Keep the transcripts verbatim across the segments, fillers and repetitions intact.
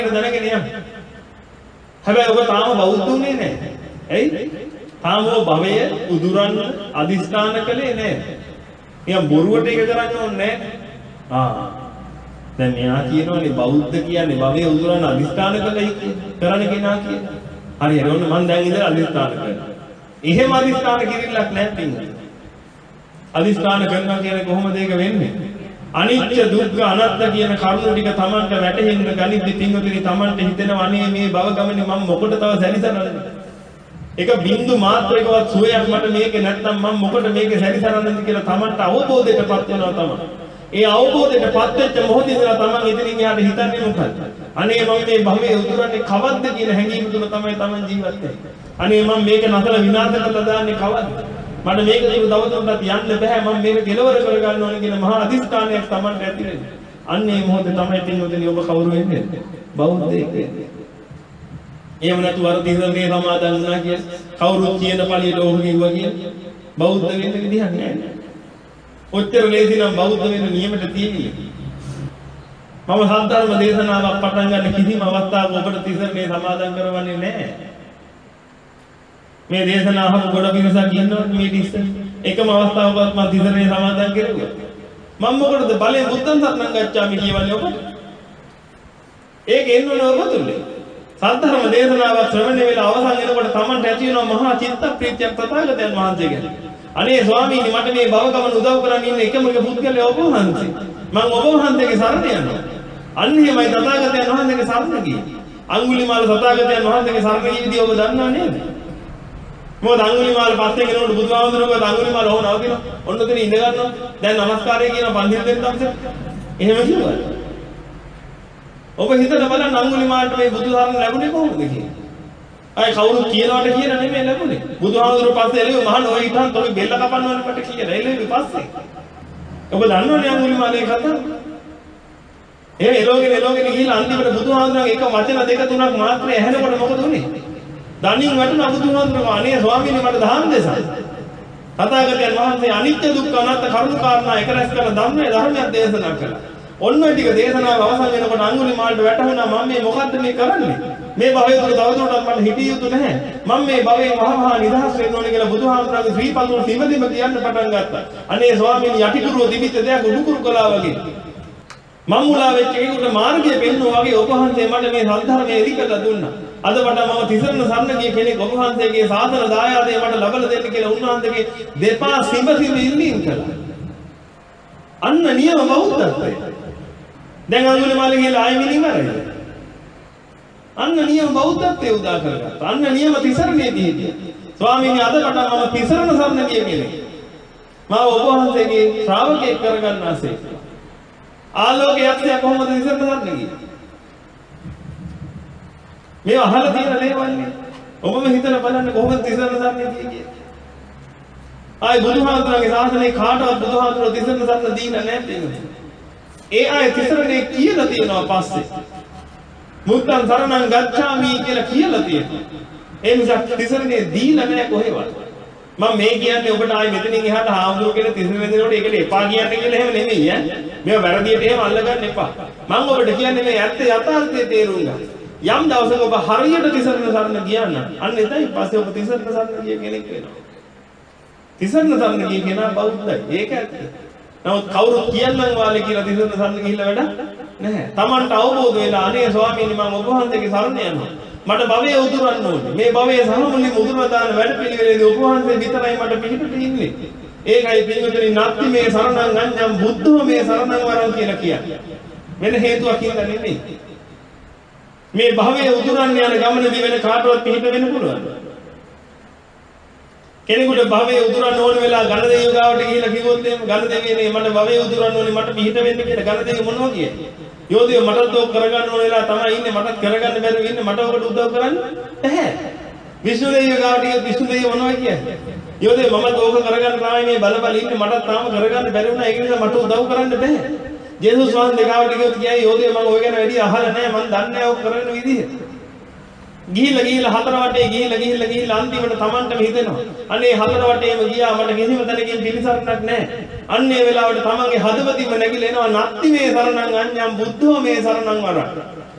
දැනගෙන යන්න. හැබැයි ඔබ තාම බෞද්ධුනේ නැහැ. ඇයි? තාම ඔබ භවය උදුරන්න අදිස්ථාන කළේ නැහැ. නිකන් බොරුවට එක කරන්න ඕනේ නැහැ. ආ. දැන් මෙයා කියනවානේ බෞද්ධ කියන්නේ භවය උදුරන්න අදිස්ථාන කළයි කරන්න කෙනා කියන්නේ. හරි හරි ඔන්න මම දැන් ඉඳලා අදිස්ථාන කරනවා. එහෙම අදිස්ථාන කිරිල්ලක් නැහැ පින්වල. අදිස්ථාන කරනවා කියන්නේ කොහොමද ඒක වෙන්නේ? අනිත්‍ය දුක්ඛ අනාත්ම කියන කරුණු ටික Tamanට වැටහෙන්න ගනිද්දි පින්වතුනි Tamanට හිතෙනවා අනේ මේ භව ගමනේ මම මොකට තව සැරිසරන්නද? එක බින්දු මාත්‍රයකවත් සුවයක් මට මේකේ නැත්නම් මම මොකට මේකේ සැරිසරන්නද කියලා Tamanට අවබෝධයටපත් වෙනවා තමයි. ඒ අවබෝධයටපත් වෙච්ච මොහොතේ ඉඳලා Taman ඉදිරින් එහාට හිතන්නේ මොකක්ද? අනේ මම මේ භවයේ උතුරන්නේ කවද්ද කියන හැඟීම තුන තමයි Taman ජීවත් වෙන්නේ. අනේ මම මේක නතර විනාශ කරලා දාන්නේ කවද්ද? මට මේක දිහා දවසකට යන්න බෑ මම මේක කෙලවර කරගන්න ඕනේ කියන මහා අදිස්ථානයක් Tamanට ඇති වෙන්නේ. අන්න ඒ මොහොතේ තමයි පින්වතුනි ඔබ කවුරු වෙන්නේ? බෞද්ධයෙක් වෙන්නේ. එහෙම නැතු අර තිරනේ සමාදන් වුණා කිය කවුරුත් කියන පළියට ඕක කිව්වා කිය බෞද්ධ වෙන්න විදිහක් නෑ. ඔච්චර ලේසි නම් බෞද්ධ වෙන්න නියමයට තියෙන්නේ. මම සාධර්ම දේශනාවක් පටන් ගන්න කිසිම අවස්ථාවක ඔබට තිරනේ සමාදන් කරවන්නේ නෑ. මේ දේශනාව අහපු ගොඩ පිරිසක් කියනවා මේ ඉස්සෙල් එකම අවස්ථාවකවත් මම තිසරණේ සමාදන් කෙරුවා. මම මොකටද බලෙන් බුද්ධං සරණං ගච්ඡාමි කියවන්නේ ඔබට? ඒක එන්නෝනේ ඔබතුල්ලේ. සද්ධර්ම දේශනාවක් ශ්‍රවණය වෙලා අවසන් වෙනකොට Tamanට ඇති වෙනවා මහා චිත්ත ප්‍රීතියක් තථාගතයන් වහන්සේ ගැන. අනේ ස්වාමීනි මට මේ භව ගමන උදව් කරන් ඉන්න එකම එක පුද්ගලයා ඔබ වහන්සේ. මම ඔබ වහන්සේගේ සරණ යනවා. අන්න එහෙමයි තථාගතයන් වහන්සේගේ සරණ ගියේ. අඟුලිමාල තථාගතයන් වහන්සේගේ සරණ ගිය විදිහ ඔබ දන්නව නේද? මොකද අඟුලිමාල පස්සේ කෙනෙකුට බුදුහාමුදුරුවෝ අඟුලිමාල ඕන අවදිනවා. ඔන්න ඔතන ඉඳ ගන්නවා. දැන් නමස්කාරය කියන පන්සිල් දෙන්න තමයි. එහෙම කිව්වා. ඔබ හිතලා බලන්න අඟුලිමාලට මේ බුදුහාමුදුරුවෝ ලැබුණේ කොහොමද කියලා. අය කවුරුත් කියනවට කියන නෙමෙයි ලැබුණේ. බුදුහාමුදුරුවෝ පස්සේ එළිය මහන් ඔය ඉතින් තොයි බෙල්ල කපන්නවනේ මට කියලා. එළිය පස්සේ. ඔබ දන්නවනේ අඟුලිමාලේ කතාව. ඒ එළෝගෙන එළෝගෙන ගිහිල්ලා අන්තිමට බුදුහාමුදුරුවෝ එක වචන දෙක තුනක් මාත්‍රේ ඇහෙනකොට මොකද උනේ? දණින් වටුන බුදුහාමුදුරුවෝ අනේ ස්වාමීනි මට දහම් දෙසක්. තථාගතයන් වහන්සේ අනිත්‍ය දුක්ඛ අනාත්ම කරුණු කාරණා එක රැස් කරලා ධම්මයේ ධර්මයක් දේශනා කළා. ඔන්න ඔය ටික දේශනාව අවසන් වෙනකොට අඟුලිමාලට වැටහුණා මම මේ මොකද්ද මේ කරන්නේ? මේ භවයේ තුල තවදුරටත් මට හිතිය යුතු නැහැ. මම මේ භවයේ මහා මහා නිදහස් වෙන්න ඕනේ කියලා බුදුහාමුදුරුවෝගේ ශ්‍රී පතුල් තිමදිම කියන්න පටන් ගත්තා. අනේ ස්වාමීනි යටිකුරුව දිවිත දෙයක් උඩුකුරු කළා වගේ. මම මුලා වෙච්ච කෙනෙකුට මාර්ගය පෙන්වුවා වගේ ඔබ වහන්සේ මට මේ සද්ධර්මයේ ඉරිකලා දුන්නා. අද මට මම තිසරණ සරණ ගිය කෙනෙක් ඔබ වහන්සේගේ සාසන දායාදේ මට ලබලා දෙන්න කියලා උන්වහන්සේගේ දෙපා සිඹ සිඹ ඉල්ලීම් කළා. අන්න නියම බෞද්ධත්වය. දැන් අඟුලිමාල කියලා ආයෙ මිනිමරයි. අන්න නියම බෞද්ධත්වයේ උදා කරගත්තා. අන්න නියම තිසරණයේදී හිටියා. ස්වාමීනි අද මට මම තිසරණ සරණ ගිය කෙනෙක්. මම ඔබ වහන්සේගේ ශ්‍රාවකයෙක් කරගන්නාසේ. ආලෝකයක් කොහොමද තිසරණ සරණ ගියේ? මේ අහලා තියෙන දේවල්නේ. ඔබම හිතලා බලන්න කොහොමද තිසරණ සරණ ගියේ කියලා. ආයි බුදුහාමුදුරන්ගේ ශාසනයේ කාටවත් බුදුහාමුදුරුවෝ තිසරණ සරණ දීලා නැහැ. ඒ අය තිසරණේ කියලා තියෙනවා පස්සේ. මුත්තං සරණං ගච්ඡාමි කියලා කියලා තියෙනවා. ඒ නිසා තිසරණේ දීලා නැහැ කොහෙවත්. මම මේ කියන්නේ ඔබට ආයි මෙතනින් එහාට හාමුදුරුවෝ කියන තිසරණ දෙනකොට ඒකට එපා කියන්නේ කියලා එහෙම නෙමෙයි ඈ. මේවා වැරදියට එහෙම අල්ලගන්න එපා. මම ඔබට කියන්නේ මේ ඇත්ත යථාර්ථයේ තේරුම් ගන්න. යම් දවසක ඔබ හරියට තිසරණ සරණ ගියා නම් අන්න එතයි පස්සේ ඔබ තිසරණ සරණ ගිය කෙනෙක් වෙනවා. තිසරණ සරණ ගිය කෙනා බෞද්ධයි. ඒක ඇත්ත. නමුත් කවුරුත් කියන්නම් වාලේ කියලා තිසරණ සරණ ගිහිල්ලා වැඩක් නැහැ. Tamanට අවබෝධ වෙලා අනේ ස්වාමීනි මම ඔබ වහන්සේගේ සරණ යනවා. මට භවයේ උදුරන්න ඕනේ. මේ භවයේ සමමුලින් උදුරන දාන වැඩ පිළිවෙලේදී ඔබ වහන්සේ විතරයි මට පිළිපෙට ඉන්නේ. ඒකයි පිළිවෙලේ නැත්ති මේ සරණං අඤ්ඤං බුද්ධෝ මේ සරණං වරං කියලා කියන්නේ. වෙන හේතුවක් කියලා නෙමෙයි. මේ භවයේ උදුරන්න යන ගමනේදී වෙන කාටවත් පිළිපෙට වෙන්න පුළුවන්. කෙනෙකුට භවයේ උදුරන්න ඕන වෙලා ගණ දෙවියෝ ගාවට ගිහිල්ලා කිව්වොත් එහෙම ගණ දෙවියනේ මට භවයේ උදුරන්න ඕනේ මට පිහිට වෙන්න කියලා ගණ දෙවියෝ මොනවා කියන්නේ? යෝධිය මටත් ඕක කරගන්න ඕන වෙලා තමයි ඉන්නේ මටත් කරගන්න බැරුව ඉන්නේ මට ඔකට උදව් කරන්න බැහැ. විෂ්ණු දෙවියෝ ගාවට ගියොත් විෂ්ණු දෙවියෝ මොනවා කියන්නේ? යෝධිය මමත් ඕක කරගන්න තමයි මේ බල බල ඉන්නේ මටත් තාම කරගන්න බැරි වුණා ඒක නිසා මට උදව් කරන්න බැහැ. ජේසුස් වහන්සේ ගාවට ගියොත් කියයි යෝධිය මම ඔය ගැන වැඩි අහලා නැහැ මම දන්නේ නැහැ ඔක කරන විදිහ. ගිහිල්ලා ගිහිල්ලා හතර වටේ ගිහිල්ලා ගිහිල්ලා ගිහිල්ලා අන්තිමට Tamanටම හිතෙනවා. අනේ හතර වටේම ගියා මට කිසිම තැනකින් පිළිසරණක් නැහැ. අන්නේ වෙලාවට Tamanගේ හදවතින්ම නැගිලා එනවා නත්ති මේ සරණං අඤ්ඤං බුද්ධෝ මේ සරණං වරං.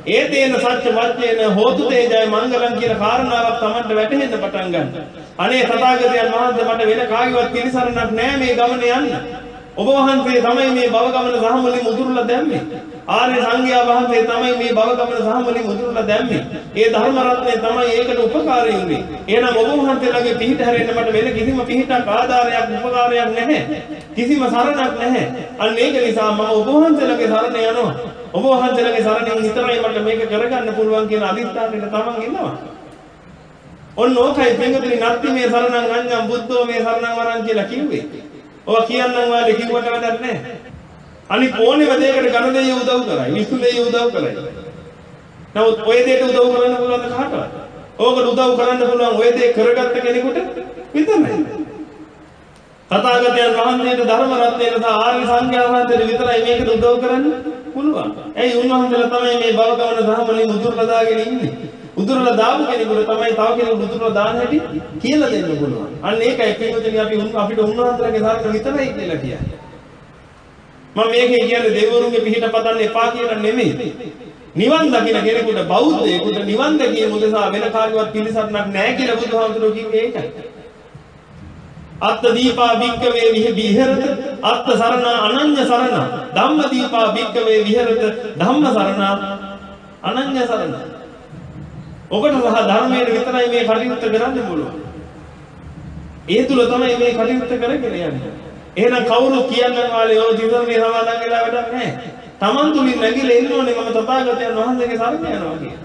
ඒ තේන සත්‍ය වචනේන හෝතු තේජය මංගලම් කියන කාරණාවක් Tamanට වැටහෙන්න පටන් ගන්නවා. අනේ තථාගතයන් වහන්සේ මට වෙන කාගේවත් පිළිසරණක් නැහැ මේ ගමනේ යන්න. ඔබ වහන්සේ තමයි මේ භව ගමන සහමුලින් උදුරලා දැම්මේ. ආර්ය සංඝයා වහන්සේ තමයි මේ භව ගමන සහමුලින් උදුරලා දැම්මේ. ඒ ධර්ම රත්නේ තමයි ඒකට උපකාරී වුනේ. එහෙනම් ඔබ වහන්සේලාගේ පිහිට හැරෙන්න මට වෙන කිසිම පිහිටක් ආධාරයක් උපකාරයක් නැහැ. කිසිම සරණක් නැහැ. අන්න ඒක නිසා මම ඔබ වහන්සේලාගේ සරණ යනවා. ඔබ වහන්සේලාගේ සරණින් විතරයි මට මේක කරගන්න පුළුවන් කියන අදිස්ථානයට තමන් ඉන්නවා. ඔන්න ඕකයි පින්වතුනි නැත්ති මේ සරණං අඤ්ඤං බුද්ධෝ මේ සරණං වරං කියලා කිව්වේ. ඔය කියන්නම් වාලේ කිව්වට වැඩක් නැහැ. අනිත් ඕනෙම දෙයකට ගණ දෙය උදව් කරයි. විසු දෙය උදව් කරයි. නමුත් ඔය දෙයට උදව් කරන්න පුළුවන් කාටවත්? ඕකට උදව් කරන්න පුළුවන් ඔය දේ කරගත්ත කෙනෙකුට විතරයි. තථාගතයන් වහන්සේට ධර්ම රත්නයට සහ ආර්ය සංඝයා වහන්සේට විතරයි මේකට උදව් කරන්න පුළුවන්. ඇයි උන්වහන්සේලා තමයි මේ භව ගමන සහමලින් උදුරලා දාගෙන ඉන්නේ. උදුරලා දාපු කෙනෙකුට තමයි තව කෙනෙකුට උදුරලා දාන්න හැටි කියලා දෙන්න පුළුවන්. අන්න ඒකයි පිටුදින අපි අපිට උන්වහන්සේලාගේ සාර්ථක විතරයි කියලා කියන්නේ. මම මේකේ කියන්නේ දෙවිවරුන්ගේ පිහිට පතන්න එපා කියලා නෙමෙයි. නිවන් දකින්න කෙනෙකුට බෞද්ධයෙකුට නිවන් දැකීම උදෙසා වෙන කාගේවත් පිළිසරණක් නැහැ කියලා බුදුහාමුදුරුවෝ කිව්වේ ඒකයි. අත්ථ දීපා භික්ඛවේ විහෙරත අත්ථ සරණ අනඤ්ඤ සරණ ධම්ම දීපා භික්ඛවේ විහෙරත ධම්ම සරණ අනඤ්ඤ සරණ. ඔබට සහ ධර්මයේ විතරයි මේ කටයුත්ත කරන්න පුළුවන්. ඒ තුල තමයි මේ කටයුත්ත කරගෙන යන්නේ. එහෙනම් කවුරු කියන්නන් වාලේ ඔය ජීවිතේ සමාදන් වෙලා වැඩක් නැහැ. Taman තුලින් නැගිලා ඉන්න ඕනේ මම තථාගතයන් වහන්සේගේ සරණ යනවා කියලා.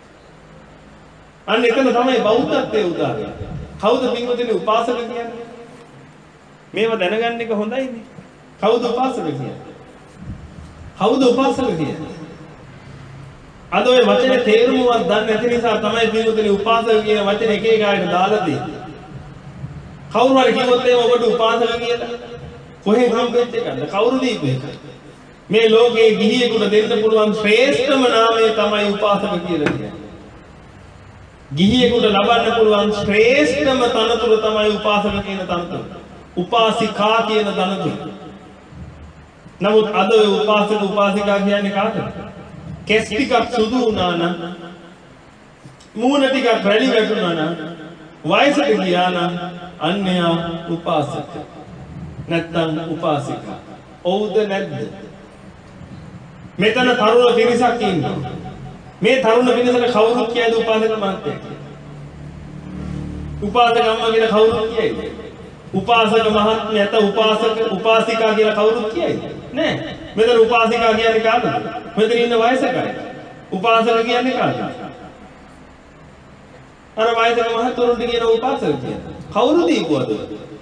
අන්න එතන තමයි බෞද්ධත්වයේ උදාහරණය. කවුද පින්වතුනි උපාසක කියන්නේ? මේව දැනගන්න එක හොඳයිනේ. කවුද උපාසක කියන්නේ? කවුද උපාසක කියන්නේ? අද ඔය වචනේ තේරුමවත් දන්නේ නැති නිසා තමයි පින්වතුනි උපාසක කියන වචනේ එක එක ආයත දාලා තියෙන්නේ. කවුරු හරි කිව්වොත් එහෙම ඔබට උපාසක කියලා කොහෙන් හම්බෙච්ච එකද? කවුරු දීපේ? මේ ලෝකේ ගිහියෙකුට දෙන්න පුළුවන් ශ්‍රේෂ්ඨම නාමය තමයි උපාසක කියලා කියන්නේ. ගිහියෙකුට ලබන්න පුළුවන් ශ්‍රේෂ්ඨම තනතුර තමයි උපාසක කියන තනතුර. උපාසිකා කියන තනතුර. නමුත් අද ඔය උපාසක උපාසිකා කියන්නේ කාටද? කෙස් ටිකක් සුදු වුණා නම්, මූණ ටිකක් රැලි වැටුණා නම්, වයසට ගියා නම් අන්‍යයා උපාසක. නැත්තම් උපාසිකා. ඔව්ද නැද්ද? මෙතන තරුණ පිරිසක් ඉන්නවා. මේ තරුණ පිරිසට කවුරුත් කියයිද උපාසක මහත්තයා කියලා? උපාසක අම්මා කියලා කවුරුත් කියයිද? උපාසක මහත්මිය නැත උපාසක උපාසිකා කියලා කවුරුත් කියයිද? නෑ. මෙතන උපාසිකා කියන්නේ කාටද? මෙතන ඉන්න වයසකයි. උපාසක කියන්නේ කාටද? අර වයසක මහතුරුන්ට කියන උපාසක කියන්නේ. කවුරු දීපුවද?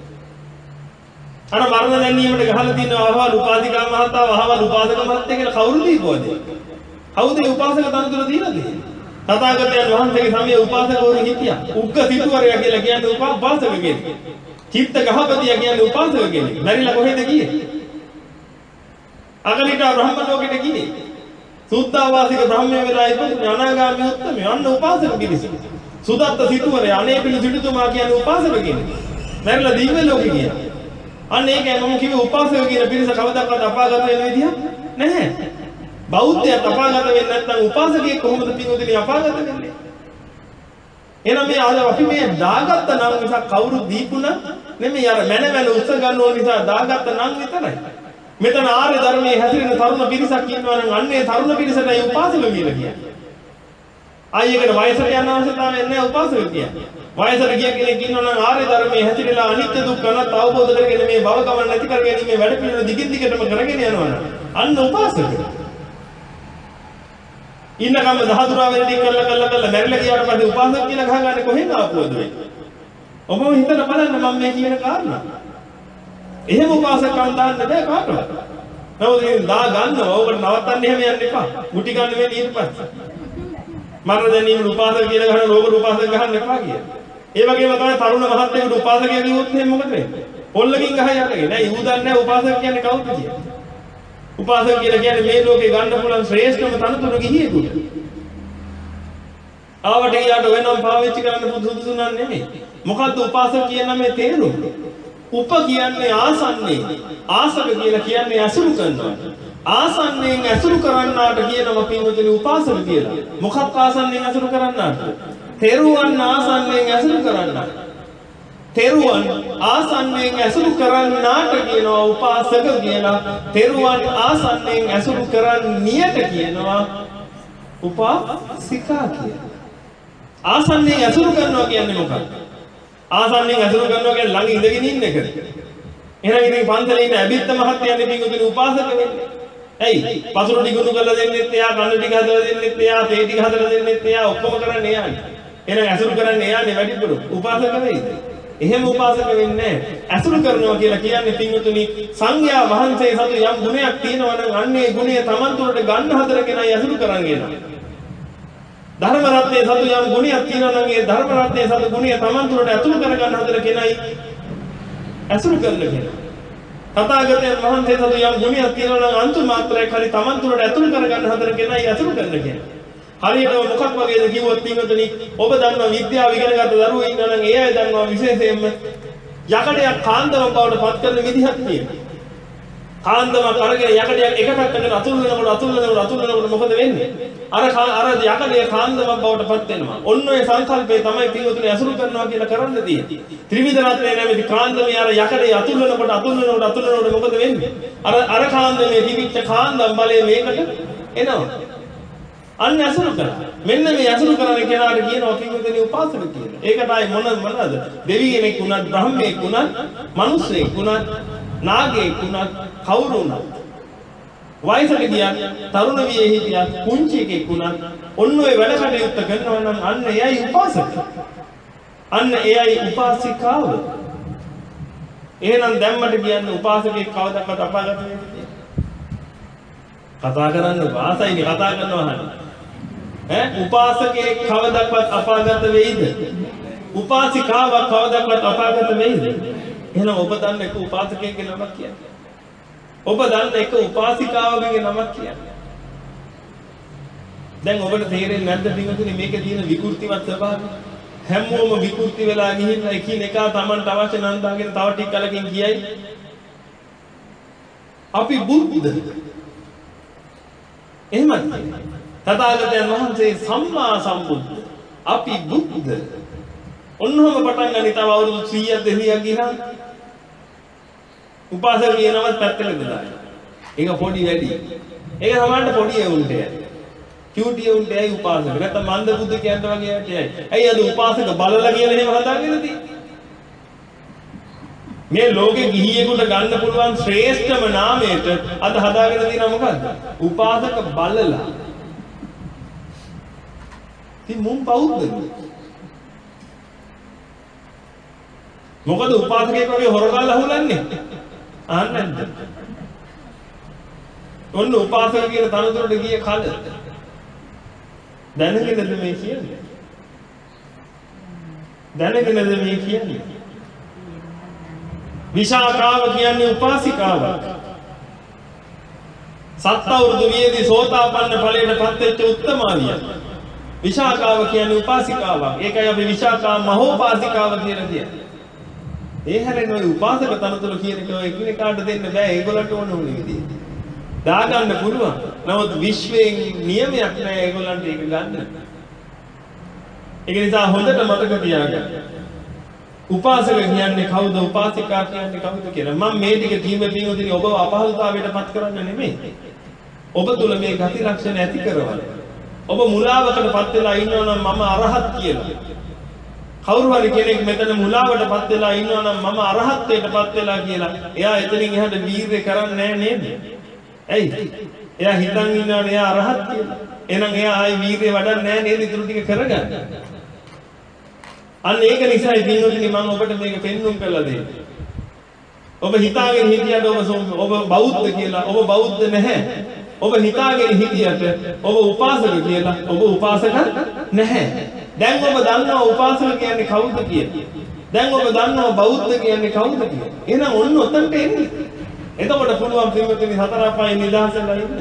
අර මරණ දැන්නීමට ගහලා තියෙන අහවල් උපාසිකා මහත්තා අහවල් උපාසක මහත්තයා කියලා කවුරු දීපුවද? කවුද මේ උපාසක තනතුර දීලා තියෙන්නේ? තථාගතයන් වහන්සේගේ සමයේ උපාසකවරු හිටියා. උග්ග සිටුවරයා කියලා කියන්නේ උපාසක කෙනෙක්. චිත්ත ගහපතියා කියන්නේ උපාසක කෙනෙක්. මැරිලා කොහෙද ගියේ? අගලිට බ්‍රහ්ම ලෝකෙට ගියේ. සුද්ධාවාසික බ්‍රහ්මයේ වෙලා ඉපදුනේ අනාගාමී උත්තමය. අන්න උපාසක පිරිස. සුදත්ත සිටුවරයා අනේ පිළි සිටුතුමා කියන්නේ උපාසක කෙනෙක්. මැරිලා දිව්‍ය ලෝකෙ ගියා. අන්න ඒකයි මම කිව්වේ උපාසක කියන පිරිස කවදාකවත් අපාගත වෙන විදිහ නැහැ. බෞද්ධයා අපාගත වෙන්නේ නැත්නම් උපාසකයෙක් කොහොමද පින්වතුනි අපාගත වෙන්නේ? එහෙනම් මේ ආද අපි මේ දාගත්ත නම් නිසා කවුරු දීපුණා නෙමෙයි අර මැන මැන උස්ස ගන්න ඕන නිසා දාගත්ත නම් විතරයි. මෙතන ආර්ය ධර්මයේ හැසිරෙන තරුණ පිරිසක් ඉන්නවා නම් අන්නේ තරුණ පිරිසටයි උපාසක කියලා කියන්නේ. ආයෙකට වයසට යන අවශ්‍යතාවයක් නැහැ උපාසක කියන්නේ. වයසට ගිය කෙනෙක් ඉන්නවා නම් ආර්ය ධර්මයේ හැසිරෙලා අනිත්‍ය දුක්ඛ අනාත්ම අවබෝධ කරගෙන මේ භව ගමන නැති කරගෙන මේ වැඩ පිළිවෙල දිගින් දිගටම කරගෙන යනවා නම් අන්න උපාසක. ඉන්නකම් දහතුරා වෙලටි කරලා කරලා කරලා මැරිලා ගියාට පස්සේ උපාසක කියලා ගහගන්නේ කොහෙන්ද ආපුවද මේ? ඔබම හිතලා බලන්න මම මේ කියන කාරණා. එහෙම උපාසකම් දාන්න බෑ කාටවත්. නමුත් ඉතින් දා ගන්නවා. ඕකට නවත්තන්න එහෙම යන්න එපා. මුටි ගන්න වෙන්නේ ඊට පස්සේ. මරණ දැනීම උපාසක කියලා ගහන ලෝක උපාසක ගහන්න එපා කියලා. ඒ වගේම තමයි තරුණ මහත්තයෙකුට උපාසකයෙක් කිව්වොත් එහෙම මොකද වෙන්නේ? පොල්ලකින් ගහ යන්නේ. නෑ ඌ දන්නේ නෑ උපාසක කියන්නේ කවුද කියලා. උපාසක කියලා කියන්නේ මේ ලෝකේ ගන්න පුළුවන් ශ්‍රේෂ්ඨම තනතුර ගිහියෙකුට. ආවට ගියාට වෙනම පාවිච්චි කරන්න පුදුසුසු නන් නෙමෙයි. මොකද්ද උපාසක කියන මේ තේරුම? උප කියන්නේ ආසන්නේ. ආසක කියලා කියන්නේ අසුරු කරනවා. ආසන්නයෙන් ඇසුරු කරන්නාට කියනවා පින්වතුනි උපාසක කියලා. මොකක් ආසන්නයෙන් ඇසුරු කරන්නාට? තෙරුවන් ආසන්නයෙන් ඇසුරු කරන්නාට. තෙරුවන් ආසන්නයෙන් ඇසුරු කරන්නාට කියනවා උපාසක කියලා. තෙරුවන් ආසන්නයෙන් ඇසුරු කරන්නියට කියනවා උපාසිකා කියලා. ආසන්නයෙන් ඇසුරු කරනවා කියන්නේ මොකක්ද? ආසන්නයෙන් ඇසුරු කරනවා කියන්නේ ළඟ ඉඳගෙන ඉන්න එකද? එහෙනම් ඉතින් පන්සලේ ඉන්න ඇබිත්ත මහත්තයානේ පින්වතුනි උපාසක වෙන්නේ. ඇයි? පසුරු ටිකුණු කරලා දෙන්නෙත් එයා, කන්න ටික හදලා දෙන්නෙත් එයා, තේ ටික හදලා දෙන්නෙත් එයා, ඔක්කොම කරන්නේ එයානේ. එහෙනම් ඇසුරු කරන්නේ එයානේ වැඩිපුර. උපාසක වෙයිද? එහෙම උපාසක වෙන්නේ නැහැ. ඇසුරු කරනවා කියලා කියන්නේ පින්වතුනි සංඝයා වහන්සේ සතු යම් ගුණයක් තියෙනවා නම් අන්නේ ගුණය Taman තුළට ගන්න හදර කෙනයි ඇසුරු කරන්නේ නේද? ධර්ම රත්නයේ සතු යම් ගුණයක් තියෙනවා නම් ඒ ධර්ම රත්නයේ සතු ගුණය Taman තුළට ඇතුළු කරගන්න හදර කෙනයි ඇසුරු කරන කෙනා. තථාගතයන් වහන්සේ සතු යම් ගුණයක් තියෙනවා නම් අන්තු මාත්‍රයක් හරි Taman තුළට ඇතුළු කරගන්න හදර කෙනයි ඇසුරු කරන කෙනා. හරියට මොකක් වගේද කිව්වොත් පින්වතුනි ඔබ දන්නවා විද්‍යාව ඉගෙන ගන්න දරුවෝ ඉන්නවා නම් ඒ අය දන්නවා විශේෂයෙන්ම යකඩයක් කාන්දමක් බවට පත් කරන විදිහක් තියෙනවා. කාන්දමක් අරගෙන යකඩයක් එක පැත්තකට අතුල් වෙනකොට අතුල් වෙනකොට අතුල් වෙනකොට මොකද වෙන්නේ? අර අර යකඩේ කාන්දමක් බවට පත් වෙනවා. ඔන්න ඔය සංකල්පය තමයි පින්වතුනි ඇසුරු කරනවා කියලා කරන්න තියෙන්නේ. ත්‍රිවිධ රත්නයේ නැමැති කාන්දමේ අර යකඩේ අතුල් වෙනකොට අතුල් වෙනකොට අතුල් වෙනකොට මොකද වෙන්නේ? අර අර කාන්දමේ තිබිච්ච කාන්දම් බලය මේකට එනවා. අන්න ඇසුරු කරා. මෙන්න මේ ඇසුරු කරන කෙනාට කියනවා පින්වතුනි උපාසක කියලා. ඒකටයි මොන මොනවාද? දෙවි කෙනෙක් වුණත්, බ්‍රහ්මෙක් වුණත්, මිනිස්සෙක් වුණත්, නාගයෙක් වුණත්, කවුරු වුණත්. වයසට ගියත්, තරුණ වියේ හිටියත්, පුංචි එකෙක් වුණත්, ඔන්න ඔය වැඩ කටයුත්ත කරනවා නම් අන්න එයයි උපාසක. අන්න එයයි උපාසිකාව. එහෙනම් දැම්මට කියන්නේ උපාසකෙක් කවදාවත් අපාගත වෙන්නේ නැහැ. කතා කරන්න වාසයිනේ කතා කරනවා අහන්න. ඈ උපාසකේ කවදාවත් අපාගත වෙයිද? උපාසිකාවක් කවදාවත් අපාගත වෙයිද? එහෙනම් ඔබ දන්න එක උපාසකයෙක්ගේ නමක් කියන්නේ. ඔබ දන්න එක උපාසිකාවකගේ නමක් කියන්නේ. දැන් ඔබට තේරෙන්නේ නැද්ද පින්වතුනි මේකේ තියෙන විකෘතිවත් ස්වභාවය? හැමෝම විකෘති වෙලා ගිහින් එකිනෙකා Tamanට අවශ්‍ය නම් දාගෙන තව ටික කලකින් කියයි. අපි බුද්ධ. එහෙමද? තථාගතයන් වහන්සේ සම්මා සම්බුද්ධ. අපි බුද්ධ. ඔන්නෝම පටන් ගන්න තව අවුරුදු සීයක් දෙකක් ගිහලා උපාසක කියනවත් පැත්තකට දාන්න. ඒක පොඩි වැඩි. ඒක සමානට පොඩි එවුන්ට යයි. කියුටි එවුන්ට යයි උපාසක. නැත්නම් මන්ද බුද්ධ කියන්න වගේ යයි. ඇයි අද උපාසක බලලා කියලා එහෙම හදාගෙන තියෙන්නේ? මේ ලෝකේ ගිහියෙකුට ගන්න පුළුවන් ශ්‍රේෂ්ඨම නාමයට අද හදාගෙන තියෙනවා මොකද්ද? උපාසක බලලා. ඉතින් මුන් බෞද්ධද? මොකද උපාසකයෙක් වගේ හොරකල් අහුලන්නේ? අහන්නේ නැද්ද? ඔන්න උපාසක කියන තනතුරට ගිය කල දැනගෙනද මේ කියන්නේ? දැනගෙනද මේ කියන්නේ? විශාකාව කියන්නේ උපාසිකාවක්. සත් අවුරුදු වියේදී සෝතාපන්න ඵලයට පත් වෙච්ච උත්තමාවිය. විශාකාව කියන්නේ උපාසිකාවක්. ඒකයි අපි විශාකා මහෝපාසිකාව කියලා කියන්නේ. ඒ හැරෙන ඔය උපාසක තනතුර කියන එක ඔය එකිනෙකාට දෙන්න බෑ. ඒගොල්ලන්ට ඕන ඕන විදිහට. දාගන්න පුළුවන්. නමුත් විශ්වයෙන් නියමයක් නෑ ඒගොල්ලන්ට ඒක ගන්න. ඒක නිසා හොඳට මතක තියාගන්න. උපාසක කියන්නේ කවුද? උපාසිකා කියන්නේ කවුද කියලා. මම මේ ටික කීම පින්වතුනි ඔබව අපහසුතාවයට පත් කරන්න නෙමෙයි. ඔබ තුල මේ ගති ලක්ෂණ ඇති කරවල. ඔබ මුලාවකට පත් වෙලා ඉන්නවා නම් මම අරහත් කියලා. කවුරු හරි කෙනෙක් මෙතන මුලාවට පත් වෙලා ඉන්නවා නම් මම අරහත්ත්වයට පත් වෙලා කියලා. එයා එතනින් එහාට වීර්ය කරන්නේ නැහැ නේද? ඇයි? එයා හිතන් ඉන්නවනේ එයා අරහත් කියලා. එහෙනම් එයා ආයි වීර්ය වඩන්නේ නැහැ නේද? ඊටු ටික කරගන්න. අන්න ඒක නිසායි පින්වතුනි මම ඔබට මේක පෙන්වුම් කරලා දෙන්නේ. ඔබ හිතාගෙන හිටියට ඔබ ඔබ බෞද්ධ කියලා ඔබ බෞද්ධ නැහැ. ඔබ හිතාගෙන හිටියට ඔබ උපාසක කියලා ඔබ උපාසක නැහැ. දැන් ඔබ දන්නවා උපාසක කියන්නේ කවුද කියලා. දැන් ඔබ දන්නවා බෞද්ධ කියන්නේ කවුද කියලා. එහෙනම් ඔන්න ඔතනට එන්නේ. එතකොට පුළුවන් පින්වතුනි හතර අපායේ නිදහසලා ඉන්න.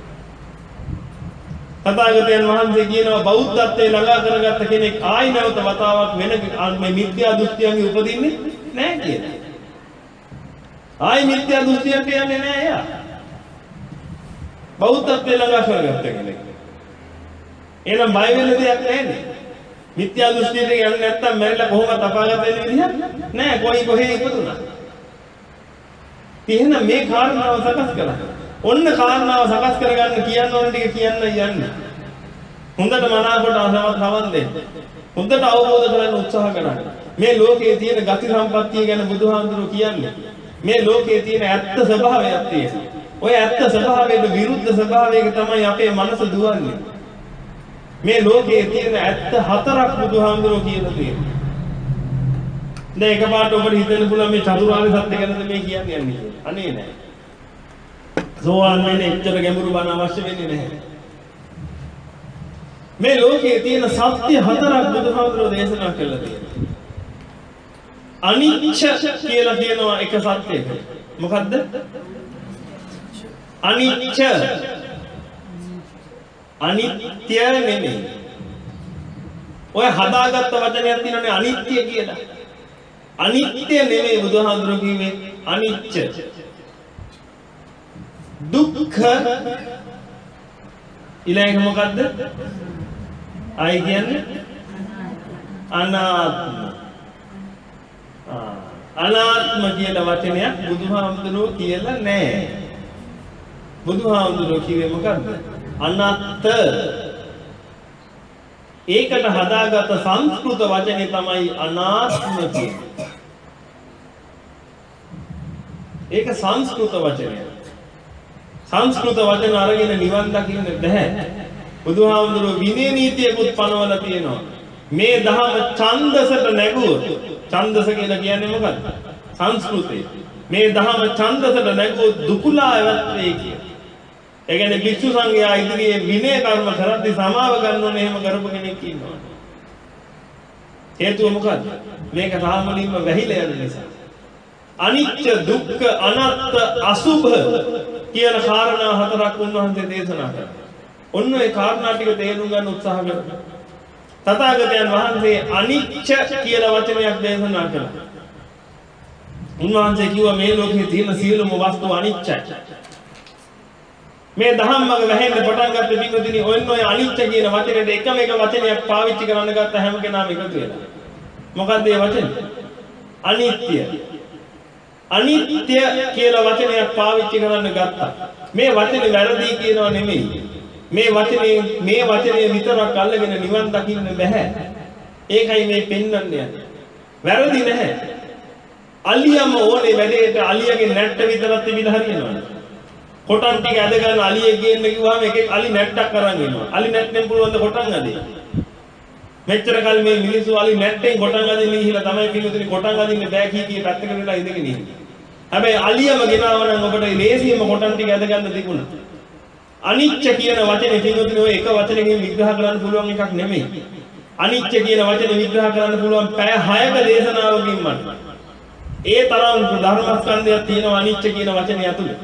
තථාගතයන් වහන්සේ කියනවා බෞද්ධත්වයේ ළඟා කරගත්ත කෙනෙක් ආයි නැවත වතාවක් වෙන මේ මිත්‍යා දෘෂ්ටියන්ගේ උපදින්නේ නැහැ කියලා. ආයි මිත්‍යා දෘෂ්ටියට යන්නේ නැහැ එයා. බෞද්ධත්වයේ ළඟා කරගත්ත කෙනෙක්. එහෙනම් බය වෙන්න දෙයක් නැහැ නේ. මිත්‍යා දෘෂ්ටියට යන්නේ නැත්තම් මැරිලා කොහොමද අපාගත වෙන්නේ විදිහක් නෑ. කොයි කොහේ ඉපදුනා. එහෙනම් මේ කාරණාව සකස් කරලා. ඔන්න කාරණාව සකස් කරගන්න කියන්න ඕන ටික කියන්න යන්නේ. හොඳට මනාකොට අසවත් හවන් දෙන්න. හොඳට අවබෝධ කරගන්න උත්සාහ කරන්න. මේ ලෝකයේ තියෙන ගති සම්පත්තිය ගැන බුදුහාමුදුරුවෝ කියන්නේ. මේ ලෝකයේ තියෙන ඇත්ත ස්වභාවයක් තියෙනවා. ඔය ඇත්ත ස්වභාවයට විරුද්ධ ස්වභාවයක තමයි අපේ මනස දුවන්නේ. මේ ලෝකයේ තියෙන ඇත්ත හතරක් බුදුහාමුදුරුවෝ කියලා තියෙනවා. දැන් එකපාරට ඔබට හිතෙන්න පුළුවන් මේ චතුරාර්ය සත්‍ය ගැනද මේ කියන්නේ යන්නේ කියලා. අනේ නෑ. සෝවාන් වෙන්නේ එච්චර ගැඹුරු බණ අවශ්‍ය වෙන්නේ නැහැ. මේ ලෝකයේ තියෙන සත්‍ය හතරක් බුදුහාමුදුරුවෝ දේශනා කළා තියෙනවා. අනිච්ච කියලා කියනවා එක සත්‍යයක. මොකද්ද? අනිච්ච. අනිත්‍ය නෙමෙයි. ඔය හදාගත්ත වචනයක් තියෙනනේ අනිත්‍ය කියලා. අනිත්‍ය නෙමෙයි බුදුහාමුදුරුවෝ කිව්වේ අනිච්ච. දුක්ඛ ඊළඟ මොකද්ද? ආයි කියන්නේ අනාත්ම. අනාත්ම කියන වචනයක් බුදුහාමුදුරුවෝ කියලා නැහැ. බුදුහාමුදුරුවෝ කිව්වේ මොකද්ද? අනත්ත. ඒකට හදාගත්ත සංස්කෘත වචනේ තමයි අනාත්ම කියන්නේ. ඒක සංස්කෘත වචනයක්. සංස්කෘත වචන අරගෙන නිවන් දකින්න බෑ. බුදුහාමුදුරුවෝ විනය නීතියකුත් පනවලා තියෙනවා. මේ දහම ඡන්දසට නැගුවොත් ඡන්දස කියලා කියන්නේ මොකක්ද? සංස්කෘතේ. මේ දහම ඡන්දසට නැගුවොත් දුකුලා ඇවත් වෙයි කිය. ඒ කියන්නේ භික්ෂු සංඝයා ඉදිරියේ විනය කර්ම කරද්දී සමාව ගන්න ඕනේ එහෙම කරපු කෙනෙක් ඉන්නවා. හේතුව මොකද්ද? මේක සාමාන්‍යයෙන්ම වැහිලා යන නිසා. අනිත්‍ය දුක්ඛ අනාත්ම අසුභ කියන කාරණා හතරක් උන්වහන්සේ දේශනා කළා. ඔන්න ඒ කාරණා ටික තේරුම් ගන්න උත්සාහ කරනවා. තථාගතයන් වහන්සේ අනිච්ච කියලා වචනයක් දේශනා කළා. උන්වහන්සේ කිව්වා මේ ලෝකේ තියෙන සියලුම වස්තු අනිච්චයි. මේ ධම්මග වැහෙන්න පටන් ගත්ත පිටුදිනේ ඔන්න ඔය අනිච්ච කියන වචනේට එකම එක වචනයක් පාවිච්චි කරන්න ගත්ත හැම කෙනාම එකතු වෙලා. මොකක්ද ඒ වචනේ? අනිත්‍ය. අනිත්‍ය කියලා වචනයක් පාවිච්චි කරන්න ගත්තා. මේ වචනේ වැරදි කියනවා නෙමෙයි. මේ වචනේ මේ වචනේ විතරක් අල්ලගෙන නිවන් දකින්න බෑ. ඒකයි මේ පෙන්වන්නේ. වැරදි නැහැ. අලියම ඕනේ වැඩේට අලියගේ නැට්ට විතරක් තිබිලා හරියනවනේ. කොටන් ටික ඇද ගන්න අලියෙක් ගේන්න කිව්වම එකෙක් අලි නැට්ටක් අරන් එනවා. අලි නැට්ටෙන් පුළුවන් ද කොටන් අදින්න. මෙච්චර කල් මේ මිනිස්සු අලි නැට්ටෙන් කොටන් අදින්න ගිහිලා තමයි පිළිතුරේ කොටන් අදින්න බෑ කී කී පැත්තකට වෙලා ඉඳගෙන ඉන්නේ. හැබැයි අලියම ගෙනාව නම් ඔබට ලේසියෙම කොටන් ටික ඇද ගන්න තිබුණා. අනිච්ච කියන වචනේ පිළිතුරේ ඔය එක වචනකින් විග්‍රහ කරන්න පුළුවන් එකක් නෙමෙයි. අනිච්ච කියන වචනේ විග්‍රහ කරන්න පුළුවන් පැය හයක දේශනාවකින් මට. ඒ තරම් ධර්මස්කන්ධයක් තියෙනවා අනිච්ච කියන වචනේ ඇතුළේ.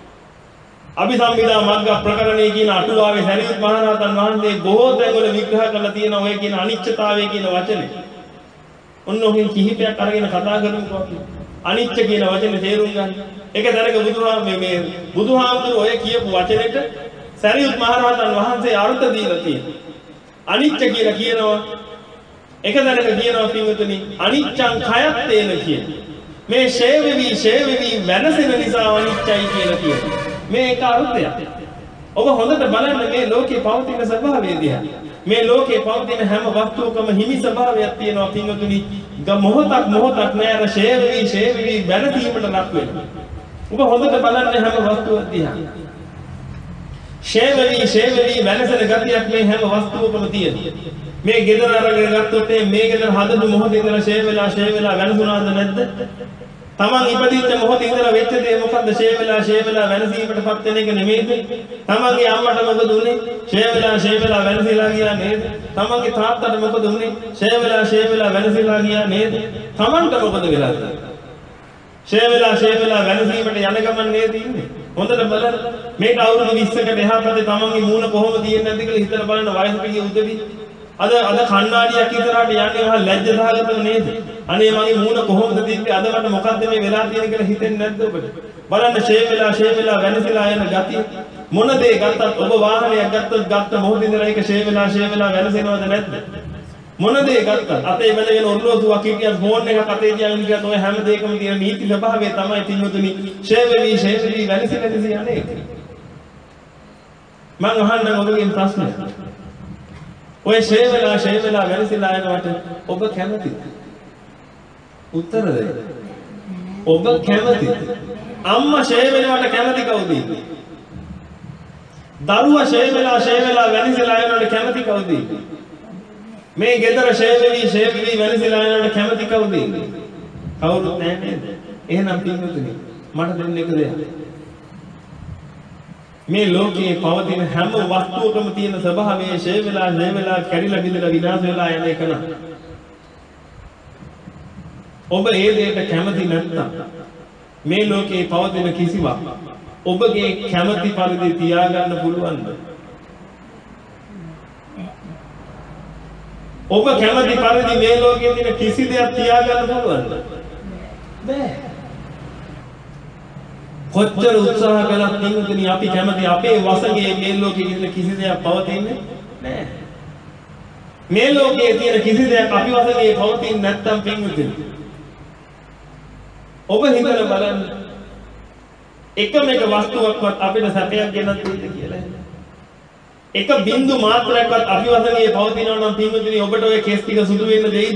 අභිසම්පදා මග්ග ප්‍රකරණයේ කියන අටුවාවේ සරියුත් මහ රහතන් වහන්සේ බොහෝ තැන්වල විග්‍රහ කරලා තියෙනවා ඔය කියන අනිච්චතාවය කියන වචනේ. ඔන්න ඔකෙන් කිහිපයක් අරගෙන කතා කරමුකෝ අපි. අනිච්ච කියන වචනේ තේරුම් ගන්න. ඒක දැනග බුදුහාම මේ මේ බුදුහාමුදුරුවෝ ඔය කියපු වචනෙට සරියුත් මහ රහතන් වහන්සේ අර්ථ දීලා තියෙනවා. අනිච්ච කියලා කියනවා එක දැනග කියනවා පින්වතුනි අනිච්චං khයත්තේන කියන. මේ ෂේවෙවි ෂේවෙවි වෙනසෙන නිසා අනිච්චයි කියලා කියනවා. මේ එක අර්ථයක්. ඔබ හොඳට බලන්න මේ ලෝකේ පවතින ස්වභාවය දිහා. මේ ලෝකේ පවතින හැම වස්තුවකම හිමි ස්වභාවයක් තියෙනවා පින්වතුනි. මොහොතක් මොහොතක් නෑර ෂේවෙවි ෂේවෙවි වෙනසීමට ලක් වෙනවා. ඔබ හොඳට බලන්න හැම වස්තුවක් දිහා. ෂේවෙවි ෂේවෙවි වෙනසන ගතියක් මේ හැම වස්තුවකම තියෙනවා. මේ ගෙදර අරගෙන ගත්තොත් මේ ගෙදර හදපු මොහොතේ ඉඳලා ෂේවෙලා ෂේවෙලා වෙනසුණාද නැද්ද? තමන් ඉපදිච්ච මොහොතේ ඉඳලා වෙච්ච දේ මොකද්ද? ෂේ වෙලා ෂේ වෙලා වෙනසීමටපත් වෙන එක නෙමෙයිද? තමන්ගේ අම්මට මොකද උනේ? ෂේ වෙලා ෂේ වෙලා වෙනසීලා ගියා නේද? තමන්ගේ තාත්තට මොකද උනේ? ෂේ වෙලා ෂේ වෙලා වෙනසීලා ගියා නේද? තමන්ට මොකද වෙලා තියෙන්නේ? ෂේ වෙලා ෂේ වෙලා වෙනසීමට යන ගමන් නේද ඉන්නේ? හොඳට බලන්න. මේක අවුරුදු විස්සකට එහා පැත්තේ තමන්ගේ මූණ කොහොමද තියෙන්නේ නැද්ද කියලා හිතලා බලන්න වයසට ගිය උදවි. අද අද කණ්ණාඩියක් ඉස්සරහට යන්නේ මහා ලැජ්ජාසහගතව නේද? අනේ මගේ මූණ කොහොමද තිබ්බේ? අද මට මොකද්ද මේ වෙලා තියෙන්නේ කියලා හිතෙන්නේ නැද්ද ඔබට? බලන්න ෂේ වෙලා ෂේ වෙලා වෙනසලා යන ගතිය. මොන දේ ගත්තත් ඔබ වාහනයක් ගත්තත් ගත්ත මොහොතේ ඉඳලා ඒක ෂේ වෙලා ෂේ වෙලා වෙනසෙනවද නැද්ද? මොන දේ ගත්තත් අතේ වෙන වෙන ඔරලෝසුවක් කියන් ෆෝන් එකක් අතේ තියාගෙන ඉඳලා ඔය හැම දෙයකම තියෙන නීති ස්වභාවය තමයි තින්වතුනි ෂේ වෙවි ෂේ වෙවි වෙනසෙ වෙනසෙ යන්නේ. මම අහන්න ඔබගෙන් ප්‍රශ්නයක්. ඔය ෂේ වෙලා ෂේ වෙලා වෙනසෙලා යනවට ඔබ කැමතිද? උත්තර දෙන්න. ඔබ කැමතිද? අම්මා ෂේ වෙනවට කැමති කවුද? දරුවා ෂේ වෙලා ෂේ වෙලා වෙනසෙලා යනවට කැමති කවුද? මේ ගෙදර ෂේ වෙවි ෂේ වෙවි වෙනසෙලා යනවට කැමති කවුද? කවුරුත් නැහැ නේද? එහෙනම් පින්වතුනි මට දෙන්න එක දෙයක්. මේ ලෝකයේ පවතින හැම වස්තුවකම තියෙන ස්වභාවයේ ෂේ වෙලා ෂේ වෙලා කැඩිලා බිඳලා විනාශ වෙලා යන එක න ะ. ඔබ ඒ දෙයට කැමති නැත්නම් මේ ලෝකයේ පවතින කිසිවක් ඔබගේ කැමති පරිදි තියාගන්න පුළුවන්ද? ඔබ කැමති පරිදි මේ ලෝකයේ තියෙන කිසි දෙයක් තියාගන්න පුළුවන්ද? බෑ. කොච්චර උත්සාහ කළත් නිකුත්නි අපි කැමති අපේ වශයෙන් මේ ලෝකයේ තියෙන කිසි දෙයක් පවතින්නේ නෑ. මේ ලෝකයේ තියෙන කිසි දෙයක් අපි වශයෙන් පවතින්නේ නැත්තම් පින්විතනි. ඔබ හිතලා බලන්න එකම එක වස්තුවක්වත් අපිට සැපයක් ගෙනත් දෙන්න කියලා. එක බින්දු මාත්‍රයක්වත් අපි වශයෙන් පවතිනවා නම් පින්විතනි ඔබට ඔය කෙස් ටික සුදු වෙන්න දෙයිද?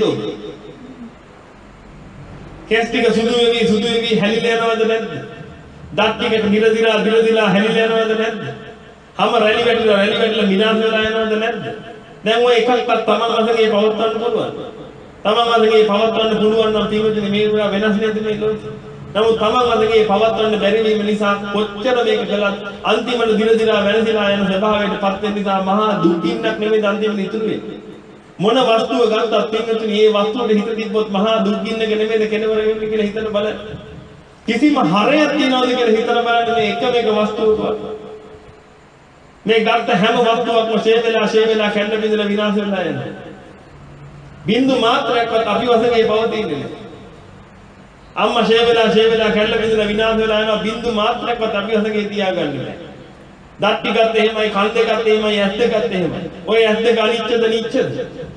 කෙස් ටික සුදු වෙවි සුදු වෙවි හැලිලා යනවද නැද්ද? දත් ටිකට දිරදිලා දිරදිලා හැලිලා යනවද නැද්ද? හැම රැලි වැටිලා රැලි වැටිලා විනාශ වෙලා යනවද නැද්ද? දැන් ඔය එකක්වත් තමන් වශයෙන් පවත්වන්න පුළුවන්. තමන් වශයෙන් පවත්වන්න පුළුවන් නම් පින්විතනි මේ උරා වෙනස් නැද්ද මේ ලෝකෙ? නමුත් තමන් වශයෙන් පවත්වන්න බැරි වීම නිසා කොච්චර මේක කළත් අන්තිමට දිරදිලා වෙනසලා යන ස්වභාවයට පත් වෙන නිසා මහා දුකින්නක් නෙමෙයි අන්තිමට ඉතුරු වෙන්නේ. මොන වස්තුව ගත්තත් පින්විතනි මේ වස්තුවට හිත තිබ්බොත් මහා දුකින්නක නෙමෙයිද කෙලවර වෙන්නේ කියලා හිතන්න බලන්න. කිසිම හරයක් තියනවද කියලා හිතලා බලන්න මේ එකම එක වස්තුවකවත්. මේ ගත්ත හැම වස්තුවක්ම ෂේ වෙලා ෂේ වෙලා කැඩලා බිඳලා විනාශ වෙලා යනවා. බින්දු මාත්‍රයක්වත් අපි වශයෙන් පවතින්නේ නැහැ. අම්මා ෂේ වෙලා ෂේ වෙලා කැඩලා බිඳලා විනාශ වෙලා යනවා බින්දු මාත්‍රයක්වත් අපි වශයෙන් තියාගන්නේ නැහැ. දත් ටිකත් එහෙමයි කන් දෙකත් එහෙමයි ඇස් දෙකත් එහෙමයි. ඔය ඇස් දෙක අනිච්චද නිච්චද?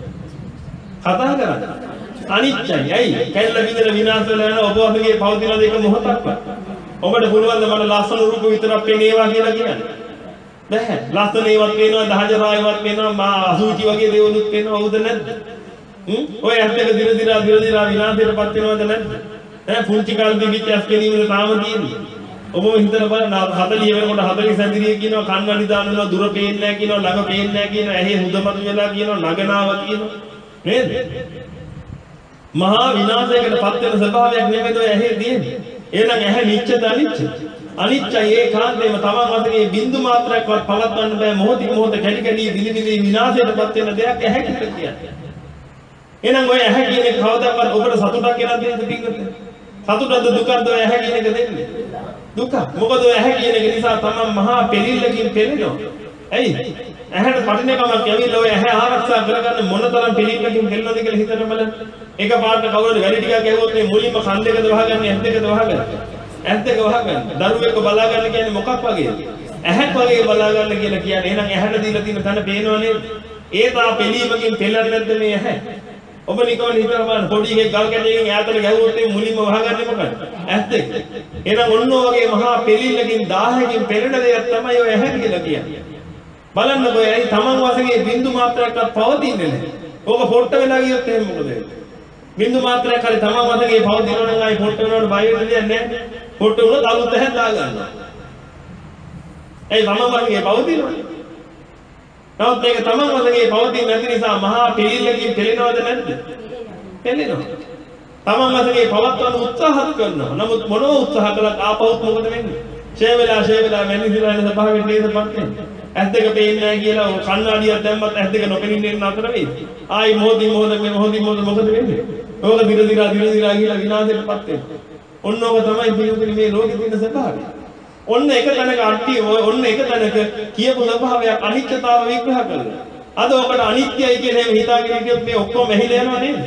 කතා කරන්නේ. අනිච්චයි. ඇයි? කැඩලා බිඳලා විනාශ වෙලා යන ඔබ වගේ පවතින දෙක මොහොතක්වත්. ඔබට පුළුවන් ද මට ලස්සන රූප විතරක් පේනේවා කියලා කියන්නේ? බැහැ. ලස්සන ඒවත් පේනවා, දහජරායවත් පේනවා, මා අසුචි වගේ දේවලුත් පේනවා. හවුද නැද්ද? හ්ම්? ඔය ඇස් දෙක දිර දිර දිර දිර විනාශයටපත් වෙනවද නැද්ද? ඈ පුංචි කාලේ විච ඇස් පෙනීමේ තාම තියෙන්නේ. ඔබ හිතලා බලන්න හතලිය වෙනකොට හතලිය සැඳිරිය කියනවා, කන්වලි දානවා, දුර පේන්නේ නැහැ කියනවා, ළඟ පේන්නේ නැහැ කියනවා, ඇහි හුදමතු වෙලා කියනවා, නගනාව කියනවා. නේද? මහා විනාශයකට පත් වෙන ස්වභාවයක් නෙමෙයි ඔය ඇහි තියෙන්නේ. එහෙනම් ඇහැ නිච්චද අනිච්චද? අනිච්චයි ඒකාන්තයෙන්ම තමන් වශයෙන් බින්දු මාත්‍රයක්වත් පවත්වන්න බෑ. මොහොතින් මොහොත කැඩි කැඩි විලි විලි විනාශයට පත් වෙන දෙයක් ඇහැ කියලා කියන්නේ. එහෙනම් ඔය ඇහැ කියන එක කවදාවත් ඔබට සතුටක් කියලා දෙන්නද පිටුද? සතුටද දුකද ඔය ඇහැ කියන එක දෙන්නේ? දුක. මොකද ඔය ඇහැ කියන එක නිසා තමන් මහා පෙළිල්ලකින් පෙළෙනවා. ඇයි? ඇහැට පටිනකමක් ඇවිල්ලා ඔය ඇහැ ආරක්ෂා කරගන්න මොනතරම් පෙළිල්ලකින් පෙළෙනවද කියලා හිතන්න බලන්න. එක පාට කවුරුද වැඩි ටිකක් ඇහුවොත් මේ මුලින්ම කන් දෙකද වහගන්නේ ඇස් දෙකද වහගන්නේ? ඇස් දෙක වහගන්න. දරුවෙක්ව බලා ගන්න කියන්නේ මොකක් වගේද? ඇහක් වගේ බලා ගන්න කියලා කියන්නේ. එහෙනම් ඇහැට දීලා තියෙන තන පේනව නේද? ඒ තා පෙළීමකින් පෙළන්නේ නැද්ද මේ ඇහැ? ඔබ නිකන් හිතලා බලන්න පොඩි එකෙක් ගල් කැටයකින් ඈතට ගැහුවොත් මේ මුලින්ම වහගන්නේ මොකක්ද? ඇස් දෙක. එහෙනම් ඔන්න ඔය වගේ මහා පෙළිල්ලකින් දාහකින් පෙළෙන දෙයක් තමයි ඔය ඇහැ කියලා කියන්නේ. බලන්නකෝ ඇයි තමන් වශයෙන් බින්දු මාත්‍රයක්වත් පවතින්නේ නැහැ. ඕක පොට්ට වෙලා ගියොත් එහෙම මොකද වෙන්නේ? බින්දු මාත්‍රයක් හරි තමන් වශයෙන් පවතිනවා නම් ආයි පොට්ට වෙනවට බය වෙන්න දෙයක් නැහැ. පොට්ට වුණොත් අලුත් ඇහැ දා ගන්නවා. ඒ තමන් වශයෙන් පවතිනවනේ. නමුත් මේක තමන් වශයෙන් පවතින්නේ නැති නිසා මහා පෙළිල්ලකින් පෙළෙනවද නැද්ද? පෙළෙනවා. තමන් වශයෙන් පවත්වන්න උත්සාහත් කරනවා. නමුත් මොනෝ උත්සාහ කළත් ආපහුත් මොකද වෙන්නේ? ෂේ වෙලා ෂේ වෙලා වෙනිදිලා යන ස්වභාවයෙන් නේදපත් වෙන්නේ. ඇස් දෙක පේන්නේ නැහැ කියලා කණ්ණාඩියක් දැම්මත් ඇස් දෙක නොපෙනින්න ඉන්න අතර වෙයි. ආයි මොහොතින් මොහොත මේ මොහොතින් මොහොත මොකද වෙන්නේ? ඕක දිර දිර දිර දිර කියලා විනාශයටපත් වෙනවා. ඔන්න ඕක තමයි පිළිතුරු මේ ලෝකෙ තියෙන ස්වභාවය. ඔන්න එක තැනක අට්ටි ඔන්න එක තැනක කියපු ස්වභාවයක් අනිත්‍යතාව විග්‍රහ කරනවා. අද ඔකට අනිත්‍යයි කියලා එහෙම හිතාගෙන ඉතියොත් මේ ඔක්කොම ඇහිලා යනවා නේද?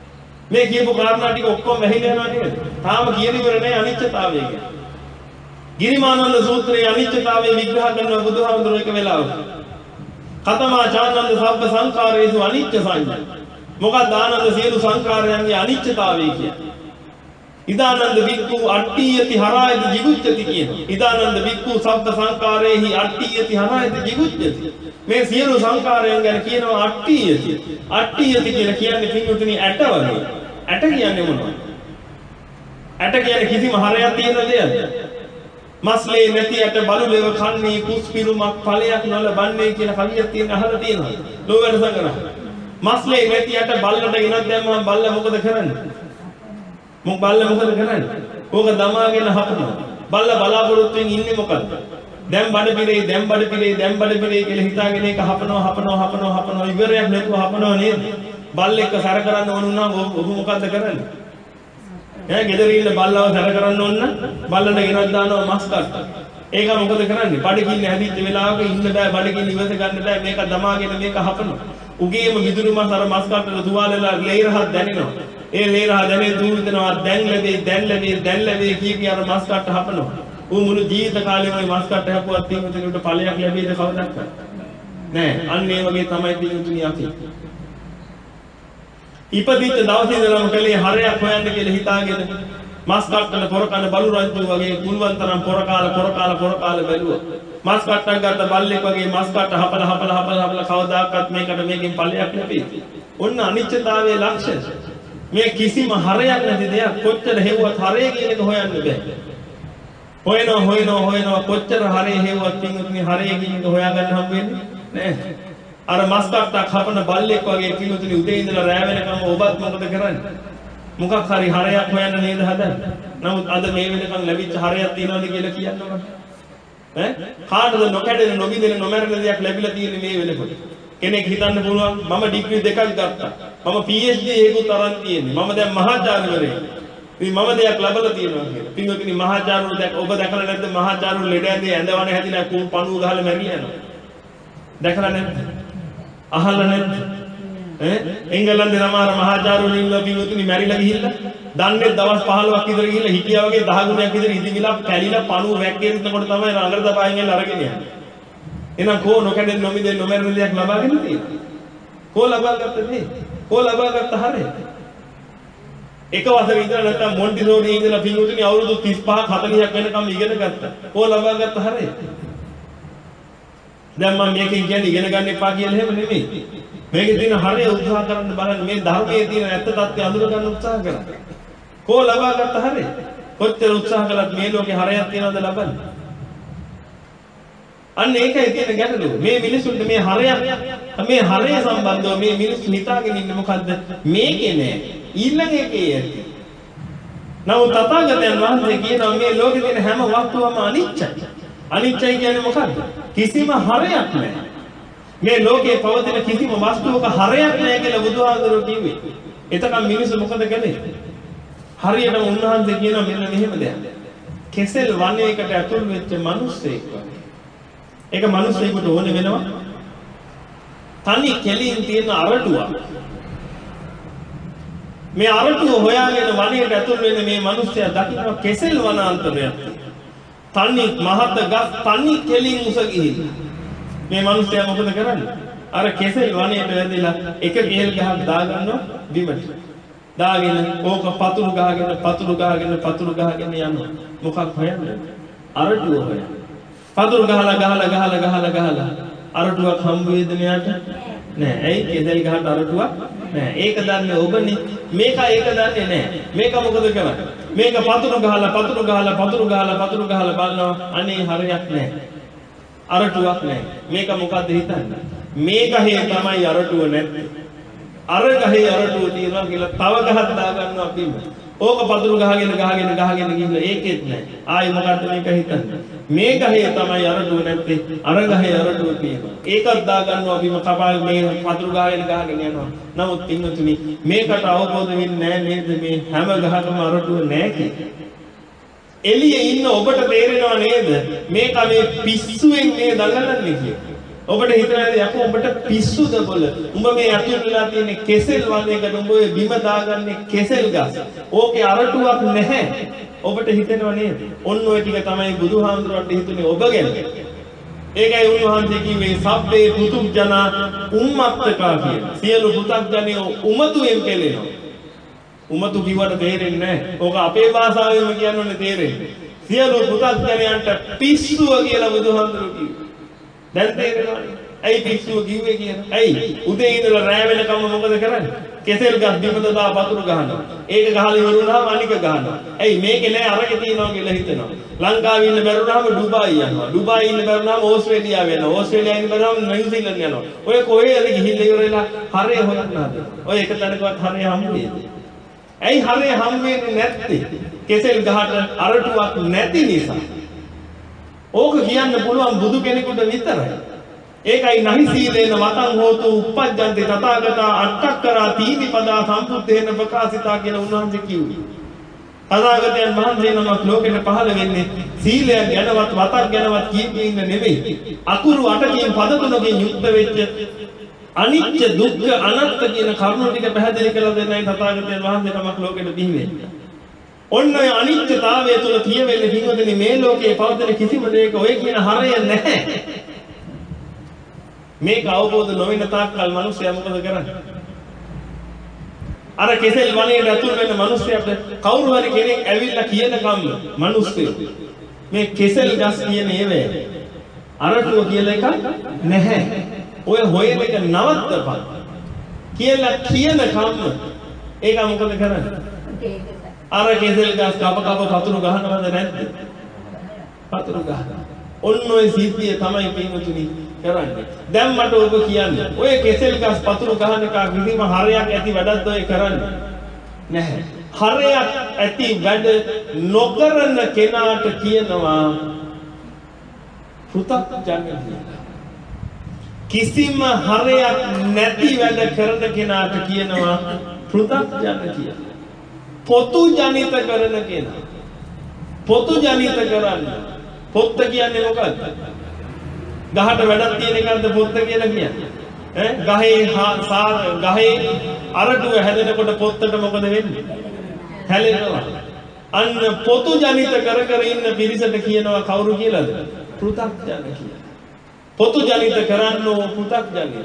මේ කියපු කාරණා ටික ඔක්කොම ඇහිලා යනවා නේද? තාම කියන ඉවර නැහැ අනිත්‍යතාවය කියන්නේ. ගිරිමානන්ද සූත්‍රයේ අනිත්‍යතාවය විග්‍රහ කරන බුදුහාමුදුරුවෝ එක වෙලාවක. කතමා චානන්ද සබ්බ සංඛාරේසු අනිත්‍ය සංඥා. මොකක්ද ආනන්ද සියලු සංඛාරයන්ගේ අනිත්‍යතාවය කියන්නේ? ඉදානන්ද වික්ඛු අට්ඨියති හරායති jigucchati කියනවා. ඉදානන්ද වික්ඛු සබ්බ සංඛාරේහි අට්ඨියති හරායති jigucchati. මේ සියලු සංඛාරයන් ගැන කියනවා අට්ඨියති. අට්ඨියති කියලා කියන්නේ පින්වතුනි ඇට වගේ. ඇට කියන්නේ මොනවද? ඇට කියන්නේ කිසිම හරයක් තියෙන දෙයක්ද? මස්ලේ නැති ඇට බලුලෙව කන්නේ කුස්පිරුමක් ඵලයක් නොලබන්නේ කියලා කවියක් තියෙන අහලා තියෙනවා. ලෝවැඩ සංගරහ. මස්ලේ නැති ඇට බල්ලට ගෙනත් දැම්මම බල්ල මොකද කරන්නේ? මොක බල්ල මොකද කරන්නේ? ඕක දමාගෙන හපනවා. බල්ල බලාපොරොත්තුෙන් ඉන්නේ මොකද්ද? දැන් බඩ පිරේ, දැන් බඩ පිරේ, දැන් බඩ පිරේ කියලා හිතාගෙන ඒක හපනවා, හපනවා, හපනවා, හපනවා ඉවරයක් නැතුව හපනවා නේද? බල්ල එක්ක සැර කරන්න ඕන වුණාම ඔබ මොකද්ද කරන්නේ? ඈ ගෙදර ඉන්න බල්ලව සැර කරන්න ඕන නම් බල්ලට ගෙනත් දානවා මස් කට්ට. ඒක මොකද කරන්නේ? බඩගින්න හැදිච්ච වෙලාවක ඉන්න බෑ, බඩගින්න ඉවස ගන්න බෑ. මේක දමාගෙන මේක හපනවා. උගේම විදුරු මස් අර මස් කට්ටට තුවාලලා ලේරහක් දැනෙනවා. ඒ ලේරහ දැනේ දුරු දෙනවා. දැන් ලැබේ, දැන් ලැබේ, දැන් ලැබේ කිය කිය අර මස් කට්ට හපනවා. ඌ මුළු ජීවිත කාලෙම මේ මස් කට්ට හපුවත් තියෙනකොට ඵලයක් ලැබෙයිද කවදාවත්? නෑ. අන්න ඒ වගේ තමයි තියෙන්නේ අපි. ඉපදිච්ච දවසේ ඉඳලම කලේ හරයක් හොයන්න කියලා හිතාගෙන මස් කට්ටන පොර කන බලු රජු වගේ කුල්වන් තරම් පොර කාල පොර කාල පොර කාල බැලුවා. මස් කට්ටක් ගත්ත බල්ලෙක් වගේ මස් කට්ට හපල හපල හපල හපල කවදාකවත් මේකට මේකෙන් ඵලයක් ලැබෙයි. ඔන්න අනිත්‍යතාවයේ ලක්ෂණ. මේ කිසිම හරයක් නැති දෙයක් කොච්චර හෙව්වත් හරය කියන එක හොයන්න බෑ. හොයනවා හොයනවා හොයනවා කොච්චර හරය හෙව්වත් පින්වතුනි හරය කියන එක හොයාගන්න හම්බ වෙන්නේ නෑ. අර මස් කට්ටක් හපන බල්ලෙක් වගේ පින්වතුනි උදේ ඉඳලා රෑ වෙනකම් ඔබත් මොකද කරන්නේ? මොකක් හරි හරයක් හොයන්න නේද හදන්නේ? නමුත් අද මේ වෙනකම් ලැබිච්ච හරයක් තියනවද කියලා කියන්න ඕන. ඈ කාටද නොකඩෙන නොබිඳෙන නොමැරෙන දෙයක් ලැබිලා තියෙන්නේ මේ වෙනකොට? කෙනෙක් හිතන්න පුළුවන් මම ඩිග්‍රී දෙකක් ගත්තා. මම පී එච් ඩී එකකුත් අරන් තියෙන්නේ. මම දැන් මහාචාර්යවරයෙක්. ඉතින් මම දෙයක් ලැබලා තියෙනවා කියලා. පින්වතුනි මහාචාර්යවරු දැක් ඔබ දැකලා නැද්ද මහාචාර්යවරු ලෙඩ ඇඳේ ඇඳවන හැදිලා කුණු පණුව ගහලා මැරිලා යනවා. දැකලා නැද්ද? අහලා නැද්ද? ඈ එංගලන්තේ සමහර මහාචාර්යවරු ඉන්නවා පින්වතුනි මැරිලා ගිහිල්ලා දන්නේ දවස් පහළොවක් විතර ගිහිල්ලා හිටියා වගේ දහ ගුණයක් විතර ඉදිමිලා කැලිලා පණුව වැක්කෙන්නකොට තමයි රඟර දපාගෙන ගිහලා අරගෙන යන්නේ. එහෙනම් කෝ නොකඩෙන් නොමිදෙන් නොමැරෙන දෙයක් ලබාගෙන තියෙන්නේ. කෝ ලබා ගත්තද මේ? කෝ ලබා ගත්ත හරිය. එක වසරේ ඉඳලා නැත්තම් මොන්ටිසෝරි ඉඳලා පින්වතුනි අවුරුදු තිස් පහක් හතලිහක් වෙනකම් ඉගෙන ගත්තා. කෝ ලබා ගත්ත හරිය. දැන් මම මේකෙන් කියන්නේ ඉගෙන ගන්න එපා කියලා එහෙම නෙමෙයි. මේකේ තියෙන හරිය උත්සාහ කරන්න බලන්න මේ ධර්මයේ තියෙන ඇත්ත தත්ත්වය අඳුර ගන්න උත්සාහ කරන්න. කෝ ලබා ගත්ත හරිය. කොච්චර උත්සාහ කළත් මේ ලෝකේ හරයක් තියනවද ලබන්නේ? අන්න ඒකයි තියෙන ගැටලුව. මේ මිනිසුන්ට මේ හරයක් මේ හරය සම්බන්ධව මේ මිනිස්සු හිතාගෙන ඉන්නේ මොකද්ද? මේකේ නෑ. ඊළඟ එකේ ඇති. නමුත් තථාගතයන් වහන්සේ කියනවා මේ ලෝකේ තියෙන හැම වස්තුවම අනිත්‍යයි. අනිත්‍යයි කියන්නේ මොකද්ද? කිසිම හරයක් නෑ. මේ ලෝකේ පවතින කිසිම වස්තුවක හරයක් නෑ කියලා බුදුහාමුදුරුවෝ කිව්වේ. එතකම් මිනිස්සු මොකද කළේ? හරියටම උන්වහන්සේ කියනවා මෙන්න මෙහෙම දෙයක්. කෙසෙල් වනයේකට ඇතුල් වෙච්ච මිනිස්සෙක් වගේ. ඒක මිනිස්සෙකුට ඕනේ වෙනවා. තනි කෙලින් තියෙන අරටුවක්. මේ අරටුව හොයාගෙන වනයේට ඇතුල් වෙන මේ මිනිස්සයා දකින්න කෙසෙල් වනාන්තරයක්. තනි මහත ගස් තනි කෙලින් උස ගිහින්. මේ මිනිස්සයා මොකද කරන්නේ? අර කෙසෙල් වනයේට වැදිලා එක කෙහෙල් ගහක් දාගන්නවා බිමට. දාගෙන ඕක පතුරු ගහගෙන පතුරු ගහගෙන පතුරු ගහගෙන යනවා. මොකක් හොයන්නේ? අරටුව හොයන්නේ. පතුරු ගහලා ගහලා ගහලා ගහලා ගහලා අරටුවක් හම්බ වේද මෙයාට? නෑ. ඇයි? කෙසෙල් ගහට අරටුවක් නෑ. ඒක දන්නේ ඔබනේ. මේක ඒක දන්නේ නෑ. මේක මොකද කරන්නේ? මේක පතුරු ගහලා පතුරු ගහලා පතුරු ගහලා පතුරු ගහලා බලනවා. අනේ හරියක් නෑ. අරටුවක් නෑ. මේක මොකද්ද හිතන්නේ? මේ ගහේ තමයි අරටුව නැත්තේ. අර ගහේ අරටුව තියනවා කියලා තව ගහක් දාගන්නවා බිම. ඕක පතුරු ගහගෙන ගහගෙන ගහගෙන ගිහිල්ලා ඒකෙත් නෑ. ආයි මොකද්ද මේක හිතන්නේ? මේ ගහේ තමයි අරටුව නැත්තේ. අර ගහේ අරටුව තියෙනවා. ඒකත් දාගන්නවා බිම කපාගෙන මේ පතුරු ගහගෙන ගහගෙන යනවා. නමුත් පින්වතුනි මේකට අවබෝධ වෙන්නේ නෑ නේද මේ හැම ගහකම අරටුව නෑ කියලා. එළියේ ඉන්න ඔබට තේරෙනව නේද මේක මේ පිස්සුවෙන් මේ දඟලන්නේ කියලා. ඔබට හිතනවාද යකෝ උඹට පිස්සුද බොල? උඹ මේ අතුරුලා තියෙන කෙසෙල් වන්නේකට උඹ ඔය බිම දාගන්නේ කෙසෙල් ගස්. ඕකේ අරටුවක් නැහැ. ඔබට හිතෙනව නේද? ඔන්න ඔය ටික තමයි බුදුහාමුදුරන්ට හිතුනේ ඔබ ගැන. ඒකයි උන්වහන්සේ කිව්වේ සබ්බේ පුතුජනා උම්මත්තකා කියන. සියලු පුතග්ජනයෝ උමතුෙන් පෙළෙනවා. උමතු කිව්වට තේරෙන්නේ නැහැ. ඕක අපේ භාෂාවෙන්ම කියන්නෝනේ තේරෙන්නේ. සියලු පුතග්ජනයන්ට පිස්සුව කියලා බුදුහාමුදුරුවෝ කිව්වා. දැන් තේරෙනවනේ. ඇයි පිස්සුව කිව්වේ කියලා? ඇයි? උදේ ඉඳලා රැය වෙනකම් මොකද කරන්නේ? කෙසෙල් ගස් බිම දා වතුර ගහනවා. ඒක ගහලා ඉවරුනහම අනික ගහනවා. ඇයි මේකේ නෑ අරකේ තියනවා කියලා හිතනවා. ලංකාවේ ඉන්න බැරුනහම ඩුබායි යනවා. ඩුබායි ඉන්න බැරුනහම ඕස්ට්‍රේලියාව යනවා. ඕස්ට්‍රේලියාව ඉන්න බැරුනහම නිව්සීලන්ත යනවා. ඔය කොහේද ගිහිල්ලා ඉවරලා හරය හොයන්න හදනවා. ඔය එක තැනකවත් හරය හම්බ වෙන්නේ. ඇයි හරය හම්බ වෙන්නේ නැත්තේ? කෙසෙල් ගහට අරටුවක් නැති නිසා. ඕක කියන්න පුළුවන් බුදු කෙනෙකුට විතරයි. ඒකයි නහි සීලේන වතං හෝතු උප්පජ්ජන්ති තථාගතා අට්ඨක්කරා තීති පදා සම්පුත්තේන ප්‍රකාශිතා කියලා උන්වහන්සේ කිව්වේ. තථාගතයන් වහන්සේ නමක් ලෝකෙට පහළ වෙන්නේ සීලයක් ගැනවත් වතක් ගැනවත් කියමින් ඉන්න නෙවෙයි. අකුරු අටකින් පද තුනකින් යුක්ත වෙච්ච අනිත්‍ය දුක්ඛ අනාත්ම කියන කරුණු ටික පැහැදිලි කරලා දෙන්නයි තථාගතයන් වහන්සේ නමක් ලෝකෙට බිහි වෙන්නේ. ඔන්න ඔය අනිත්‍යතාවය තුළ කියවෙන්නේ කිව්වදනේ මේ ලෝකේ පවතින කිසිම දෙයක ඔය කියන හරය නැහැ. මේක අවබෝධ නොවන තාක්කල් මිනිස්සයා මොකද කරන්නේ? අර කෙසෙල් වනයේට ඇතුල් වෙන මිනිස්සයාට කවුරු හරි කෙනෙක් ඇවිල්ලා කියන කම්ම මිනිස්සු මේ කෙසෙල් ගස් කියන ඒවේ අරටුව කියලා එකක් නැහැ. ඔය හොයන එක නවත්තපන් කියලා කියන කම්ම ඒක මොකද කරන්නේ? අර කෙසෙල් ගස් කප කප පතුරු ගහනවද නැද්ද? පතුරු ගහනවා. ඔන්න ඔය සිද්ධිය තමයි පින්වතුනි කරන්නේ. දැන් මට ඔබ කියන්නේ ඔය කෙසෙල් ගස් පතුරු ගහන එක කිසිම හරයක් ඇති වැඩක්ද ඔය කරන්නේ? නැහැ. හරයක් ඇති වැඩ නොකරන කෙනාට කියනවා පෘථග්ජන කියලා. කිසිම හරයක් නැති වැඩ කරන කෙනාට කියනවා පෘථග්ජන කියලා. පොතු ජනිත කරන කෙනා. පොතු ජනිත කරන්න. පොත්ත කියන්නේ මොකක්ද? ගහට වැඩක් තියෙන එකක්ද පොත්ත කියලා කියන්නේ? ඈ ගහේ සාර ගහේ අරටුව හැදෙනකොට පොත්තට මොකද වෙන්නේ? හැලෙනවා. අන්න පොතු ජනිත කර කර ඉන්න පිරිසට කියනවා කවුරු කියලාද? පෘථග්ජන කියලා. පොතු ජනිත කරන්නෝ පෘථග්ජනය.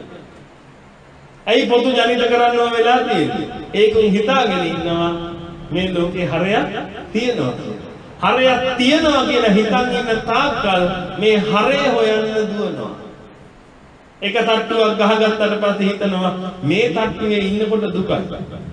ඇයි පොතු ජනිත කරන්නෝ වෙලා තියෙන්නේ? ඒකෙන් හිතාගෙන ඉන්නවා මේ ලෝකේ හරයක් තියෙනවා කියලා. හරයක් තියෙනවා කියලා හිතන් ඉන්න තාක්කල් මේ හරය හොයන්න දුවනවා. එක තට්ටුවක් ගහගත්තට පස්සේ හිතනවා මේ තට්ටුවේ ඉන්නකොට දුකයි.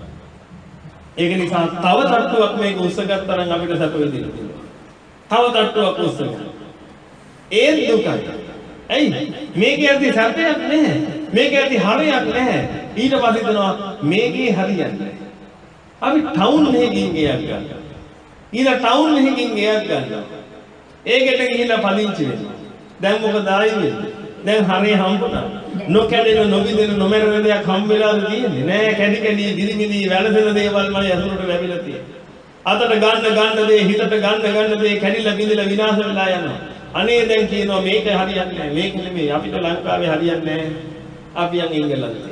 ඒක නිසා තව තට්ටුවක් මේක උස්සගත්තා නම් අපිට සැප විඳින්න පුළුවන්. තව තට්ටුවක් උස්සගන්න. ඒ දුකයි. ඇයි? මේකේ ඇති සැපයක් නැහැ. මේකේ ඇති හරයක් නැහැ. ඊට පස්සේ හිතනවා මේකේ හරියන්නේ. අපි ටවුන් එකකින් ගියක් ගන්නවා. ඊළ ටවුන් එකකින් ගියක් ගන්නවා. ඒකට ගිහිල්ලා පදිංචි වෙනවා. දැන් මොකද ආයි වෙන්නේ? දැන් හරිය හම්බුණා. නොකැඩෙන නොබිඳෙන නොමරන දෙයක් හම් වෙලාද තියෙන්නේ? නෑ කැඩි කැඩි දිලි මිලි වැළඳෙන දේවල් මම අසුරට ලැබිලා තියෙනවා. අතට ගන්න ගන්න දේ හිතට ගන්න ගන්න දේ කැඩිලා බිඳිලා විනාශ වෙලා යනවා. අනේ දැන් කියනවා මේක හරියන්නේ නෑ. මේක නෙමෙයි අපිට ලංකාවේ හරියන්නේ නෑ. අපි යන් එංගලන්තේ.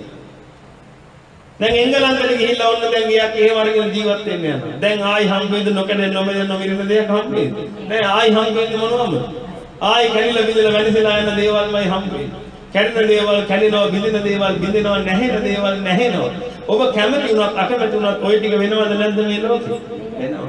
දැන් එංගලන්තෙට ගිහිල්ලා ඔන්න දැන් ගියක් එහෙම අරගෙන ජීවත් වෙන්න යනවා. දැන් ආයි හම්බෙයිද නොකඩෙන්න නොමෙන්න නොමිරෙන දෙයක් හම්බෙයිද? නෑ ආයි හම්බෙන්නේ මොනවද? ආයි කැඩිලා බිඳිලා වැනිසලා යන දේවල්මයි හම්බෙන්නේ. කැඩෙන දේවල් කැඩෙනවා, බිඳින දේවල් බිඳිනවා, නැහෙන දේවල් නැහෙනවා. ඔබ කැමති වුණත් අකමැති වුණත් ওই ටික වෙනවද නැද්ද මේ ලෝකේ? වෙනවා.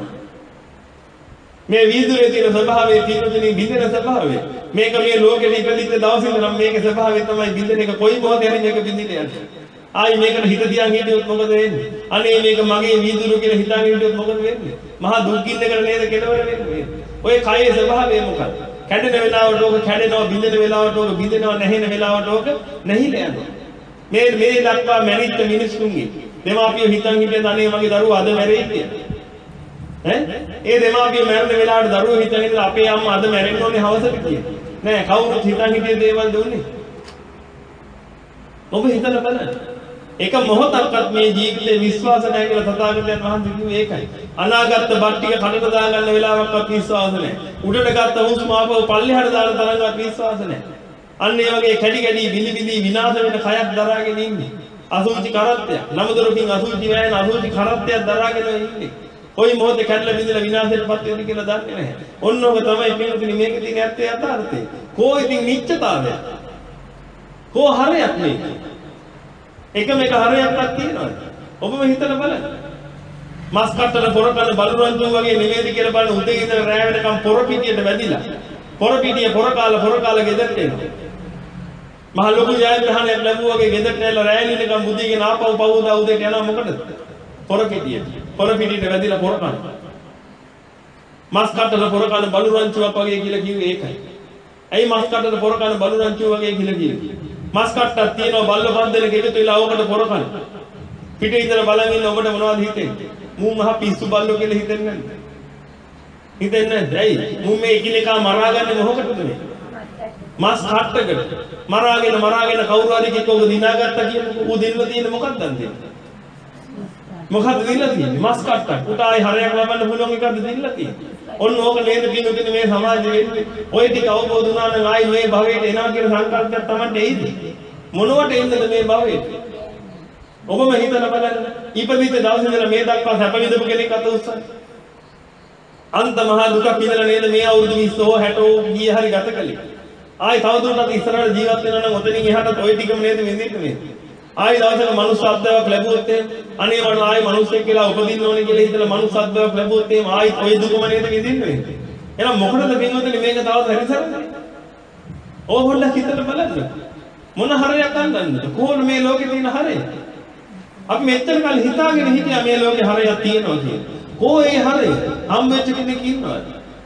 මේ වීදුරේ තියෙන ස්වභාවය පිටුදිනේ බිඳින ස්වභාවය. මේක මේ ලෝකෙ ඉපදිච්ච දවසේ ඉඳන් මේකේ ස්වභාවය තමයි බිඳින එක. කොයි මොහොතේ හරි මේක බිඳින්න යන්නේ. ආයි මේකට හිත තියන් හිටියොත් මොකද වෙන්නේ? අනේ මේක මගේ වීදුරු කියලා හිතාගෙන හිටියොත් මොකද වෙන්නේ? මහා දුක්ගින්නකට නේද කෙලවර වෙන්නේ? ඔය කයේ ස්වභාවය මොකක්ද? කැඩෙන වෙලාවට ඕක කැඩෙනවා, බිඳෙන වෙලාවට ඕක බිඳෙනවා, නැහෙන වෙලාවට ඕක නැහිලා යනවා. මේ මේ දක්වා මැරිච්ච මිනිස්සුන්ගේ දෙමාපියෝ හිතන් හිටියද අනේ මගේ දරුවා අද මැරෙයි කියලා. ඈ? ඒ දෙමාපියෝ මැරෙන වෙලාවට දරුවෝ හිතන් හිටියද අපේ අම්මා අද මැරෙන්න ඕනේ හවසට කියලා. නෑ කවුරුත් හිතන් හිටිය දේවල් දුන්නේ. ඔබ හිතලා බලන්න. එක මොහොතක්වත් මේ ජීවිතේ විශ්වාස නැහැ කියලා තථාගතයන් වහන්සේ කිව්වේ ඒකයි. අනාගත බට්ටික කඩට දාගන්න වෙලාවක්වත් විශ්වාස නැහැ. උඩට ගත්ත හුස්ම ආපහු පල්ලෙහාට දාන තරම්වත් විශ්වාස නැහැ. අන්න ඒ වගේ කැඩි කැඩි විලි විලි විනාශ වෙන කයක් දරාගෙන ඉන්නේ. අසුචි කරත්තයක්. නමුදොරකින් අසුචි වැයෙන අසුචි කරත්තයක් දරාගෙන ඉන්නේ. කොයි මොහොතේ කැඩලා බිඳලා විනාශයටපත් වෙන්නේ කියලා දන්නේ නැහැ. ඔන්න ඔබ තමයි පින්තුනි මේකේ තියෙන ඇත්තේ යථාර්ථය. කෝ ඉතින් නිච්චතාවය. කෝ හරයක් මේක. එකම එක හරයක්වත් තියෙනවද? ඔබම හිතලා බලන්න. මස් කට්ටර පොර කන බලුරන්තු වගේ නෙමෙයිද කියලා බලන උදේ ඉඳලා රැය වෙනකම් පොර පිටියට වැදිලා. පොර පිටිය පොර කාලා පොර කාලා ගෙදරට එනවා. මහ ලොකු ජයග්‍රහණයක් ලැබුවා වගේ ගෙදරට ඇවිල්ලා රැය නිකම් බුදිගෙන ආපහු පවුදා උදේට යනවා මොකටද? පොර පිටිය. පොර පිටියට වැදිලා පොර කන. මස් කට්ටර පොර කන බලුරන්තුවක් වගේ කියලා කිව්වේ ඒකයි. ඇයි මස් කට්ටර පොර කන බලුරන්තුව වගේ කියලා කිව්වේ? මස් කට්ටක් තියෙනවා බල්ල පන්දලක එකතු වෙලා ඕකට පොර කන. පිටේ ඉඳලා බලන් ඉන්න ඔබට මොනවද හිතෙන්නේ? මූ මහ පිස්සු බල්ලෝ කියලා හිතෙන්නේ නැද්ද? හිතෙන්නේ නැද්ද? ඇයි? මූ මේ එකිනෙකා මරාගන්නේ මොකටද මේ? මස් කට්ටකට මරාගෙන මරාගෙන කවුරු හරි කිව්වොත් දිනාගත්තා කියනකො ඌ දෙන්න තියෙන්නේ මොකක්ද අන්තිම? මොකක්ද දෙන්න තියෙන්නේ? මස් කට්ටක්. උට ආයි හරයක් ලබන්න පුළුවන් එකක්ද දෙන්න තියෙන්නේ? ඔන්න ඕක නේද පින්වතුනි මේ සමාජයේ වෙන්නේ. ඔය ටික අවබෝධ වුණා නම් ආයි මේ භවයට එනවා කියන සංකල්පයක් Tamanට එයිද? මොනවට එන්නද මේ භවයට? ඔබම හිතලා බලන්න. ඉපදිච්ච දවසේ ඉඳලා මේ දක්වා සැප විඳපු කෙනෙක් අත උස්සන්න. අන්ත මහා දුක පිළිලා නේද මේ අවුරුදු විස්සෝ හැටෝ ගිය හරි ගත කළේ. ආයි තවදුරටත් ඉස්සරහට ජීවත් වෙනවා නම් ඔතනින් එහාටත් ওই ටිකම නේද විඳින්නේ මේ. ආයි දවසක මනුස්සත්වයක් ලැබුවොත් අනේ මම ආයි මනුස්සයෙක් කියලා උපදින්න ඕනේ කියලා හිතලා මනුස්සත්වයක් ලැබුවොත් එහෙම ආයි ওই දුකම නේද විඳින්නේ. එහෙනම් මොකටද පින්වතුනි මේක තවත් හැරිසරන්නේ? ඕක හොල්ලා හිතලා බලන්න. මොන හරයක් ගන්නන්නද? කොහොම මේ ලෝකේ තියෙන හරය? අපි මෙච්චර කල් හිතාගෙන හිටියා මේ ලෝකේ හරයක් තියෙනවා කියලා. කෝ ඒ හරය? හම්බෙච්ච කෙනෙක් ඉන්නවද?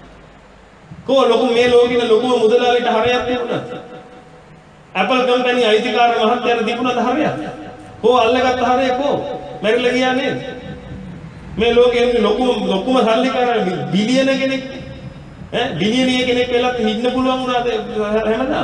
කෝ ලොකු මේ ලෝකෙන ලොකුම මුදලාලිට හරයක් තිබුණාද? Apple company අයිතිකාර මහත්තයාට තිබුණාද හරයක්? කෝ අල්ලගත්ත හරය කෝ? මැරිලා ගියා නේද? මේ ලෝකෙන් ලොකුම ලොකුම සල්ලිකාර බිලියන කෙනෙක් ඈ බිලියනිය කෙනෙක් වෙලත් ඉන්න පුළුවන් වුණාද හැමදාම?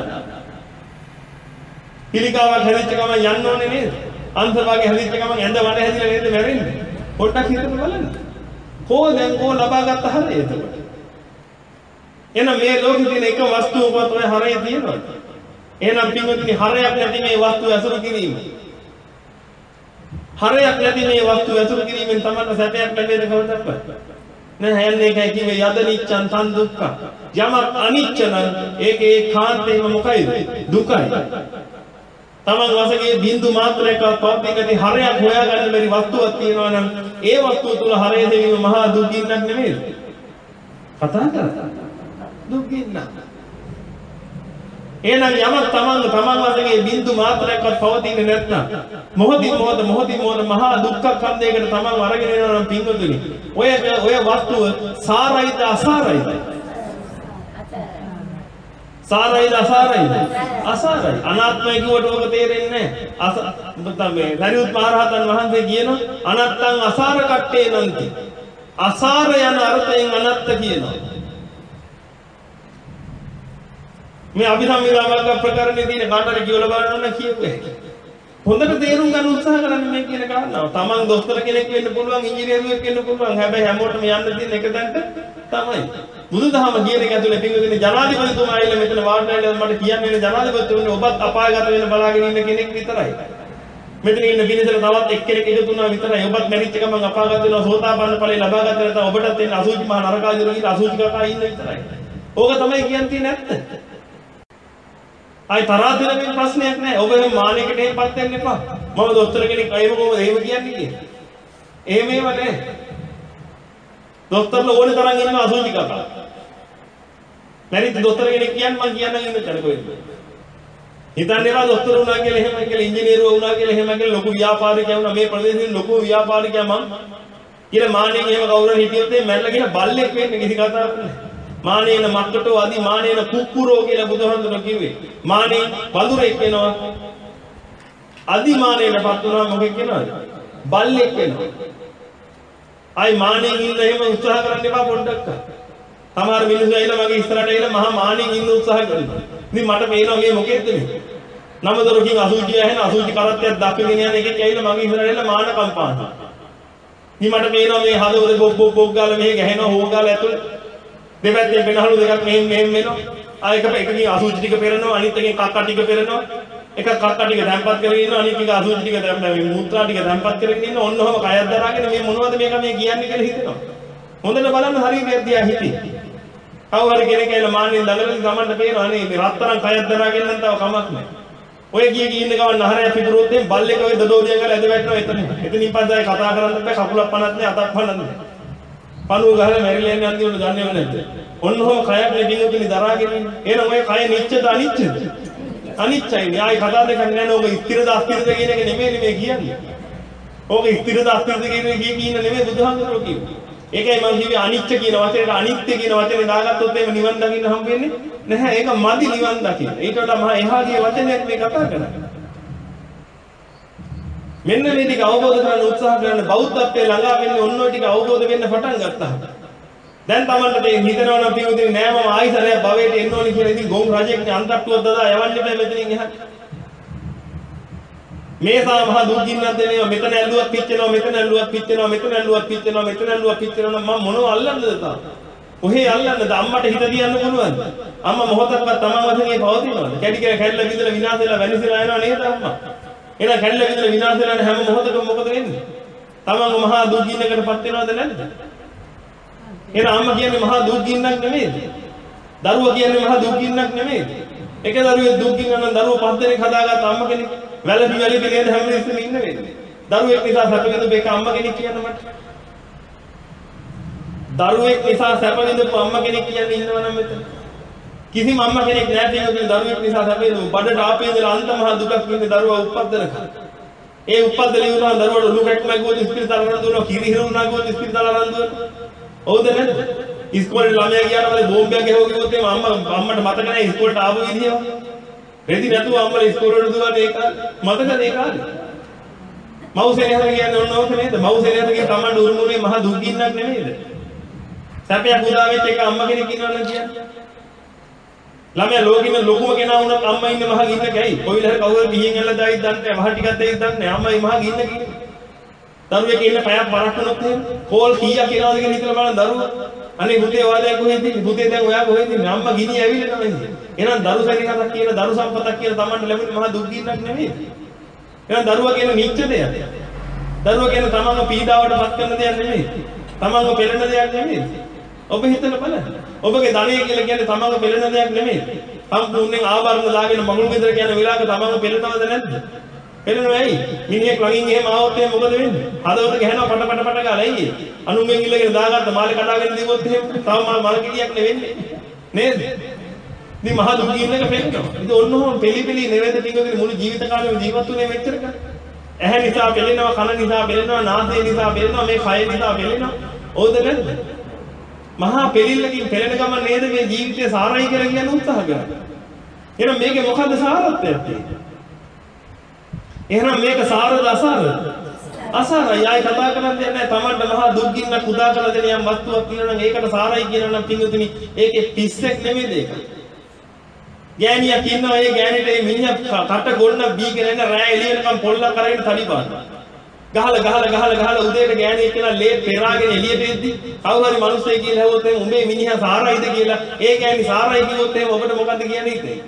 පිළිකාවක් හැදිච්ච ගමන් යන්න ඕනේ නේද? අන්තභාගයේ හැදිච්ච ගමන් ඇඳ වඩ හැදිලා නේද මැරෙන්නේ? පොඩ්ඩක් හිතලා බලන්න. කෝ දැන් කෝ ලබාගත්ත හරය එතකොට? එහෙනම් මේ ලෝකේ තියෙන එක වස්තුවකවත් ඔය හරය තියෙනවද? එහෙනම් පින්වතුනි හරයක් නැති මේ වස්තුව ඇසුරු කිරීම. හරයක් නැති මේ වස්තුව ඇසුරු කිරීමෙන් තමයි සැපයක් ලැබෙන්නේ කවදාවත්. නෑ යන්නේ ඒකයි කිව්වේ යද නිච්ඡන් තන් දුක්ඛ. යමක් අනිච්ච නම් ඒකේ කාන්තේම මොකයිද? දුකයි. තමන් වශයෙන් බින්දු මාත්‍රයකවත් පවතින නැති හරයක් හොයාගන්න බැරි වස්තුවක් තියෙනවා නම් ඒ වස්තුව තුල හරය දෙවීම මහා දුකින්නක් නෙමෙයි. කතා කරා. දුකින්න. එහෙනම් යමක් තමන් තමන් වශයෙන් බින්දු මාත්‍රයක්වත් පවතින්නේ නැත්නම් මොහොතින් මොහොත මොහොතින් මොහොත මහා දුක්ඛ කන්දේකට තමන් අරගෙන යනවා නම් පින්වතුනි ඔය ඔය වස්තුව සාරයිද අසාරයිද? සාරයිද අසාරයිද? අසාරයි. අනාත්මයි කියවට ඔබ තේරෙන්නේ නැහැ. අස මේ සරියුත් මහරහතන් වහන්සේ කියනවා අනත්තං අසාර කට්ටේ නන්ති. අසාර යන අර්ථයෙන් අනත්ත කියනවා. මේ අභිධම්මිකාවක ප්‍රකරණේ තියෙන කාටරි කියවලා බලන්න නම් කියුවේ. හොඳට තේරුම් ගන්න උත්සාහ කරන්න මේ කියන කාරණාව. තමන් දොස්තර කෙනෙක් වෙන්න පුළුවන්, ඉංජිනේරුවෙක් වෙන්න පුළුවන්. හැබැයි හැමෝටම යන්න තියෙන එක තැනට තමයි. බුදුදහම කියන එක ඇතුලේ පින්වතුනි ජනාධිපතිතුමා ආවිල්ලා මෙතන වාඩි වෙලා මට කියන්නේ ජනාධිපතිතුමනි ඔබත් අපායගත වෙන බලාගෙන ඉන්න කෙනෙක් විතරයි. මෙතන ඉන්න විනිසල තවත් එක්කෙනෙක් එකතු වුණා විතරයි. ඔබත් මැරිච්ච ගමන් අපායගත වෙනවා සෝතාපන්න ඵලෙ ලබා ගන්න නැත්නම් ඔබටත් එන්න අසුචි මහ නරකාදිර කියලා අසුචි කකා ඉන්න විතරයි. ඕක තමයි කියන්නේ නැත්ත. ආයි තරහ දෙන ප්‍රශ්නයක් නැහැ. ඔබ මේ මානෙකට එහෙමපත් වෙන්න එපා. මම දොස්තර කෙනෙක් අයම කොහොමද එහෙම කියන්නේ කියලා. එහෙම ඒව නැහැ. දොස්තරලා ඕනේ තරම් ඉන්න අසුචි කකා. මැරිච්ච දොස්තර කෙනෙක් කියන්නේ මම කියන්න ඉන්න තැන කොහෙද? හිතන්නේ ඒවා දොස්තර වුණා කියලා එහෙම කියලා ඉංජිනේරුවෝ වුණා කියලා එහෙම කියලා ලොකු ව්‍යාපාරිකයා වුණා මේ ප්‍රදේශයේ ලොකු ව්‍යාපාරිකයා මම කියලා මානෙන් එහෙම කවුරු හරි හිටියොත් ඒ මැරලා කියලා බල්ලෙක් වෙන්නේ කිසි කතාවක් නැහැ. මානේන මක්කටෝ අදි මානේන කුක්කුරෝ කියලා බුදුහාමුදුරුවෝ කිව්වේ. මානේ වඳුරෙක් වෙනවා. අදි මානේනපත් වුණා මොකෙක් වෙනවද? බල්ලෙක් වෙනවා. ආයි මානෙන් ඉන්න එහෙම උත්සාහ කරන්න එපා පොඩ්ඩක්. සමහර මිනිස්සු ඇවිල්ලා මගේ ඉස්සරහට ඇවිල්ලා මහා මානෙන් ඉන්න උත්සාහ කරනවා. ඉතින් මට පේනවා මේ මොකෙද්ද මේ? නමදොරකින් අසුචි ඇහෙන අසුචි කරත්තයක් දක්වගෙන යන එකෙක් ඇවිල්ලා මගේ ඉස්සරහට ඇවිල්ලා මාන කම්පානවා. ඉතින් මට පේනවා මේ හදවත බොක් බොක් බොක් ගාලා මෙහෙ ගහනවා හොගාලා ඇතුළේ දෙපැත්තේ වෙනහළු දෙකක් මෙහෙම මෙහෙම වෙනවා. ආ එක එකකින් අසුචි ටික පෙරනවා අනිත් එකෙන් කක්ක ටික පෙරනවා එක කක්ක ටික තැම්පත් කරගෙන ඉන්නවා අනිත් එක අසුචි ටික තැම්පත් මුත්‍රා ටික තැම්පත් කරගෙන ඉන්නවා ඔන්න ඔහම කයක් දරාගෙන මේ මොනවද මේක මේ කියන්නේ කියලා හිතෙනවා හොඳට බලන්න හරියට දිහා හිතේ කවුරු හරි කෙනෙක් ඇවිල්ලා මාන්නේ දඟලන ගමන්න පේනවා අනේ මේ රත්තරන් කයක් දරාගෙන නම් තව කමක් නැහැ ඔය ගිය ගිය ඉන්න ගමන් නහරයක් පිටුරුවොත් එම් බල්ලෙක් ඔය දඩෝදිය කරලා ඇද වැටෙනවා එතන එතනින් පස්සේ කතා කරන්න බෑ කකුලක් පනත් නැහැ අතක් පනත් නැහැ පණුව ගහලා මැරිලා යන්නේ අන්තිමට දන්නේම නැද්ද ඔන්න ඔහම කයක් නෙදිනුතුනි දරාගෙන ඉන්නේ එහෙනම් ඔය කය නිච්චද අනිච්චද අනිච්චයි නේ ආයි කතා දෙකක් නැහැ නෝක ස්ථිරද අස්ථිරද කියන එක නෙමෙයි මේ කියන්නේ ඕක ස්ථිරද අස්ථිරද කියන එක කිය කින්න නෙමෙයි බුදුහාමුදුරුවෝ කිව්වේ ඒකයි මම කිව්වේ අනිච්ච කියන වචනේට අනිත්‍ය කියන වචනේ දාගත්තොත් එහෙම නිවන් දකින්න හම්බ වෙන්නේ නැහැ ඒක මදි නිවන් දකින්න ඊට වඩා මහා එහා ගිය වචනයක් මේ කතා කරන්නේ මෙන්න මේ ටික අවබෝධ කරගන්න උත්සාහ කරන බෞද්ධත්වයේ ළඟා වෙන්නේ ඔන්න ඔය ටික අවබෝධ වෙන්න පටන් ගත්තා දැන් Tamanට මේ හිතනවා නම් පිටුදින් නෑ මම ආයිසරයක් භවයට එන්න ඕනි කියලා ඉතින් ගොම් රජෙක්නේ අන්තට්ටුවක් දාලා යවන්න බෑ මෙතනින් එහාට මේ සා මහ දුක්ගින්නක් දෙනවා මෙතන ඇල්ලුවක් පිච්චෙනවා මෙතන ඇල්ලුවක් පිච්චෙනවා මෙතන ඇල්ලුවක් පිච්චෙනවා මෙතන ඇල්ලුවක් පිච්චෙනවා මම මොනව අල්ලන්නද තාම කොහේ අල්ලන්නද අම්මට හිත තියන්න පුළුවන්ද අම්මා මොහොතක්වත් Taman වශයෙන් පවතිනවද කැඩි කැඩ කැඩලා විදලා විනාශ වෙලා වෙනසලා යනවා නේද අම්මා එහෙනම් කැඩලා විදලා විනාශ වෙලා හැම මොහොතකම මොකද වෙන්නේ Taman මහා දුක්ගින්නකටපත් වෙනවද නැද්ද එහෙනම් අම්මා කියන්නේ මහා දුක්ගින්නක් නෙමෙයිද දරුවා කියන්නේ මහා දුක්ගින්නක් නෙමෙයිද එක දරුවෙක් දුක්ගින්න නම් දරුවෝ පස් දෙනෙක් හදාගත්ත අම්මා කෙනෙක් වැලපි වැලපි නේද හැම වෙලෙම ඉන්න වෙන්නේ. දරුවෙක් නිසා සැප විඳපු එක අම්මා කෙනෙක් කියන්න මට. දරුවෙක් නිසා සැප විඳපු අම්මා කෙනෙක් කියන්න ඉන්නවනම් මෙතන. කිසිම අම්මා කෙනෙක් නැහැ කියන දරුවෙක් නිසා සැප විඳපු බඩට ආපේ ඉඳලා අන්ත මහ දුකක් විඳින දරුවා උපද්දනකම්. ඒ උපද්දලේ වුණා දරුවට ලු කැට්ටමක් ගොඩ ඉස්පිරිතාල අරන් දුවනවා කිරි හිරුණා ගොඩ ඉස්පිරිතාල අරන් දුවනවා. හවුද නැද්ද? ඉස්කෝලේ ළමයා ගියාම වල බෝම්බයක් ගහුවා කිව්වොත් එහම අම්මා අම්මට මතක නැහැ ඉස්කෝලේට ආපු විදියව. රෙදි නැතුව අම්මලා ඉස්කෝලේට දුවන්නේ ඒක මතකද ඒ කාලේ මවුසේ නේද කියන්නේ ඔන්න ඕක නේද මවුසේ නේද කියන්නේ Tamanට උරුමුනේ මහ දුක්ගින්නක් නෙමෙයිද සැපයක් උදා වෙච්ච එක අම්මා කෙනෙක් ඉන්නවනම් කියන්නේ ළමයා ලෝකෙින් ලොකුම කෙනා වුණත් අම්මා ඉන්න මහ ගින්න කැයි කොයිල හරි කවුරු ගිහින් ඇල්ල දායි දන්නේ මහ ටිකක් දෙයි දන්නේ අම්මයි මහ ගින්න කියන්නේ දරුවෙක් ඉන්න පැයක් පරක් වුණොත් එහෙම කෝල් කීයක් එනවද කියලා හිතලා බලන්න දරුවා අනේ පුතේ වාදයක් කොහෙන්ද ඉන්නේ පුතේ දැන් ඔයා කොහෙන්ද ඉන්නේ අම්මා ගිනි ඇවිල්ලා තමයි එහෙනම් දරු සැනිකක් කියන දරු සම්පතක් කියන Tamanට ලැබුණේ මහා දුක් ගින්නක් නෙමෙයි එහෙනම් දරුවා කියන නිච්ච දෙයක් දරුවා කියන Tamanව පීඩාවටපත් කරන දෙයක් නෙමෙයි Tamanව පෙළෙන දෙයක් නෙමෙයි ඔබ හිතලා බලන්න ඔබගේ ධනය කියලා කියන්නේ Tamanව පෙළෙන දෙයක් නෙමෙයි සම්පූර්ණයෙන් ආභරණ දාගෙන මඟුල් ගෙදර කියන වෙලාවක Tamanව පෙළෙනවද නැද්ද පෙළෙනවා ඇයි මිනිහෙක් ළඟින් එහෙම ආවොත් එහෙම මොකද වෙන්නේ හදවත ගහනවා පට පට පට ගාලා ඇයි අනුන්ගෙන් ඉල්ලගෙන දාගත්ත මාළේ කඩාගෙන දිවොත් එහෙම තව මාල් ගෙඩියක් නෙවෙන්නේ නේද ඉතින් මහා දුක් ගින්නක පෙළෙනවා ඉතින් ඔන්න ඔහොම පෙලි පෙලි නෙවෙද ටිකකින් මුළු ජීවිත කාලෙම ජීවත් වුණේ මෙච්චරක ඇහැ නිසා පෙළෙනවා කන නිසා පෙළෙනවා නාසය නිසා පෙළෙනවා මේ කය නිසා පෙළෙනවා ඕද නැද්ද මහා පෙලිල්ලකින් පෙළෙන ගමන් නේද මේ ජීවිතය සාරයි කියලා කියන උත්සාහ කරන්නේ එහෙනම් මේකේ මොකද්ද සාරත්වයක් තියෙන්නේ එහෙනම් මේක සාරද අසාරද අසාරයි ආයි කතා කරන්නේ නැහැ Tamanට මහා දුක් ගින්නක් උදා කරලා දෙන යම් වස්තුවක් කියනවා නම් ඒකට සාරයි කියනවා නම් පිංගුතුනි ඒකේ පිස්සෙක් නෙමෙයිද ඒක ගෑණියක් ඉන්නවා ඒ ගෑණිට මේ මිනිහා කට ගොන්න බීගෙන යන රෑ එළියටකම් පොල්ලක් කරගෙන තලිපාන ගහලා ගහලා ගහලා ගහලා උදේට ගෑණියෙක් කියලා ලේ පෙරාගෙන එළියට එද්දි කවුරු හරි මිනිස්සෙක් කියලා හැවොත් එහෙනම් උඹේ මිනිහා සාරයිද කියලා ඒ ගෑණි සාරයි කිව්වොත් එහෙනම් ඔබට මොකද්ද කියන්නේ ඉතින්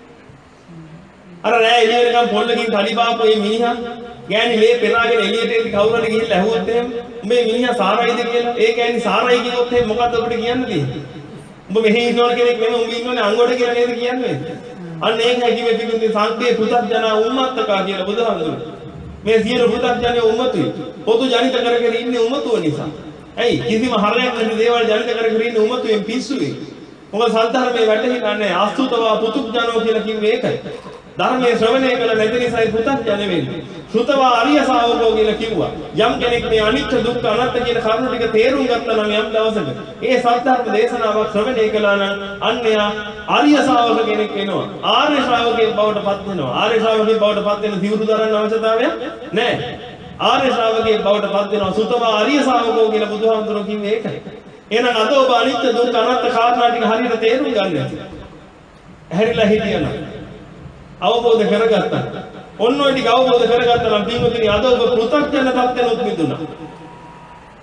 අර රෑ එළියටකම් පොල්ලකින් තලිපාපු මේ මිනිහා ගෑණි ලේ පෙරාගෙන එළියට එද්දි කවුරු හරි ගිහිල්ලා ඇහුවොත් එහෙනම් උඹේ මිනිහා සාරයිද කියලා ඒ ගෑණි සාරයි කිව්වොත් එහෙනම් මොකද්ද ඔබට කියන්න තියෙන්නේ උඹ මෙහි ඉන්නවන කෙනෙක් නෙමෙයි උඹ ඉන්නවනේ අංගොඩ කියලා නේද කියන්නේ අන්න ඒකයි කිව්වේ පිටුන්ගේ සංකේ පුතග්ජන උම්මත්තකා කියලා බුදුහාමුදුරුවෝ මේ සියලු පුතග්ජනය උම්මතුයි පොදු ජනිත කරගෙන ඉන්නේ උම්මතුව නිසා ඇයි කිසිම හරයක් නැති දේවල් ජනිත කරගෙන ඉන්නේ උම්මතුයෙන් පිස්සුවේ මොකද සද්ධර්මයේ වැටහින්නේ ආස්තුතවා පුතුග්ජනෝ කියලා කිව්වේ ඒකයි ධර්මයේ ශ්‍රවණය කළ නැති නිසායි පුතග්ජන වෙන්නේ සුතවා අරිය ශාවකෝ කියලා කිව්වා යම් කෙනෙක් මේ අනිත්‍ය දුක්ඛ අනාත්ම කියන කරුණු ටික තේරුම් ගත්තා නම් යම් දවසක ඒ සත්‍යධර්ම දේශනාවක් ශ්‍රවණය කළා නම් අන්‍යයා ආර්ය ශ්‍රාවක කෙනෙක් වෙනවා ආර්ය ශ්‍රාවකයෙක් බවට පත් වෙනවා ආර්ය ශ්‍රාවකයෙක් බවට පත් වෙන සිවුරු දරන්න අවශ්‍යතාවයක් නැහැ ආර්ය ශ්‍රාවකයෙක් බවට පත් වෙනවා සුතවා ආර්ය ශ්‍රාවකෝ කියලා බුදුහාමුදුරුවෝ කිව්වේ ඒකයි එහෙනම් අද ඔබ අනිත්‍ය දුක්ඛ අනාත්ම කාරණා ටික හරියට තේරුම් ගන්න ඇහැරිලා හිටියනම් අවබෝධ කරගත්තා ඔන්න ඔය ටික අවබෝධ කරගත්තා නම් පින්වතුනි අද ඔබ පෘථග්ජන තත්ත්වෙනුත් මිදුණා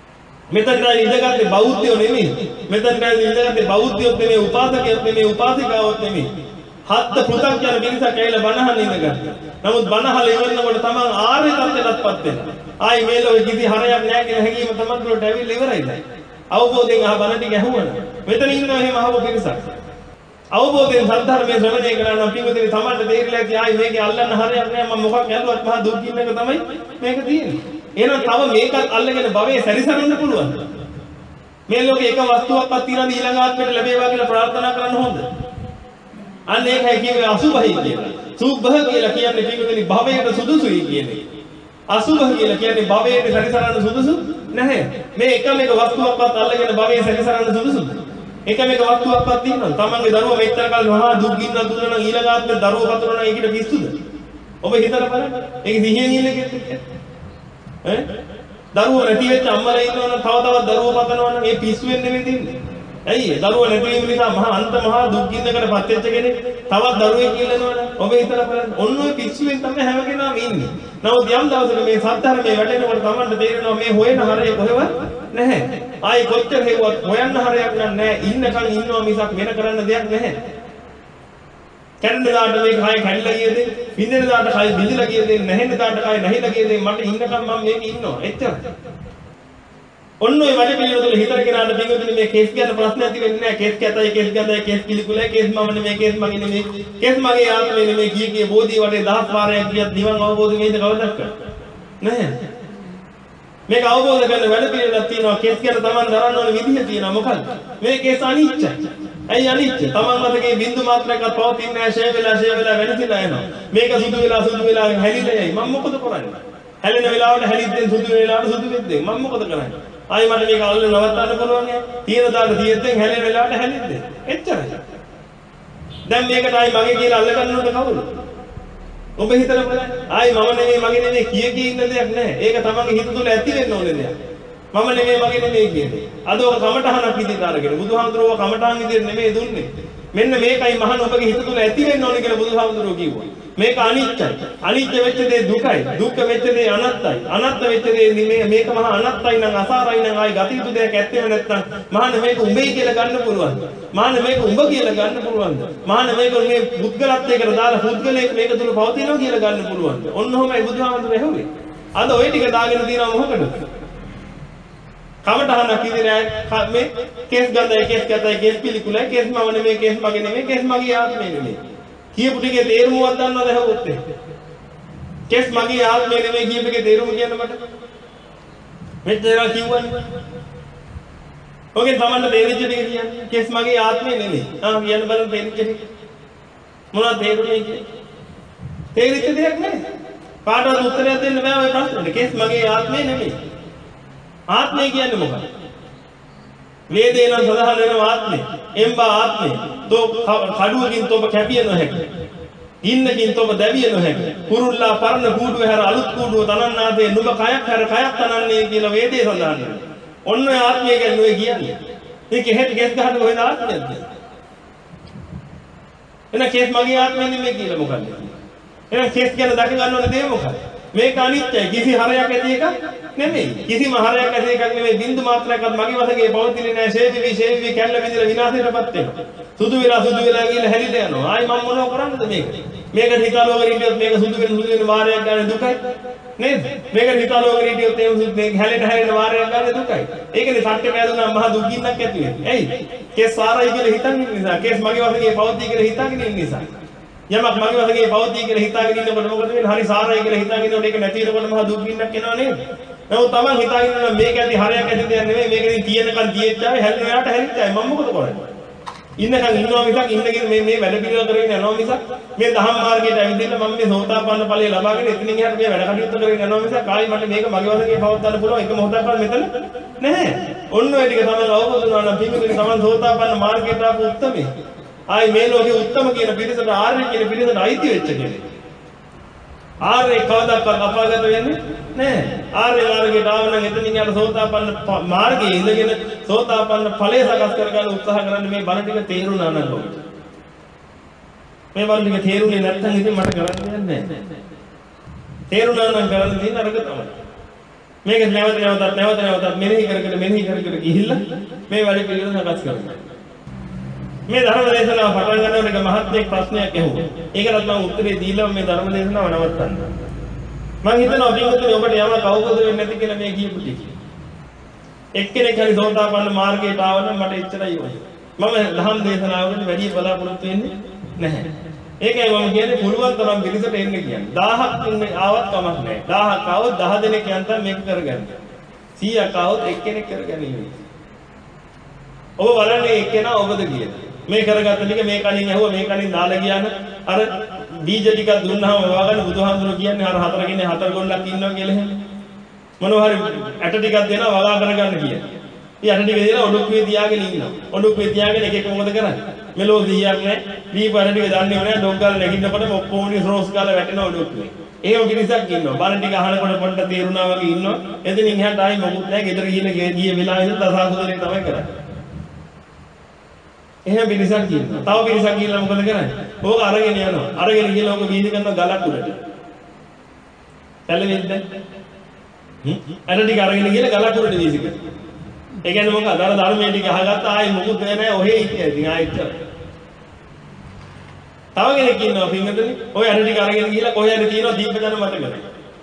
මෙතන ඉඳගත්තේ බෞද්ධයෝ නෙමෙයි. මෙතන ඉඳගත්තේ බෞද්ධයොත් නෙමෙයි, උපාසකයොත් නෙමෙයි, උපාසිකාවොත් නෙමෙයි. හත් පෘථග්ජන මිනිසා කියලා බණහන් ඉඳගත්තා. නමුත් බණහල ඉවරනකොට තමන් ආර්ය තත්ත්වයටපත් වෙනවා. ආයි මේ ලෝකෙ කිසි හරයක් නැහැ කියන හැඟීම තමන් තුළට ඇවිල්ලා ඉවරයි දැන්. අවබෝධයෙන් අහ බණ ටික ඇහුවන. මෙතන ඉන්නවා එහෙම අහව පිරිසක්. අවබෝධයෙන් සද්ධර්මයේ ශ්‍රවණය කරනවා නම් පින්වතුනි තමන්ට තේරිලා ඇති ආයි මේකේ අල්ලන්න හරයක් නැහැ මම මොකක් ඇල්ලුවත් මහා දුක් කින්න එක තමයි මේක තියෙන්නේ. එහෙනම් තව මේකත් අල්ලගෙන භවයේ සැරිසරන්න පුළුවන්. මේ ලෝකේ එක වස්තුවක්වත් තියනද ඊළඟ ආත්මයට ලැබේවා කියලා ප්‍රාර්ථනා කරන්න හොඳ. අන්න ඒකයි කියන්නේ අසුභයි කියලා. සුභ කියලා කියන්නේ පින්වතුනි භවයට සුදුසුයි කියන්නේ. අසුභ කියලා කියන්නේ භවයට සැරිසරන්න සුදුසු නැහැ. මේ එකම එක වස්තුවක්වත් අල්ලගෙන භවයේ සැරිසරන්න සුදුසුද? එකම එක වස්තුවක්වත් තියෙනවා. තමන්ගේ දරුවා මෙච්චර කාල මහා දුක් ගින්න දුන්නා නම් ඊළඟ ආත්මේ දරුවා පතරන නම් ඒකට පිස්සුද? ඔබ හිතලා බලන්න. ඒක සිහියෙන් ඉන්න කෙනෙක් ඈ දරුවා නැති වෙච්ච අම්මලා ඉන්නවනම් තව තවත් දරුවා පතනවා නම් ඒ පිස්සුවෙන් නෙමෙයි තින්නේ. ඇයි ඒ දරුවා නැති වීම නිසා මහා අන්ත මහා දුක් ගින්නකට පත් වෙච්ච කෙනෙක් තවත් දරුවෙක් ඉල්ලනවනම් ඔබ හිතලා බලන්න. ඔන්න ඔය පිස්සුවෙන් තමයි හැම කෙනාම ඉන්නේ. නමුත් යම් දවසක මේ සත්‍ධර්මයේ වැටෙනකොට තමන්ට තේරෙනවා මේ හොයන හරය කොහෙවත් නැහැ. ආයි කොච්චර හේවත් හොයන්න හරයක් නැහැ. ඉන්නකන් ඉන්නවා මිසක් වෙන කරන්න දෙයක් නැහැ. කැරෙන දාට මේ කය කැඩිලා ගියද? බින්දෙන දාට කය බිඳිලා ගියද? නැහෙන දාට කය නැහිලා ගියද? මට ඉන්නකම් මම මේක ඉන්නවා. එච්චරයි. ඔන්න ඔය වැඩ පිළිවෙල හිතර කෙනාට පිටුදුනේ මේ කේස් ගැන ප්‍රශ්න ඇති වෙන්නේ නැහැ. කේස් කැතයි කේස් ගඳයි කේස් පිළිකුලයි කේස් මම නෙමෙයි කේස් මගේ නෙමෙයි. කේස් මගේ ආත්මේ නෙමෙයි කිය කිය බෝධි වටේ දහස් වාරයක් ගියත් නිවන් අවබෝධ වෙයිද කවදාවත් නැහැ. මේක අවබෝධ කරගන්න වැඩ පිළිවෙලක් තියෙනවා. කේස් ගැන Taman දරන්න ඕන විදිහ තියෙනවා. මොකද මේ කේස් අනිච්චයි. ඇයි අනිච්ච? Taman මතකේ බින්දු මාත්‍රයක් පවතින්නේ නැහැ. ෂේ වෙලා ෂේ වෙලා වෙනසිලා යනවා. මේක සුදු වෙලා සුදු වෙලා හැලිලා යයි. මම මොකද කරන්නේ? හැලෙන වෙලාවට හැලිද්දෙන් සුදු වෙලාවට සුදු වෙද්දෙන් මම මොකද කරන්නේ? ආයි මට මේක අල්ල නවත්තන්න පුළුවන් නේ. තියෙන දාට තියෙද්දෙන් හැලෙන වෙලාවට හැලිද්දෙන්. එච්චරයි. දැන් මේකට ආයි මගේ කියලා අල්ල ගන්න ඕනද කවුද? ඔබ හිතලා බලන්න. ආයි මම නෙමෙයි මගේ නෙමෙයි කිය කී ඉන්න දෙයක් නැහැ. ඒක තමන්ගේ හිත තුළ ඇති වෙන්න ඕනේ දෙයක්. මම නෙමෙයි මගේ නෙමෙයි කියන්නේ. අද ඔක කමටහනක් විදිහට අරගෙන බුදුහාමුදුරුවෝ කමටහන් විදිහට නෙමෙයි දුන්නේ. මෙන්න මේකයි මහණ ඔබගේ හිත තුළ ඇති වෙන්න ඕනේ කියලා බුදුහාමුදුරුවෝ කිව්වා. මේක අනිත්‍යයි. අනිත්‍ය වෙච්ච දේ දුකයි. දුක්ඛ වෙච්ච දේ අනත්තයි. අනත්ත වෙච්ච දේ මේ මේක මහා අනත්තයි නම් අසාරයි නම් ආයි ගති යුතු දෙයක් ඇත්තෙම නැත්නම් මහණ මේක උඹේ කියලා ගන්න පුළුවන්. මහණ මේක උඹ කියලා ගන්න පුළුවන්ද? මහණ මේක මේ පුද්ගලත්වයකට දාලා පුද්ගලයෙක් මේක තුල පවතිනවා කියලා ගන්න පුළුවන්ද? ඔන්න ඔහොමයි බුදුහාමුදුරුවෝ ඇහුවේ. අද ওই ටික දාගෙන දිනව මොකටද? කමටහනක් ඉදිරියට මේ කේස් ගඳයි කේස් කැතයි කේස් පිළිකුලයි කේස් මම නෙමෙයි කේස් මගේ නෙමෙයි කේස් මගේ ආත්මේ නෙමෙයි කියපු ටිකේ තේරුමවත් දන්නවද හැවොත් ඒ කේස් මගේ ආත්මේ නෙමෙයි කියපු එකේ තේරුම කියන්න මට මෙච්චර කිව්වනේ ඔකෙන් තමන්ට තේරිච්ච ටික කියන්නේ කේස් මගේ ආත්මේ නෙමෙයි ආ කියන්න බලන්න තේරිච්ච ටික මොනවද තේරුනේ කියන්නේ තේරිච්ච දෙයක් නෑ කාටවත් උත්තරයක් දෙන්න බෑ ඔය ප්‍රශ්නෙට කේස් මගේ ආත්මේ නෙමෙයි ආත්මය කියන්නේ මොකක්ද? වේදේ නම් සඳහන් වෙනවා ආත්මය. එම්බා ආත්මය. තෝ කඩුවකින් තොප කැපිය නොහැක. ඉන්නකින් තොප දැවිය නොහැක. කුරුල්ලා පරණ කූඩුව හැර අලුත් කූඩුව තනන්නාදී නුඹ කයක් හැර කයක් තනන්නේ කියලා වේදේ සඳහන් වෙනවා. ඔන්න ඔය ආත්මය කියන්නේ ඔය කියන්නේ. මේක හෙට කෙස් ගහන්න කොහෙද ආත්මයද? එන කෙස් මගේ ආත්මය නෙමෙයි කියලා මොකක්ද? එහෙනම් කෙස් ගැන දක ගන්න ඕනේ දේ මොකක්ද? මේක අනිත්‍යයි. කිසි හරයක් ඇති එකක් නෙමෙයි. කිසිම හරයක් ඇති එකක් නෙමෙයි. බින්දු මාත්‍රයක්වත් මගේ වශයෙන් පවතින්නේ නැහැ. ෂේපි ෂේපි කැල්ල බින්දලා විනාශයටපත් වෙනවා. සුදු වෙලා සුදු වෙලා ගිහලා හැලිලා යනවා. ආයි මම මොනව කරන්නද මේක? මේකට හිතාලෝගෙන හිටියොත් මේක සුදු වෙන සුදු වෙන වාරයක් ගන්න දුකයි. නේද? මේකට හිතාලෝගෙන හිටියොත් මේක හැලෙට හැලෙන වාරයක් ගන්න දුකයි. ඒකනේ සත්‍ය පෑදුනා මහ දුක් ගින්නක් ඇති වෙන්නේ. ඇයි? කේස් සාරයි කියලා හිතන් ඉන්න නිසා. කේස් මගේ වශයෙන් පවතී කියලා හිතාගෙන ඉන්න නිසා. යමක් මගේ වශයෙන් පවතී කියලා හිතාගෙන ඉන්නකොට මොකද වෙන්නේ? හරි සාරයි කියලා හිතාගෙන ඉන්නකොට ඒක නැති වෙනකොට මහ දුක් ගින්නක් එනවා නේද? නමුත් තමන් හිතාගෙන ඉන්නවා මේක ඇති හරයක් ඇති දෙයක් නෙමෙයි මේකෙන් තියෙනකන් තියෙච්චායි හැල්ලෙන යාට හැලිච්චායි මම මොකද කරන්නේ ඉන්නකන් ඉන්නවා මිසක් ඉන්නකින් මේ මේ වැඩ පිළිවෙල කරගෙන යනවා මිසක් මේ දහම් මාර්ගයට ඇවිදින්න මම මේ සෝතාපන්න ඵලය ලබාගෙන එතනින් එහාට මේ වැඩ කටයුතු කරගෙන යනවා මිසක් ආයි මට මේක මගේ වශයෙන් පවත්වන්න පුළුවන් එක මොහොතක්වත් මෙතන නැහැ ඔන්න ඔය ටික තමයි අවබෝධ වෙනවා නම් පින්විතේ තමන් සෝතාපන්න මාර්ගයට ආපු උත්තමේ ආයි මේ ලෝකේ උත්තම කියන පිරිසට ආර්ය කියන පිරිසට අයිති වෙච්ච කෙනෙක් ආර්ය කවදාවත් අපාගත වෙන්නේ නැහැ. ආර්ය මාර්ගයට ආව නම් එතනින් යාට සෝතාපන්න මාර්ගයේ ඉඳගෙන සෝතාපන්න ඵලය සකස් කරගන්න උත්සාහ කරන්න මේ බණ ටික තේරුණා නම් ඔබට. මේ බණ ටික තේරුනේ නැත්නම් ඉතින් මට කරන්න දෙයක් නැහැ. තේරුණා නම් කරන්න තියෙන අරක තමයි. මේක නැවත නැවතත් නැවත නැවතත් මෙනෙහි කර කර මෙනෙහි කර කර ගිහිල්ලා මේ වැඩ පිළිවෙල සකස් කරනවා. මේ ධර්ම දේශනාව පටන් ගන්නකොට එක මහත්මයෙක් ප්‍රශ්නයක් ඇහුවා. ඒකටත් මම උත්තරේ දීලා මේ ධර්ම දේශනාව නවත්තන්න. මම හිතනවා පින්වතුනි ඔබට යමක් අවබෝධ වෙන්නේ නැති කියලා මේ කියපු ටික. එක්කෙනෙක් හරි සෝතාපන්න මාර්ගයට ආව නම් මට එච්චරයි ඕනේ. මම ධම්ම දේශනාවකට වැඩි බලාපොරොත්තු වෙන්නේ නැහැ. ඒකයි මම කියන්නේ පුළුවන් තරම් පිළිසට එන්න කියන්නේ. දහයක් ඉන්නේ ආවත් කමක් නැහැ. දහයක් ආවොත් දහ දෙනෙක් යන්තම් මේක කරගන්න. සීයක් ආවොත් එක්කෙනෙක් කරගන්නේ. ඔබ බලන්නේ එක්කෙනා ඔබද කියලා. මේ කරගත්ත ටික මේ කණින් ඇහුවා මේ කණින් දාලා ගියාන අර බීජ ටිකක් දුන්නාම වවාගෙන බුදුහාමුදුරුවෝ කියන්නේ අර හතර කෙනේ හතර ගොල්ලක් ඉන්නවා කියලා එහෙම. මොනවා හරි ඇට ටිකක් දෙනවා වගා කරගන්න කියලා. ඊ ඇට ටික දෙලා ඔඩොක්කුවේ තියාගෙන ඉන්නවා. ඔඩොක්කුවේ තියාගෙන එක එක මොකද කරන්නේ? මෙලෝ දීයක් නැහැ. දීප ඇට ටික දන්නේ නැහැ. ඩොග් ගාලා නැගින්නකොට ඔක්කොම රිසෝස් ගාලා වැටෙනවා ඔඩොක්කුවේ. එහෙම කිරිසක් ඉන්නවා. බණ ටික අහනකොට පොඩ්ඩ තේරුණා වගේ ඉන්නවා. එතනින් එහාට ආයි මොකුත් නැහැ. ගෙදර ගිහින් ගිය වෙලාවෙ ඉඳලා දසහසුදේ තමයි කරන්නේ. එහෙම පිරිසක් කියනවා. තව පිරිසක් කියලා මොකද කරන්නේ? ඕක අරගෙන යනවා. අරගෙන ගිහලා ඕක වීදි කරන ගලක් උඩට. පැලෙන්නේ නැහැ. හ්ම්. අර ටික අරගෙන ගිහලා ගලක් උඩට වීසි කරනවා. ඒ කියන්නේ මොකද? අර ධර්මයේ ටික අහගත්ත ආයේ මොකුත් නැහැ. ඔහේ ඉන්නේ. ඉතින් ආයෙත්. තව කෙනෙක් ඉන්නවා පින්වතුනි. ඔය අර ටික අරගෙන ගිහලා කොහේ හරි තියෙනවා දීපදන මතක නැහැ.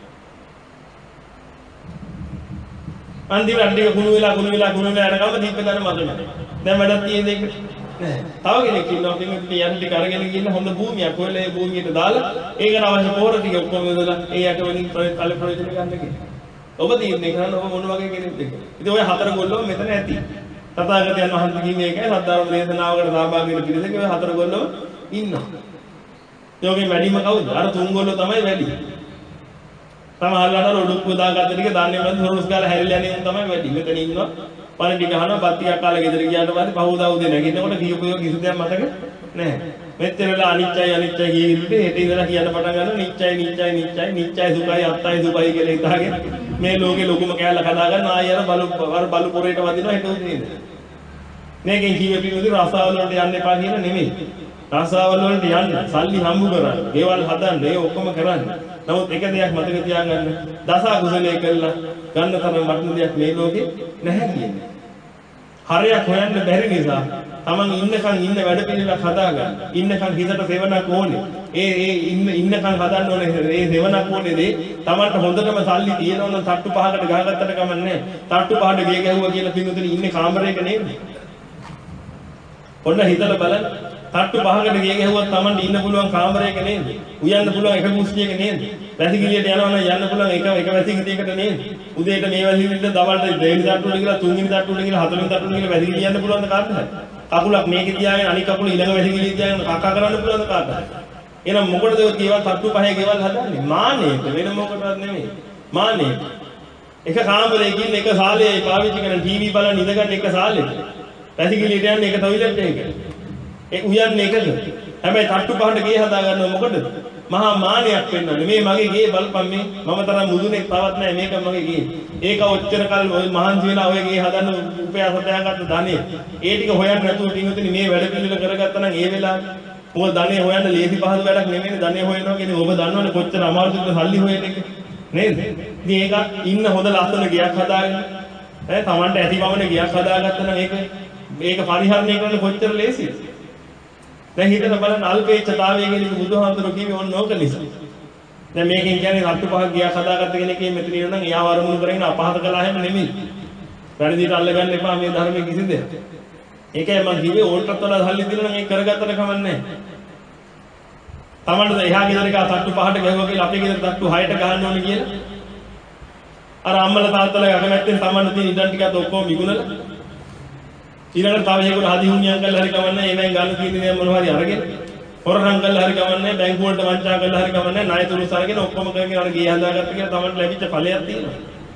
අන්තිමට අර ටික කුණු වෙලා කුණු වෙලා කුණු වෙලා යනකම් දීපදන මතක නැහැ. දැන් වැඩක් තියෙන්නේ ඒක. තව කෙනෙක් ඉන්නවා පින්වතුනි යන් ටික අරගෙන ගිහින් හොඳ භූමියක් හොයලා ඒ භූමියට දාලා ඒකට අවශ්‍ය පොර ටික ඔක්කොම යොදලා ඒ යට වලින් කල ප්‍රයෝජන ගන්න කියලා. ඔබ තීරණය කරන්න ඔබ මොන වගේ කෙනෙක්ද කියලා. ඉතින් ඔය හතර ගොල්ලෝ මෙතන ඇති. තථාගතයන් වහන්සේ කිව්වේ ඒකයි සද්ධර්ම දේශනාවකට සහභාගී වෙන පිරිසක ඔය හතර ගොල්ලෝ ඉන්නවා. යෝගේ වැඩිම කවුද? අර තුන් ගොල්ලෝ තමයි වැඩි. සමහරවිට අර ඔඩොක්කුව දාගත්ත ටික දාන්නේ නැත්නම් හොරස් ගාලා හැරිලා යන්නේ තමයි වැඩි. මෙතන ඉන්නවා. පණ ටික අහනවා බත් ටිකක් කාලා ගෙදර ගියාට පස්සේ පහවදා උදේ නැගිටිනකොට කියපුව කිසි දෙයක් මතක නැහැ. මෙච්චර වෙලා අනිච්චයි අනිච්චයි කියනකොට හෙට ඉඳලා කියන්න පටන් ගන්නවා නිච්චයි නිච්චයි නිච්චයි නිච්චයි සුඛයි අත්තයි සුඛයි කියලා හිතාගෙන මේ ලෝකේ ලොකුම කෑල්ල කඩා ගන්න ආයෙ අර බලු අර බලු පොරේට වදිනවා හෙට උදේ ඉඳලා. මේකෙන් කියවේ පිළිවිදි රසාවල වලට යන්න එපා කියන නෙමෙයි. රසාවල වලට යන්න සල්ලි හම්බ කරන්න, ගෙවල් හදන්න, ඒ ඔක්කොම කරන්න. නමුත් එක දෙයක් මතක තියාගන්න දස කුසලයේ කළා ගන්න තරම් වටින දෙයක් මේ ලෝකේ නැහැ කියන්නේ. හරයක් හොයන්න බැරි නිසා තමන් ඉන්නකන් ඉන්න වැඩ පිළිවෙලක් හදාගන්න. ඉන්නකන් හිතට සෙවණක් ඕනේ. ඒ ඒ ඉන්න ඉන්නකන් හදන්න ඕනේ ඒ සෙවණක් ඕනේ දේ. තමන්ට හොඳටම සල්ලි තියෙනවා නම් තට්ටු පහකට ගහගත්තට කමක් නැහැ. තට්ටු පහට ගේ ගැහුවා කියලා පින්නුතුනි ඉන්නේ කාමරයක නේද? ඔන්න හිතලා බලන්න. තට්ටු පහකට ගේ ගැහුවත් තමන්ට ඉන්න පුළුවන් කාමරයක නේද? උයන්න පුළුවන් එක කුස්සියක නේද? වැසිකිළියට යනවා නම් යන්න පුළුවන් එක එක වැසිකිළියකට නේද? උදේට මේ වැසිකිළියට දවල්ට දෙවෙනි තට්ටුවට ගිහලා තුන්වෙනි තට්ටුවට ගිහලා හතරවෙනි තට්ටුවට ගිහලා වැසිකිළිය යන්න පුළුවන් ද කාටද? කකුලක් මේකේ තියාගෙන අනිත් කකුල ඊළඟ වැසිකිළිය තියාගෙන කක්කා කරන්න පුළුවන් ද කාටද? එහෙනම් මොකටද ඔය කේවල් තට්ටු පහේ ගෙවල් හදන්නේ? මානෙට වෙන මොකටවත් නෙමෙයි. මානෙට. එක කාමරයකින් එක සාලේ පාවිච්චි කරන ටීවී බලන ඉඳගන්න එක සාලෙක. වැසිකිළියට යන්නේ එක ටොයිලට් එකක. ඒ උයන්නේ එකද? හැබැයි තට්ටු පහට ගේ හදා ගන්නව මොකටද? මහා මානයක් වෙන්නන්නේ. මේ මගේ ගේ බලපන් මේ මම තරම් මුදුනේ තවත් නැහැ මේක මගේ ගේ. ඒක ඔච්චර කල් මහන්සි වෙලා ඔය ගේ හදන්න උපයාස හදාගත්ත ධනෙ. ඒ ටික හොයන්න නැතුව ටින්නුතුනි මේ වැඩ පිළිවෙල කරගත්තා නම් ඒ වෙලාවේ මොකද ධනෙ හොයන්න ලේසි පහසු වැඩක් නෙමෙයි. ධනෙ හොයනවා කියන්නේ ඔබ දන්නවනේ කොච්චර අමාරුද සල්ලි හොයන එක. නේද? ඉතින් ඒක ඉන්න හොඳ ලස්සන ගයක් හදාගෙන ඈ Tamanට ඇති බවනේ ගයක් හදාගත්තා නම් ඒක මේක පරිහරණය කරන්න කොච්චර ලේසිද? දැන් හිතන බලන්න අල්පේච්ඡතාවය කියන බුදුහාමුදුරුවෝ කිව්වේ ඕන ඕක නිසා. දැන් මේකෙන් කියන්නේ රත්තු පහක් ගියා හදාගත්ත කෙනෙක් මෙතන ඉන්න නම් එයා වරමුණු කරගෙන අපහාස කළා හැම නෙමෙයි. වැඩිදිට අල්ලගන්න එපා මේ ධර්මයේ කිසි දෙයක්. ඒකයි මම කිව්වේ ඕල්ටත් වඩා සල්ලි දීලා නම් ඒක කරගත්තට කමක් නැහැ. Tamanට එහා ගෙදර එක තට්ටු පහට ගහුවා කියලා අපේ ගෙදර තට්ටු හයට ගහන්න ඕනේ කියලා. අර අම්මලා තාත්තලා අකමැත්තෙන් Tamanට තියෙන ඉඩම් ටිකත් ඔක්කොම විකුණලා ඊළඟට තව හේකුණ හදි හුණියම් කරලා හරි කමන්නේ ඒවෙන් ගන්න තියෙන දේ මොනවා හරි අරගෙන හොරකම් කරලා හරි කමන්නේ බැංකු වලට වංචා කරලා හරි කමන්නේ ණය තුරුස් අරගෙන ඔක්කොම කරගෙන අර ගේ හදාගත්ත කියලා Tamanට ලැබිච්ච ඵලයක් තියෙනවා.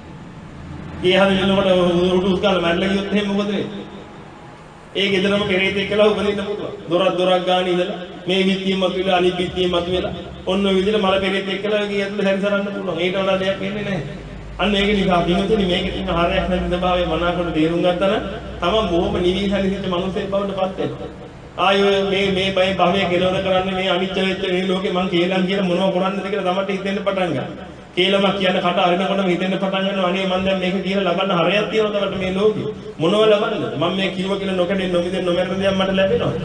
ගේ හදනකොට උඩුස් කාලා මැරලා ගියොත් එහෙම මොකද වෙන්නේ? ඒ ගෙදරම පෙරේත එක්කලා උපදින්න පුළුවන්. දොරක් දොරක් ගාන ඉඳලා මේ විත්තිය මතුවලා අනිත් විත්තිය මතුවලා ඔන්න ඔය විදිහට මල පෙරේත එක්කලා ගේ ඇතුළේ සැරිසරන්න පුළුවන්. ඒට වඩා දෙයක් වෙන්නේ නැහැ. අන්න ඒක නිසා පින්තුනි මේකේ තියෙන හරයක් නැති ස්වභාවය මනාකොට තේරුම් ගත්තා නම් තමන් බොහොම නිවිසලිසිත මනුස්සයෙක් බවට පත් වෙනවා. ආයෝ මේ මේ බය භවයේ කෙලවර කරන්නේ මේ අනිච්ච වෙච්ච මේ ලෝකේ මං කියලා කියන මොනව කරන්නද කියලා තමන්ට හිතෙන්න පටන් ගන්නවා. කේලමක් කියන කට අරිනකොටම හිතෙන්න පටන් ගන්නවා අනේ මම දැන් මේක කියලා ලබන්න හරයක් තියෙනවද මට මේ ලෝකේ මොනව ලබන්නද මම මේ කිව්ව කියලා නොකඩේ නොමිදෙන් නොමරන දේ මට ලැබෙනවද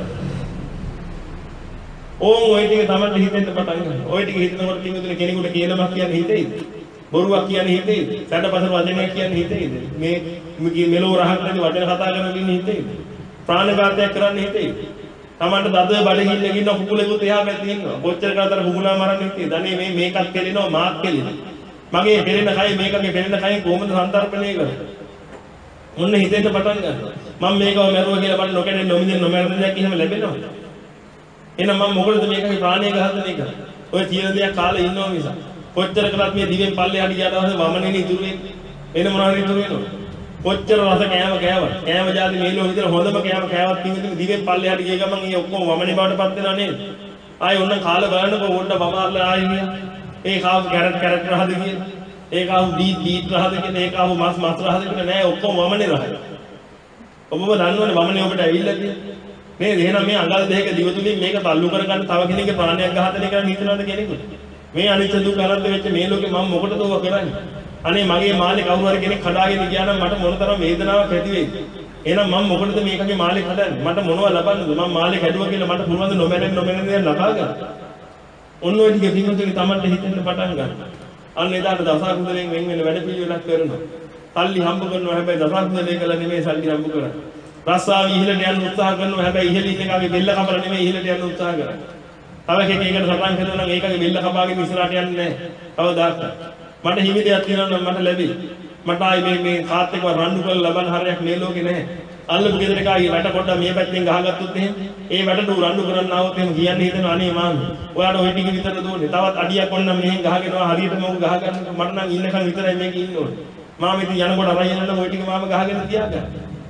ඕන් ඔය ටික තමයි හිතෙන්න පටන් ගන්න. ඔය ටික හිතනකොට කිව්වොත් කෙනෙකුට කේලමක් කියන්නේ හිතෙයිද? බොරුවක් කියන්නේ හිතෙයිද? සැඩපසර වචනයක් කියන්නේ හිතෙයිද? මේ මෙලෝ රහක් නැති වචන කතා කරන ඉන්නේ හිතෙයිද? ප්‍රාණඝාතයක් කරන්න හිතෙයිද? තමන්ට දද බඩගින්න ගින්න කුකුලෙකුත් එහා පැත්තේ ඉන්නවා. කොච්චර කරතර කුකුලා මරන්න හිතෙයිද? අනේ මේ මේකත් කෙලිනවා මාත් කෙලිනවා. මගේ කෙලෙන කයි මේකගේ කෙලෙන කයි කොහොමද සන්තරපණය කරන්නේ? මොන්න හිතෙන්න පටන් ගන්නවා. මම මේකව මරුවා කියලා මට නොකඩේ නොමිදෙන් නොමරන දෙයක් එහෙම ලැබෙනවද? එහෙනම් මම මොකටද මේකේ ප්‍රාණය ගහද්ද මේක? ඔය තියෙන දේක් කාලේ ඉන්නවා නිසා. කොච්චර කළත් මේ දිවෙන් පල්ලෙහාට ගියාට පස්සේ වමනේ ඉතුරු වෙන්නේ. වෙන මොනවාරි ඉතුරු වෙනවද? කොච්චර රස කෑම කෑවත්. කෑම ජාති මේ ලෝකෙ විතර හොඳම කෑම කෑවත් කිව්වොත් දිවෙන් පල්ලෙහාට ගිය ගමන් ඒ ඔක්කොම වමනේ බවටපත් වෙනවා නේද? ආයෙ ඔන්න කාලා බලන්නකෝ ඕන්න බබාලා ආයෙ ගියා. ඒ කාව කැරට් කැරට් රහද කියලා. ඒ කාව බීට් බීට් රහද කියලා. ඒ කාව මස් මස් රහද කියලා නෑ ඔක්කොම වමනේ රහයි. ඔබම දන්නවනේ වමනේ ඔබට ඇවිල්ලා කියලා. නේද? එහෙනම් මේ අඟල් දෙක දිව තුලින් මේක තල්ලු කරගන්න තව කෙනෙක්ගේ ප්‍රාණයක් ඝාතනය කරන්න හිතනවද කෙනෙකුට? මේ අනිච්ච දුක් අනන්ත වෙච්ච මේ ලෝකේ මම මොකටද ඕවා කරන්නේ? අනේ මගේ මාළේ කවුරු හරි කෙනෙක් කඩාගෙන ගියා නම් මට මොනතරම් වේදනාවක් ඇති වෙයිද? එහෙනම් මම මොකටද මේකගේ මාළේ කඩන්නේ? මට මොනව ලබන්නද? මම මාළේ කැඩුවා කියලා මට පුළුවන් ද නොමැරෙන්න නොමැරෙන්න දේ ලබා ගන්න? ඔන්න ඔය ටික පිටුතුනි Tamanට හිතෙන්න පටන් ගන්න. අන්න එදාට දසකුසලෙන් වෙන වෙන වැඩ පිළිවෙලක් කරනවා. සල්ලි හම්බ කරනවා හැබැයි දසකුසලේ කළා නෙමෙයි සල්ලි හම්බ කරන්නේ. රස්සාව ඉහළට යන්න උත්සාහ කරනවා හැබැයි ඉහළ ඉන්න එකගේ බෙල්ල කපලා නෙමෙයි ඉහළට යන්න උත්සාහ කරන්නේ. තව එකෙක් ඒකට සටන් කරනවා නම් ඒකගේ බෙල්ල කපාගෙන ඉස්සරහට යන්නේ නැහැ. කවදාවත්. මට හිමි දෙයක් තියෙනවා නම් මට ලැබෙයි. මට ආයි මේ මේ කාත් එක්ක රණ්ඩු කරලා ලබන හරයක් මේ ලෝකේ නැහැ. අල්ලපු ගෙදර එකයි වැට පොඩ්ඩක් මේ පැත්තෙන් ගහගත්තොත් එහෙම ඒ වැටට රණ්ඩු කරන්න આવොත් එහෙම කියන්නේ හිතනවා අනේ මාන්න. ඔයාට ওই ටික විතර දුන්නේ. තවත් අඩියක් ඔන්න මෙහෙන් ගහගෙනවා හරියට මොකක් ගහ ගන්න මට නම් ඉන්නකම් විතරයි මේක ඉන්න ඕනේ. මාම ඉතින් යනකොට අරයි යනනම් ওই ටික මාම ගහගෙන තියාගන්න.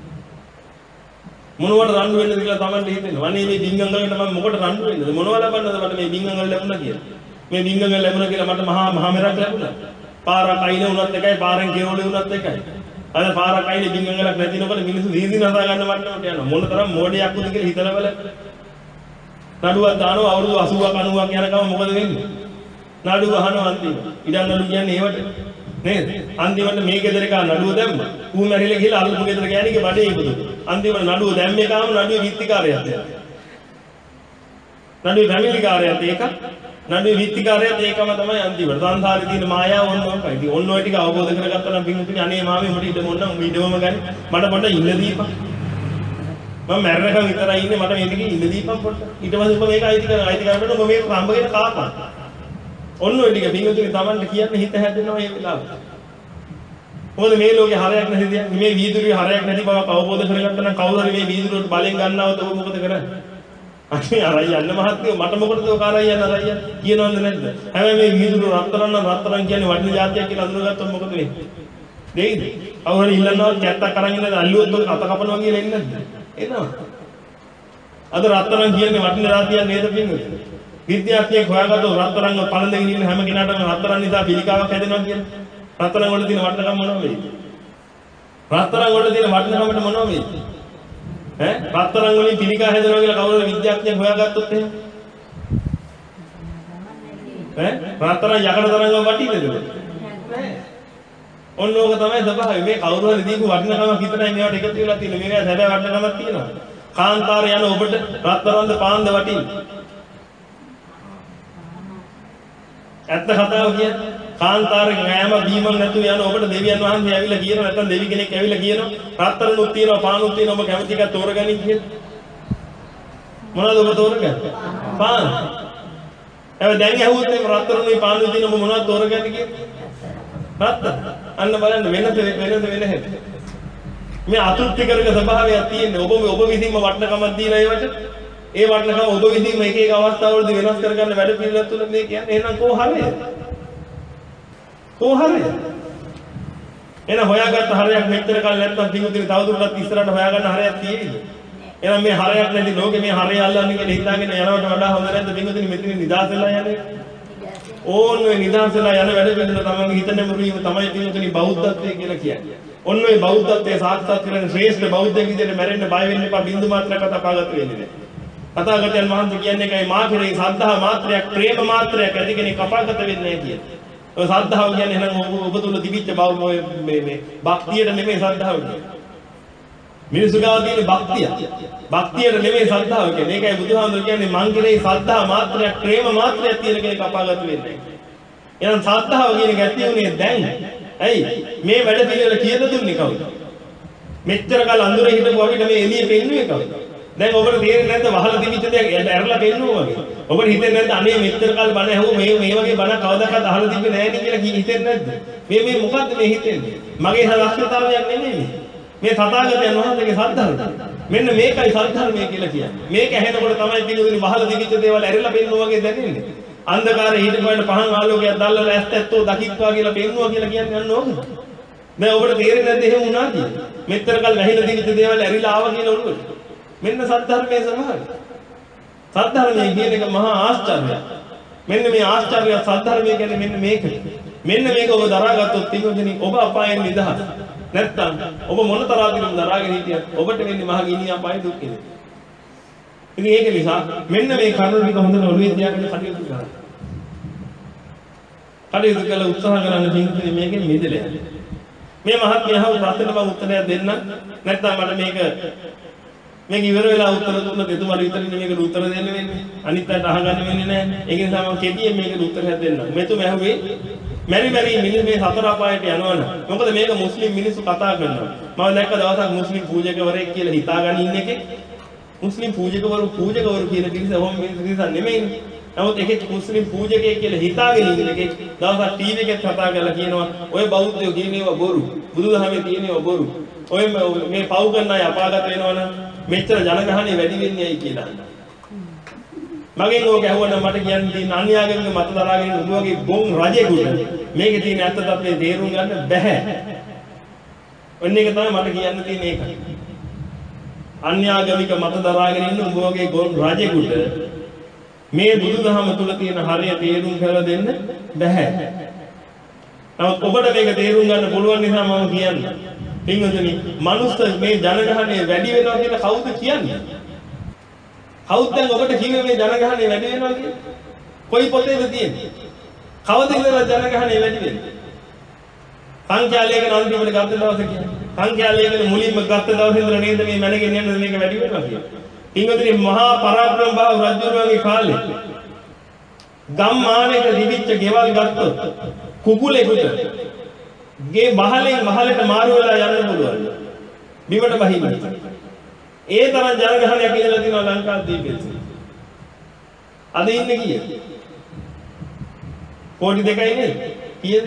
මොනවට රණ්ඩු වෙන්නද කියලා Tamanට හිතෙනවා. අනේ මේ බින්ගම් වලට මම මොකට රණ්ඩු වෙන්නද? මොනව ලබන්නද මට මේ බින්ගම් වල ලැබුණා කියලා. මේ බින්ගම් වල ලැබුණා කියලා මට මහා මහා මෙරක් ලැබුණා. පාරක් අයින උනත් එකයි පාරෙන් කෙරෝලේ උනත් එකයි. අද පාරක් අයිනේ බින්ගම් වලක් නැතිනකොට මිනිස්සු දීදින හදා ගන්න මට්ටමට යනවා. මොන තරම් මෝඩයක් උද කියලා හිතලා බල. නඩුවක් දානවා අවුරුදු අසූවක් අනූවක් යනකම් මොකද වෙන්නේ? නඩුව අහනවා අන්තිමට. ඉඩම් නඩු කියන්නේ ඒවට නේද? අන්තිමට මේ ගෙදර එක නඩුව දැම්ම. ඌ මැරිලා ගිහලා අල්ලපු ගෙදර ගෑණිගේ බඩේ ඉපදුණා. අන්තිමට නඩුව දැම්මේ කාම නඩුවේ විත්තිකාරයත් ඒක. නඩුවේ ෆැමිලිකාරයත් ඒක. නඩුවේ විත්තිකාරයත් ඒකම තමයි අන්තිමට. සංසාරේ තියෙන මායාව ඔන්න ඔකයි. ඉතින් ඔන්න ඔය ටික අවබෝධ කරගත්තා නම් පින්තුනි අනේ මාමේ උඹට ඉඩම ඕන නම් උඹ ඉඩමම ගන්න. මට පොඩ්ඩක් ඉන්න දීපන්. මම මැරෙනකම් විතරයි ඉන්නේ මට මේකේ ඉන්න දීපන් පොඩ්ඩක්. ඊට පස්සේ උඹ මේක අයිති කරගන්න. අයිති කරගන්න උඹ මේක හම්බගෙන කාපන්. ඔන්න ඔය ටික පින්තුනි Tamanට කියන්න හිත හැදෙනවා මේ වෙලාවට. මොකද මේ ලෝකේ හරයක් නැති දෙයක් මේ වීදුරුවේ හරයක් නැති බව අවබෝධ කරගත්තා නම් කවුරු හරි මේ වීදුරුවට බලෙන් ගන්නවද ඔබ මොකද කරන්නේ? අනේ අරයි යන්න මහත්තයෝ මට මොකටද ඔය කාරයි යන්න අරයි යන්න කියනවද නැද්ද? හැබැයි මේ වීදුරුව රත්තරන් නම් රත්තරන් කියන්නේ වටින જાතියක් කියලා අඳුරගත්තොත් මොකද වෙන්නේ? දෙයිද? කවුරු හරි ඉල්ලනවා කැත්තක් අරන් ඉන්නද අල්ලුවොත් ඔක අත කපනවා කියලා එන්නේ නැද්ද? එනවා. අද රත්තරන් කියන්නේ වටින જાතියක් නේද පින්වතුනි? විද්‍යාඥයෙක් හොයාගත්තොත් රත්තරන් පළඳගෙන ඉන්න හැම කෙනාටම රත්තරන් නිසා පිළිකාවක් හැදෙනවා කියන්නේ. රත්තරන් වල තියෙන වටිනකම මොනවද වෙයි? රත්තරන් වල තියෙන වටිනකමට මොනවද වෙයි? ඈ රත්තරන් වලින් පිළිකා හැදෙනවා කියලා කවුරුද විද්‍යාඥයෙක් හොයාගත්තොත් එහෙම? ඈ රත්තරන් යකඩ තරංගම වටිනේද? නෑ. ඔන්න ඕක තමයි ස්වභාවය. මේ කවුරු හරි දීපු වටිනකමක් විතරයි මේවට එකතු වෙලා තියෙන්නේ. මේවා සැබෑ වටිනකමක් තියෙනවා. කාන්තාරේ යන ඔබට රත්තරන්ද පාන්ද වටින්නේ? ඇත්ත කතාව කියන්නේ කාන්තාරේ ගෑම බීමක් නැතුව යන ඔබට දෙවියන් වහන්සේ ඇවිල්ලා කියනවා නැත්නම් දෙවි කෙනෙක් ඇවිල්ලා කියනවා රත්තරන්ුත් තියෙනවා පානුත් තියෙනවා ඔබ කැමති එකක් තෝරගනින් කියලා. මොනවද ඔබ තෝරගන්නේ? පාන්. හැබැයි දැන් ඇහුවොත් මේ රත්තරන්ුයි පානුයි තියෙන ඔබ මොනවද තෝරගන්නේ කියලා? රත්තරන්. අන්න බලන්න වෙනද වෙනද වෙන හැටි. මේ අතෘප්තිකරක ස්වභාවයක් තියෙන්නේ ඔබ ඔබ විසින්ම වටිනකමක් දීලා ඒවට ඒ වටිනකම ඔබ විසින්ම එක එක අවස්ථාවලදී වෙනස් කරගන්න වැඩ පිළිවෙලක් තුල මේ කියන්නේ එහෙනම් කෝ හරියද? කෝ හරියද? එහෙනම් හොයාගත්ත හරයක් මෙච්චර කල් නැත්තම් පිටුදින තවදුරටත් ඉස්සරහට හොයාගන්න හරයක් තියෙයිද? එහෙනම් මේ හරයක් නැති ලෝකේ මේ හරය අල්ලන්නේ කියලා හිතාගෙන යනවට වඩා හොඳ නැද්ද පිටුදින මෙතන නිදාස් වෙලා යන්නේ? ඕන් ඔය නිදාස් වෙලා යන වැඩ පිළිවෙල තමයි හිතන්නේ මුරුවීම තමයි පිටුදින බෞද්ධත්වය කියලා කියන්නේ. ඔන්න ඔය බෞද්ධත්වයේ සාක්ෂාත් කරගෙන ශ්‍රේෂ්ඨ බෞද්ධයෙක් විදිහට මැරෙන්න බය වෙන්න එපා බින්දු මාත්‍රයක්වත් අපාගත වෙන්නේ නැහැ. තථාගතයන් වහන්සේ කියන්නේ ඒකයි මා කෙරෙහි සද්ධා මාත්‍රයක් ප්‍රේම මාත්‍රයක් ඇති කෙනෙක් අපාගත වෙන්නේ නැහැ කියලා. ඔය සද්ධාව කියන්නේ එහෙනම් ඔබ තුල තිබිච්ච බව මේ මේ භක්තියට නෙමෙයි සද්ධාව කියන්නේ. මිනිසු ගාව තියෙන භක්තිය. භක්තියට නෙමෙයි සද්ධාව කියන්නේ. ඒකයි බුදුහාමුදුරු කියන්නේ මං කෙරෙහි සද්ධා මාත්‍රයක්, ප්‍රේම මාත්‍රයක් තියෙන කෙනෙක් අපාගත වෙන්නේ. එහෙනම් සද්ධාව කියන එක ඇති උනේ දැන්. ඇයි? මේ වැඩ පිළිවෙල කියලා දුන්නේ කවුද? මෙච්චර කල් අඳුරේ හිටපු අපිට මේ එළිය පෙන්නුවේ කවුද? දැන් ඔබට තේරෙන්නේ නැද්ද වහලා තිබිච්ච දෙයක් ඇරලා පෙන්නුවා වගේ? ඔබට හිතෙන්නේ නැද්ද අනේ මෙච්චර කල් බණ ඇහුව මේ මේ වගේ බණ කවදාකවත් අහලා තිබ්බේ නැහැ නේ කියලා හිතෙන්නේ නැද්ද? මේ මේ මොකද්ද මේ හිතෙන්නේ? මගේ දක්ෂතාවයක් නෙමෙයි. මේ තථාගතයන් වහන්සේගේ සද්ධර්මය. මෙන්න මේකයි සද්ධර්මය කියලා කියන්නේ. මේක ඇහෙනකොට තමයි පිළිගන්නේ වහලා තිබිච්ච දේවල් ඇරලා පෙන්නුවා වගේ දැනෙන්නේ. අන්ධකාරයේ හිටපුවාට පහන් ආලෝකයක් දැල්ලලා ඇත්තැත්තෝ දකිත්වා කියලා පෙන්නුවා කියලා කියන්නේ අන්න ඕකද? දැන් ඔබට තේරෙන්නේ නැද්ද එහෙම වුණා කියලා? මෙච්චර කල් වැහිලා තිබිච්ච දේවල් ඇරිලා ආවා කියලා ඔළුවට. මෙන්න සද්ධර්මයේ ස්වභාවය. සද්ධර්මය කියන එක මහා ආශ්චර්යයක්. මෙන්න මේ ආශ්චර්ය සද්ධර්මය කියන්නේ මෙන්න මේක. මෙන්න මේක ඔබ දරාගත්තොත් තිබුණේ ඔබ අපායෙන් නිදහස්. නැත්තම් ඔබ මොන තරම් දරාගෙන හිටියත් ඔබට වෙන්නේ මහ ගිනි අපායේ දුක් විඳින්න. ඉතින් ඒක නිසා මෙන්න මේ කරුණු ටික හොඳට ඔළුවේ තියාගෙන කටයුතු කරන්න. කටයුතු කළ උත්සාහ කරන්න තියෙන්නේ මේකෙන් මිදෙලා. මේ මහත්මයා අහපු ප්‍රශ්නෙට මම උත්තරයක් දෙන්න. නැත්තම් මට මේක මේක ඉවර වෙලා උත්තර දුන්නොත් එතුමාට විතරින් මේකට උත්තර දෙන්න වෙන්නේ. අනිත් අයට අහගන්න වෙන්නේ නැහැ. ඒක නිසා මම කෙටියෙන් මේකට උත්තරයක් දෙන්නම්. මෙතුම ඇහුවේ මැරි මැරි මිනිස් මේ සතර අපායට යනවනේ. මොකද මේක මුස්ලිම් මිනිස්සු කතා කරනවා. මම දැක්ක දවසක් මුස්ලිම් පූජකවරයෙක් කියලා හිතාගෙන ඉන්න එකේ මුස්ලිම් පූජකවරු පූජකවරු කියන පිරිස ඔහොම මිනිස්සු නෙමෙයිනේ. නමුත් එකෙක් මුස්ලිම් පූජකයෙක් කියලා හිතාගෙන ඉන්න එකේ දවසක් ටීවී එකේ කතා කරලා කියනවා ඔය බෞද්ධයෝ කියනේවා බොරු. බුදුදහමේ තියෙනේවා බොරු. ඔය මේ පව් කරන අය අපාගත වෙනවනම් මෙච්චර ජනගහණය වැඩි වෙන්නේ ඇයි කියලා. මගෙන් ඕක ඇහුවනම් මට කියන්න තියෙන අන්‍යාගමික මත දරාගෙන උඹ වගේ බොන් රජෙකුට මේකේ තියෙන ඇත්ත තත්ත්වය තේරුම් ගන්න බෑ. ඔන්න ඒක තමයි මට කියන්න තියෙන එක. අන්‍යාගමික මත දරාගෙන ඉන්න උඹ වගේ බොන් රජෙකුට මේ බුදුදහම තුල තියෙන හරිය තේරුම් කරලා දෙන්න බෑ. නමුත් ඔබට මේක තේරුම් ගන්න පුළුවන් නිසා මම කියන්නේ. පින්වතුනි, මනුස්ස මේ ජනගහණය වැඩි වෙනවා කියලා කවුද කියන්නේ? කවුද දැන් ඔබට කිව්වේ මේ ජනගහණය වැඩි වෙනවා කියලා? කොයි පොතේද තියෙන්නේ? කවද ඉඳලා ජනගහණය වැඩි වෙන්නේ? සංඛ්‍යාලයක අන්තිමට ගත්ත දවසේ කියන්නේ. සංඛ්‍යාලයක මුලින්ම ගත්ත දවසේ ඉඳලා නේද මේ මැනගෙන යන්නේ මේක වැඩි වෙනවා කියලා. පින්වතුනි, මහා පරාක්‍රම බාහු රජුරුවන්ගේ කාලේ ගම්මානයක දිවිච්ච ගෙවල් ගත්තොත් කුකුලෙකුට ගේ මහලෙන් මහලට මාරු වෙලා යන්න පුළුවන්. බිමට බහින්න. ඒ තරම් ජනගහනයක් ඉඳලා තියෙනවා ලංකාදීපේ. අද ඉන්නේ කීයද? කෝටි දෙකයි නේද? කීයද?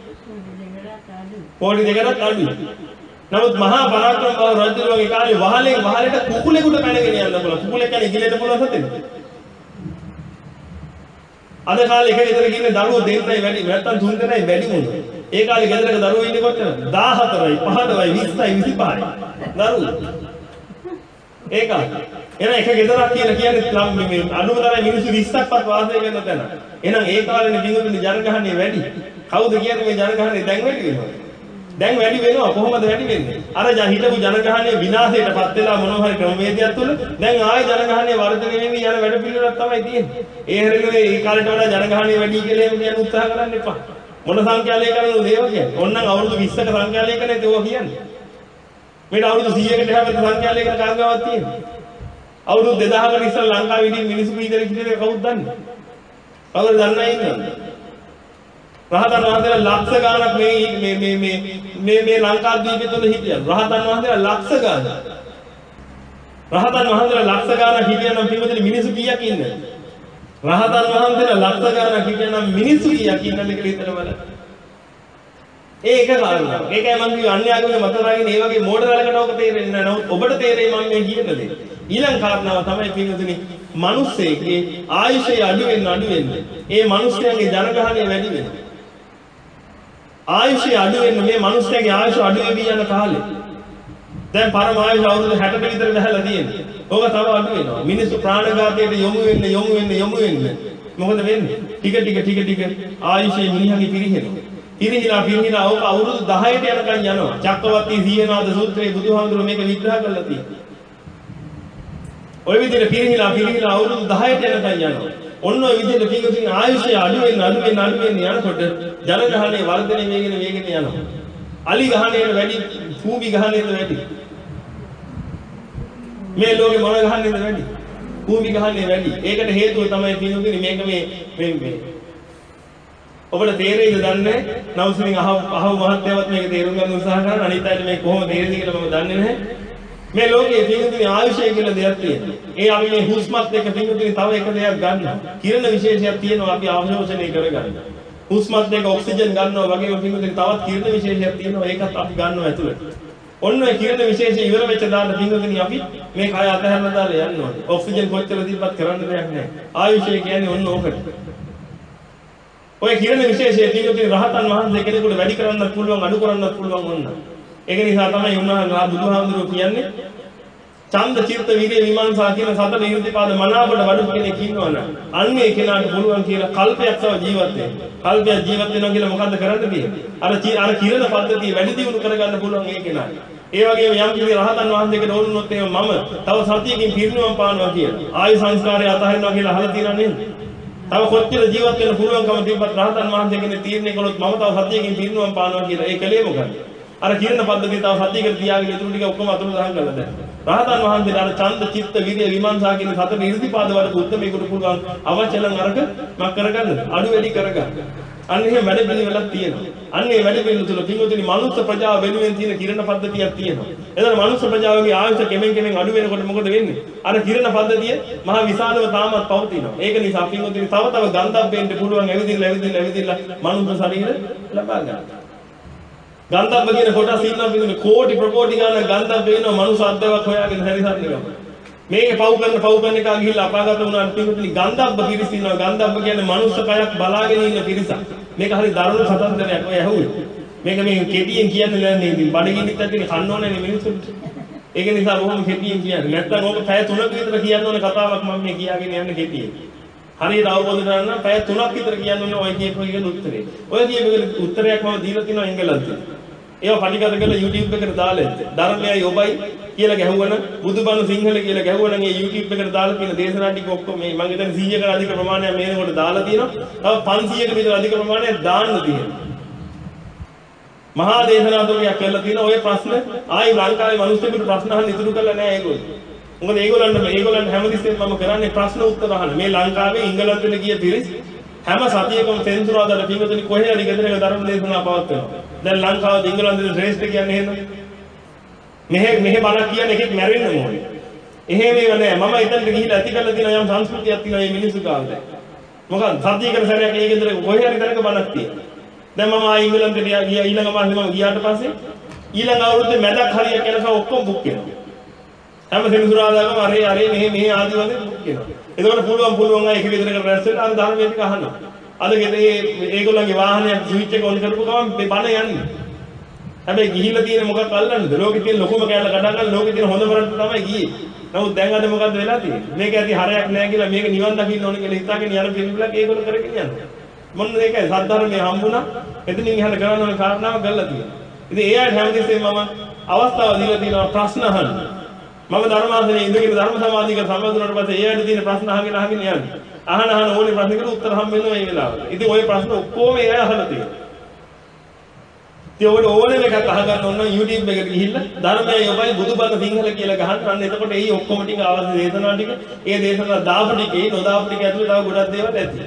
කෝටි දෙකකට අඩුයි. නමුත් මහා පරාක්‍රම බව රජුගේ කාලේ වහලෙන් වහලට කුකුලෙකුට පැනගෙන යන්න පුළුවන්. කුකුලෙක් කියන්නේ ඉගිලෙට පුළුවන් සතෙක්. අද කාලේ එක ගෙදර ඉන්නේ දරුවෝ දෙන්නයි වැඩි නැත්තම් තුන් දෙනයි වැඩි මොනවා. ඒ කාලේ ගෙදරක දරුවෝ ඉන්නේ කොච්චරද? දාහතරයි, පහටයි, විස්සයි, විසිපහයි. දරුවෝ. ඒ කාලේ. එහෙනම් එක ගෙදරක් කියලා කියන්නේ මේ අනුමතරයි මිනිස්සු විස්සක්වත් වාසය කරන තැන. එහෙනම් ඒ කාලේනේ බින්දුනේ ජනගහනය වැඩි. කවුද කියන්නේ මේ ජනගහනය දැන් වැඩි වෙනවා? දැන් වැඩි වෙනවා. කොහොමද වැඩි වෙන්නේ? අර හිටපු ජනගහනය විනාශයටපත් වෙලා මොනවා හරි ක්‍රමවේදයක් තුළ දැන් ආයෙ ජනගහනය වර්ධනය වෙවි යන වැඩ පිළිවෙලක් තමයි තියෙන්නේ. ඒ හැරෙන්නේ ඒ කාලේට වඩා ජනගහනය වැඩි කියලා එහෙම කියන්න උත්සාහ කරන්න එපා. මොන සංඛ්‍යාලය කරනවද ඒව කියන්නේ? ඕනනම් අවුරුදු විස්සක සංඛ්‍යාලයක නැති ඒවා කියන්නේ. මේට අවුරුදු සීයකට එහා පැත්තේ සංඛ්‍යාලයකට කාර්යාවක් තියෙනවා. අවුරුදු දෙදාහකට ඉස්සෙල්ලා ලංකාවේ ඉඳි මිනිස්සු කීදෙනෙක් හිටියද කවුද දන්නේ? කවුද දන්නේ ඉන්නවද? රහතන් වහන්සේලා ලක්ෂ ගාණක් මේ මේ මේ මේ මේ මේ ලංකාද්වීපය තුළ හිටියා. රහතන් වහන්සේලා ලක්ෂ ගාණක්. රහතන් වහන්සේලා ලක්ෂ ගාණක් හිටියනම් පින්වතුනි මිනිස්සු කීයක් ඉන්නද? රහතන් වහන්සේලා ලක්ෂ ගාණක් හිටියනම් මිනිස්සු කීයක් ඉන්නද කියලා හිතලා බලන්න. ඒක කාරණා. ඒකයි මම කිව්වේ අන්‍යාගමික මතවාදයෙන් මේ වගේ මෝඩරලකට ඔක තේරෙන්නේ නැහැ. නමුත් ඔබට තේරෙයි මම මේ කියන දේ. ඊළඟ කාරණාව තමයි පින්වතුනි මිනිස්සෙගේ ආයුෂය අඩු වෙන අඩු වෙන්නේ. ඒ මිනිස්යාගේ ජනගහනය වැඩි වෙනවා. ආයුෂය අඩු වෙන මේ මිනිස්යාගේ ආයුෂ අඩු වෙවි යන කාලේ. දැන් පරම ආයුෂ අවුරුදු හැටට විතර ගහලා තියෙනවා. ඕක තව අඩු වෙනවා. මිනිස්සු ප්‍රාණඝාතයට යොමු වෙන්න යොමු වෙන්න යොමු වෙන්න. මොකද වෙන්නේ? ටික ටික ටික ටික ආයුෂය මිනිහාගේ පිරිහෙනවා. පිරිහිලා පිරිහිලා ඕක අවුරුදු දහයට යනකම් යනවා. චක්කවර්ති සීහනාද සූත්‍රයේ බුදුහාමුදුරුවෝ මේක විග්‍රහ කරලා තියෙනවා. ඔය විදිහට පිරිහිලා පිරිහිලා අවුරුදු දහයට යනකම් යනවා. ඔන්න ඔය විදිහට පිටුතින් ආයුෂය අඩු වෙන අඩු වෙන අඩු වෙන යනකොට ජනගහනයේ වර්ධනය වේගෙන වේගෙන යනවා. අලි ගහනේට වැඩි භූමි ගහනේට වැඩි. මේ ලෝකේ මොන ගහන්නේද වැඩි? භූමි ගහන්නේ වැඩි. ඒකට හේතුව තමයි පිටුතින් මේක මේ මේ මේ ඔබට තේරෙයිද දන්නේ නවුසින් අහව අහව මහත්යවත් මේක තේරුම් ගන්න උත්සාහ කරන අනිත් අයට මේ කොහොමද තේරෙන්නේ කියලා මම දන්නේ නැහැ. මේ ලෝකයේ පිටුතින් ආයුෂය කියලා දෙයක් තියෙනවා. ඒ අපි මේ හුස්මත් එක්ක පිටුතින් තව එක දෙයක් ගන්නවා. කිරණ විශේෂයක් තියෙනවා අපි අවශෝෂණය කරගන්න. හුස්මත් එක්ක ඔක්සිජන් ගන්නවා වගේම පිටුතින් තවත් කිරණ විශේෂයක් තියෙනවා. ඒකත් අපි ගන්නවා ඇතුළට. ඔන්න ඔය කිරණ විශේෂය ඉවර වෙච්ච දාන්න පිටුතින් අපි මේ කය අතහැරලා දාලා යන්න ඕනේ. ඔක්සිජන් කොච්චර දීපත් කරන්න දෙයක් නැහැ. ආයුෂය කියන්නේ ඔන්න ඕකට. ඔය කිරණ විශේෂයේ පිටුතින් රහතන් වහන්සේ කෙනෙකුට වැඩි කරන්නත් පුළුවන් අඩු කරන්නත් පුළුවන් වුණා. ඒක නිසා තමයි උන්වහන්සේ බුදුහාමුදුරුවෝ කියන්නේ ඡන්ද චිත්ත විරිය විමර්ශනා කියන සතර ඉර්ධිපාද මනාවට වඩු කෙනෙක් ඉන්නවනම් අන්නේ කෙනාට පුළුවන් කියලා කල්පයක් තව ජීවත් වෙන්න. කල්පයක් ජීවත් වෙනවා කියලා මොකද්ද කරන්න තියෙන්නේ? අර අර කිරණ පද්ධතිය වැඩි දියුණු කරගන්න පුළුවන් ඒ කෙනාට. ඒ වගේම යම් කිසි රහතන් වහන්සේකට ඕනුනොත් එහෙම මම තව සතියකින් පිරිනිවන් පානවා කියලා. ආයු සංස්කාරය අතහරිනවා කියලා අහලා තියෙනව නේද? තව කොච්චර ජීවත් වෙන්න පුළුවන්කම තිබ්බත් රහතන් වහන්සේ කෙනෙක් තීරණය කළොත් මම තව සතියකින් පිරිනිවන් පානවා කියලා. ඒ කලේ මොකද? අර කිරණ පද්ධතිය තව සතියකට තියාගෙන ඉතුරු ටික ඔක්කොම අතුරු දහන් කරලා දැන්. රහතන් වහන්සේට අර ඡන්ද චිත්ත විරිය විමර්ශනා කියන සතර ඉර්ධිපාද වල උත්තමේකට පුළුවන් අවචලන් අරක මක් කරගන්න අඩු වැඩි කරගන්න. අන්න එහෙම වැඩ පිළිවෙලක් තියෙනවා. අන්න ඒ වැඩ පිළිවෙල තුල පින්වතුනි මනුස්ස ප්‍රජාව වෙනුවෙන් තියෙන කිරණ පද්ධතියක් තියෙනවා. එතන මනුස්ස ප්‍රජාවගේ ආයුෂ කෙමෙන් කෙමෙන් අඩු වෙනකොට මොකද වෙන්නේ? අර කිරණ පද්ධතිය මහ විශාලව තාමත් පවතිනවා. ඒක නිසා පින්වතුනි තව තව ගන්ධබ්බෙන්ට පුළුවන් ඇවිදින්න ඇවිදින්න ඇවිදින්න මනුස්ස ශරීර ලබා ගන්න. ගන්ධබ්බ කියන කොටස් ඉන්නවා පිටුනේ කෝටි ප්‍රකෝටි ගණන් ගන්ධබ්බ වෙනවා මනුස්ස අද්දවක් හොයාගෙන හැරිසන්න ගම. මේකේ පව් කරන පව් කරන එක ගිහිල්ලා අපාගත වුණාට පිටුනේ ගන්ධබ්බ පිරිස ඉන්නවා. ගන්ධබ්බ කියන්නේ මනුස්ස කයක් බලාගෙන ඉන්න පිරිසක්. මේක හරි දරුණු සතන්දරයක් ඔය ඇහුවේ. මේක මේ කෙටියෙන් කියන්නේ නෑ ඉතින් බඩගිනිත් ඇතුලේ කන්න ඕනේ නේ මිනිස්සුන්ට. ඒක නිසා බොහොම කෙටියෙන් කියන්නේ. නැත්නම් ඕක පැය තුනක විතර කියන්න ඕනේ කතාවක් මම මේ කියාගෙන යන්නේ කෙටියෙන්. හරියට අවබෝධ කරගන්න නම් පැය තුනක් විතර කියන්න ඕනේ ඔය කියපු එකේ උත්තරේ. ඔය කියපු උත්තරයක් මම දීලා තියෙනවා එංගලන්තේ. ඒවා පටිගත කරලා YouTube එකට දාලා ඇත්ත. ධර්මයයි ඔබයි කියලා ගැහුවනම් බුදුබණ සිංහල කියලා ගැහුවනම් ඒ YouTube එකට දාලා තියෙන දේශනා ටික ඔක්කොම මේ මම හිතන්නේ සීයකට අධික ප්‍රමාණයක් මේනකොට දාලා තියෙනවා. තව පන්සීයකට විතර අධික ප්‍රමාණයක් දාන්න තියෙනවා. මහා දේශනා තුනක් කරලා තියෙනවා. ඔය ප්‍රශ්න ආයි ලංකාවේ මිනිස්සුන්ට ප්‍රශ්න අහන්න ඉතුරු කරලා නැහැ ඒගොල්ලෝ. මොකද ඒගොල්ලන්ට ඒගොල්ලන්ට හැමතිස්සෙම මම කරන්නේ ප්‍රශ්න උත්තර අහන්න. මේ ලංකාවේ ඉංගලන්තෙට ගිය පිරිස් හැම සතියකම සෙන්සුරාදාට පිටුතුනි කොහේ හරි ගෙදරක ධර්ම දේශනා පවත්වනවා. දැන් ලංකාවේ ඉංගලන්තේ ශ්‍රේෂ්ඨ කියන්නේ එහෙම. මෙහෙ මෙහෙ බලක් කියන්නේ එකෙක් මැරෙන්න ඕනේ. එහෙම ඒව නෑ. මම එතනට ගිහිල්ලා ඇති කරලා තියෙන යම් සංස්කෘතියක් තියෙනවා මේ මිනිස්සු කාලේ. මොකද සතියකට සැරයක් ඒ ගෙදරක කොහේ හරි තැනක බලක් තියෙනවා. දැන් මම ආ ඉංගලන්තේ ගියා ඊළඟ මාසේ මම ගියාට පස්සේ ඊළඟ අවුරුද්දේ මැදක් හරියක් යනකම් ඔක්කොම බුක් වෙනවා. හැම සෙන්සුරාදාකම අරේ අරේ මෙහෙ මෙහෙ ආදි වශයෙන් බුක් වෙනවා. එතකොට පුළුවන් පුළුවන් අය එක ගෙදරකට රැස් වෙලා අර ධර්මයේ ටික අහනවා. අද ගෙදේ ඒගොල්ලන්ගේ වාහනයක් ස්විච් එක ඔන් කරපු ගමන් මේ බණ යන්නේ. හැබැයි ගිහිල්ලා තියෙන මොකක් අල්ලන්නද? ලෝකේ තියෙන ලොකුම කෑල්ල කඩා ගන්න ලෝකේ තියෙන හොඳ බරට තමයි ගියේ. නමුත් දැන් අද මොකද්ද වෙලා තියෙන්නේ? මේක ඇති හරයක් නැහැ කියලා මේක නිවන් දකින්න ඕනේ කියලා හිතාගෙන යන පිළිවිලක් ඒගොල්ලෝ කරගෙන යනවා. මොන මේකයි සද්ධර්මයේ හම්බුණා. එතනින් එහාට කරන්න ඕන කාරණාව කරලා තියෙනවා. ඉතින් ඒ අය හැමදෙස්සෙම මම අවස්ථාව දීලා තියෙනවා ප්‍රශ්න අහන්න. මම ධර්මාසනේ ඉඳගෙන ධර්ම සමාධියක සම්බන්ධ වුණාට පස්සේ ඒ අයට තියෙන ප්‍රශ්න අහගෙන අහගෙන යන්නේ. අහන අහන ඕනේ ප්‍රශ්නකට උත්තර හම්බ වෙනවා මේ වෙලාවට. ඉතින් ওই ප්‍රශ්න ඔක්කොම ඒ අය අහලා තියෙනවා. ඉතින් ඔය ඕනෙම එකක් අහගන්න ඕන නම් YouTube එකට ගිහිල්ලා ධර්මයයි ඔබයි බුදුබණ සිංහල කියලා ගහන්න. අන්න එතකොට ඒ ඔක්කොම ටික අවශ්‍ය දේශනා ටික, ඒ දේශනා දාපු ටිකේ නොදාපු ටික ඇතුලේ තව ගොඩක් දේවල් ඇති.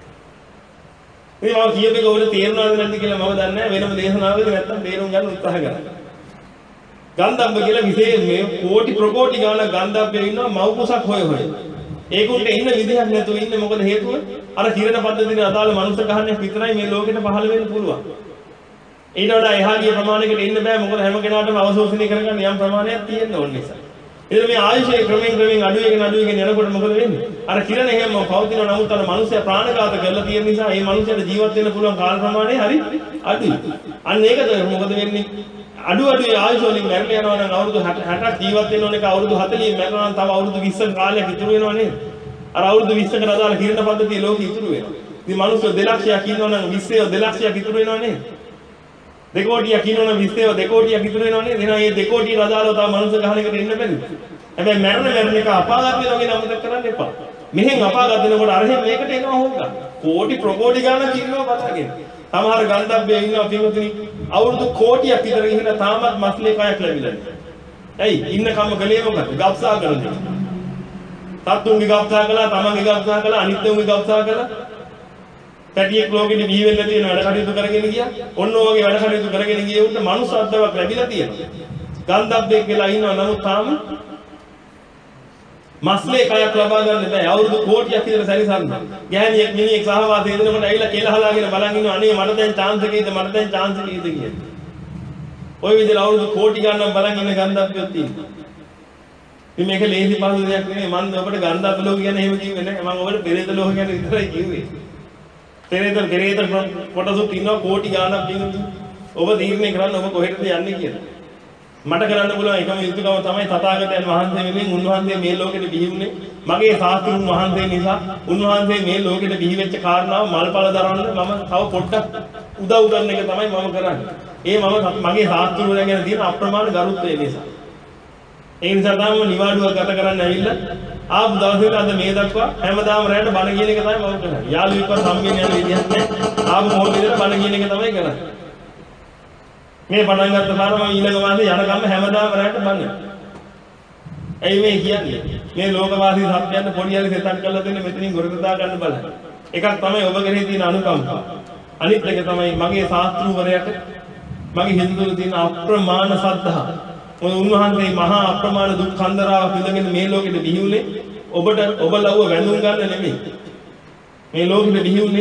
මේ මම කියපේක ඔයාලට තේරෙනවද නැද්ද කියලා මම දන්නේ නැහැ. වෙනම දේශනාවකදී නැත්තම් තේරුම් ගන්න උත්සාහ කරන්න. ගන්ධබ්බ කියලා විශේෂ මේ කෝටි ප්‍රකෝටි ගාණක් ගන්ධබ්බේ ඉන්නවා මව් කුසක් හොය හොය. ඒකුන්ට ඉන්න විදිහක් නැතුව ඉන්නේ මොකද හේතුව? අර කිරණ පද්ධතියේ අදාළ මනුස්ස ගහණයක් විතරයි මේ ලෝකෙට පහළ වෙන්න පුළුවන්. ඊට වඩා එහා ගිය ප්‍රමාණයකට ඉන්න බෑ. මොකද හැම කෙනාටම අවශෝෂණය කරගන්න යම් ප්‍රමාණයක් තියෙන්න ඕන නිසා. ඉතින් මේ ආයුෂයේ ක්‍රමයෙන් ක්‍රමයෙන් අඩු වෙගෙන අඩු වෙගෙන යනකොට මොකද වෙන්නේ? අර කිරණ හැම පවතින නමුත් අර මනුස්සයා ප්‍රාණඝාත කරලා තියෙන නිසා මේ මනුස්සයාට ජීවත් වෙන්න පුළුවන් කාල ප්‍රමාණය හරි අඩුයි. අන්න ඒකද මොකද වෙන්නේ? අඩු අඩු ආයුෂ වලින් මැරලා යනවා නම් අවුරුදු හැටක් ජීවත් වෙන්න ඕන එක අවුරුදු හතළිස් මැරෙනවා නම් තව අවුරුදු විස්සක කාලයක් ඉතුරු වෙනවා නේද? අර අවුරුදු විස්සකට අදාළ කිරණ පද්ධතිය ලෝකෙ ඉතුරු වෙනවා. ඉතින් මිනිස්සු දෙලක්ෂයක් ඉන්නවා නම් විස්සය දෙලක්ෂයක් ඉතුරු වෙනවා නේද? දෙකෝටියක් ඉන්නවා නම් විස්සය දෙකෝටියක් ඉතුරු වෙනවා නේද? එහෙනම් මේ දෙකෝටිය අදාළව තව මනුස්ස ගහණයකට ඉන්න බැරිද? හැබැයි මැරෙන මැරෙන එක අපාගත වෙනවා කියන අමතක කරන්න එපා. මෙහෙන් අපාගත වෙනකොට අරහෙන් මේකට එනවා හොග්ගා. කෝටි ප්‍රකෝටි ගාණක් ඉන්නවා බලගෙන. සමහර ගන්ධබ්බේ ඉන්නවා පින්වතුනි අවුරුදු කෝටියක් විතර ගිහිල්ලා තාමත් මස්ලේ කයක් ලැබිලා නැහැ. ඇයි ඉන්න කම කලේ මොකද? ගබ්සා කරන්නේ. සත්තුන්ගේ ගබ්සා කළා, තමන්ගේ ගබ්සා කළා, අනිත්‍යුන්ගේ ගබ්සා කළා. පැටියෙක් ලෝකෙට බිහි වෙන්න තියෙන වැඩ කටයුතු කරගෙන ගියා. ඔන්න ඔයගේ වැඩ කටයුතු කරගෙන ගියේ උන්ට මනුස්සත්වයක් ලැබිලා තියෙනවා. ගන්ධබ්බෙක් කියලා ඉන්නවා නමුත් තාම මස්ලේ කයක් ලබා ගන්න බෑ. අවුරුදු කෝටියක් විතර සැරිසරනවා. ගෑණියෙක් මිනිහෙක් සහවාසය දෙනකොට ඇවිල්ලා කෙලහලාගෙන බලන් ඉන්නවා අනේ මට දැන් chance එකේද මට දැන් chance එකේද කියලා. ওই විදිහට අවුරුදු කෝටි ගණන් බලන් ඉන්න ගන්ධබ්බෙක් තියෙනවා. ඉතින් මේක ලේසි පහසු දෙයක් නෙමෙයි. මම ඔබට ගන්ධබ්බ ලෝක ගැන එහෙම කිව්වේ නැහැ. මම ඔබට පෙරේත ලෝක ගැන විතරයි කිව්වේ. පෙරේත පෙරේත කොටසක් ඉන්නවා කෝටි ගණනක් තියෙනවා. ඔබ තීරණය කරන්න ඔබ කොහෙටද යන්නේ කියලා. මට කරන්න පුළුවන් එකම යුතුයකම තමයි තථාගතයන් වහන්සේ වෙනුවෙන් උන්වහන්සේ මේ ලෝකෙට බිහි වුණේ. මගේ ශාස්ත්‍රුන් වහන්සේ නිසා උන්වහන්සේ මේ ලෝකෙට බිහි වෙච්ච කාරණාව මල්පල දරන්න මම තව පොඩ්ඩක් උදව් කරන එක තමයි මම කරන්නේ. ඒ මම මගේ ශාස්ත්‍රුන් ගැන තියෙන අප්‍රමාණ ගරුත්වය නිසා. ඒ නිසා තමයි නිවාඩුවක් ගත කරන්න ඇවිල්ලා ආපු දවසේ අද මේ දක්වා හැමදාම රැට බණ කියන එක තමයි මම කරන්නේ. යාළුවෙක්වත් හම්බෙන්නේ යන විදිහක් නැහැ. ආපු මොහොතේදී බණ කියන එක තමයි කරන්නේ. මේ පටන් ගත්ත පාරම ඊළඟ මාසේ යනකම් හැමදාම රැට බණ. ඇයි මේ කියන්නේ? මේ ලෝකවාසී සත්‍යයන් පොඩි හරි සෙතක් කරලා දෙන්න මෙතනින් ගොරකදා ගන්න බලන්න. එකක් තමයි ඔබ කෙරෙහි තියෙන අනුකම්පාව. අනිත් එක තමයි මගේ ශාස්ත්‍රූවරයාට මගේ හිත තුළ තියෙන අප්‍රමාණ ශ්‍රද්ධාව. උන්වහන්සේ මහා අප්‍රමාණ දුක් කන්දරාවක් විඳගෙන මේ ලෝකෙට බිහි වුණේ ඔබට ඔබ ලව්ව වැඳුම් ගන්න නෙමෙයි. මේ ලෝකෙට බිහි වුණේ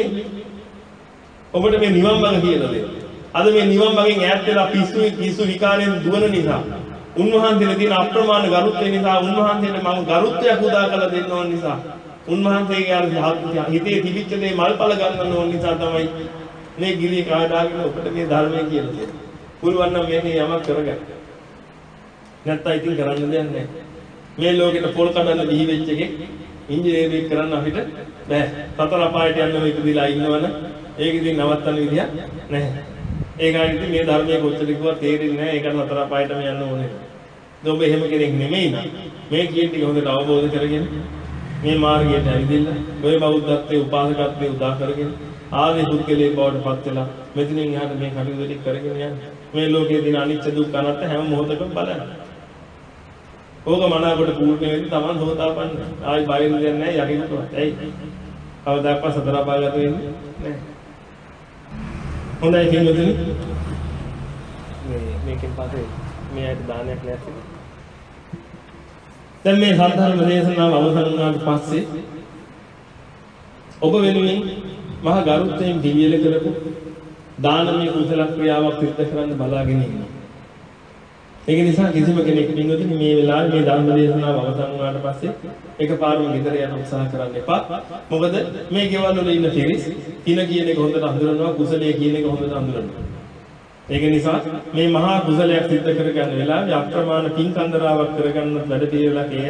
ඔබට මේ නිවන් මඟ කියලා දෙන්න. අද මේ නිවන් මගෙන් ඈත් වෙලා පිස්සු පිස්සු විකාරයෙන් දුවන නිසා උන්වහන්සේට තියෙන අප්‍රමාණ ගරුත්වය නිසා උන්වහන්සේට මම ගරුත්වයක් උදා කළ දෙන්න ඕන නිසා උන්වහන්සේගේ අර හිතේ තිබිච්ච දේ මල්පල ගන්න ඕන නිසා තමයි මේ ගිරිය කාඩාගෙන ඔබට මේ ධර්මය කියලා දෙන්නේ. පුළුවන් නම් මේකේ යමක් කරගන්න. නැත්නම් ඉතින් කරන්න දෙයක් නැහැ. මේ ලෝකෙට පොල් කඩන්න බිහි වෙච්ච එකෙක් ඉංජිනේරුවෙක් කරන්න අපිට බෑ. සතර අපායට යන්න මේක දිලා ඉන්නවනේ. ඒක ඉතින් නවත්තන්න විදියක් නැහැ. ඒකයි ඉතින් මේ ධර්මයේ කොච්චර කිව්වත් තේරෙන්නේ නැහැ. ඒකට සතර අපායටම යන්න ඕනේ. ඔබ එහෙම කෙනෙක් නෙමෙයි නේද? මේ කියන ටික හොඳට අවබෝධ කරගෙන මේ මාර්ගයට ඇවිදින්න ඔය බෞද්ධත්වයේ උපාසකත්වයේ උදා කරගෙන ආදී දුක්ඛලේ බවට පත් වෙලා මෙතනින් එහාට මේ කටයුතු ටික කරගෙන යන්න. මේ ලෝකයේ දින අනිත්‍ය දුක් අනාත්ම හැම මොහොතකම බලන්න. ඕක මනාවකට පූර්ණ වෙද්දී Taman හොතාපන්න. ආයි බය වෙන්නේ නැහැ යකිනකොට. ඇයි? කවදාවත් සතර අපාගත වෙන්නේ නැහැ. හොඳයි කියනොත් මේ මේකෙන් පස්සේ මේ ඇයි දානයක් නැති. දැන් මේ සම්ධර්ම දේශනාව අවසන් වුණාට පස්සේ ඔබ වෙනුවෙන් මහා ගරුත්වයෙන් දිවියල කරපු දානමය කුසල ක්‍රියාවක් සිදු කරන්න බලාගෙන ඉන්නවා. ඒක නිසා කිසිම කෙනෙක් පින්වතුනි මේ වෙලාවේ මේ ධර්ම දේශනාව අවසන් වුණාට පස්සේ එකපාරම ගෙදර යන්න උත්සාහ කරන්න එපා. මොකද මේ ගෙවල් වල ඉන්න තිරිස් කින කියන එක හොඳට හඳුනනවා, කුසලයේ කියන එක හොඳට හඳුනනවා. ඒක නිසා මේ මහා කුසලයක් සිදු කර ගන්න වෙලාවේ අප්‍රමාණ පින් කන්දරාවක් කරගන්න වැඩ පිළිවෙලක් ඒ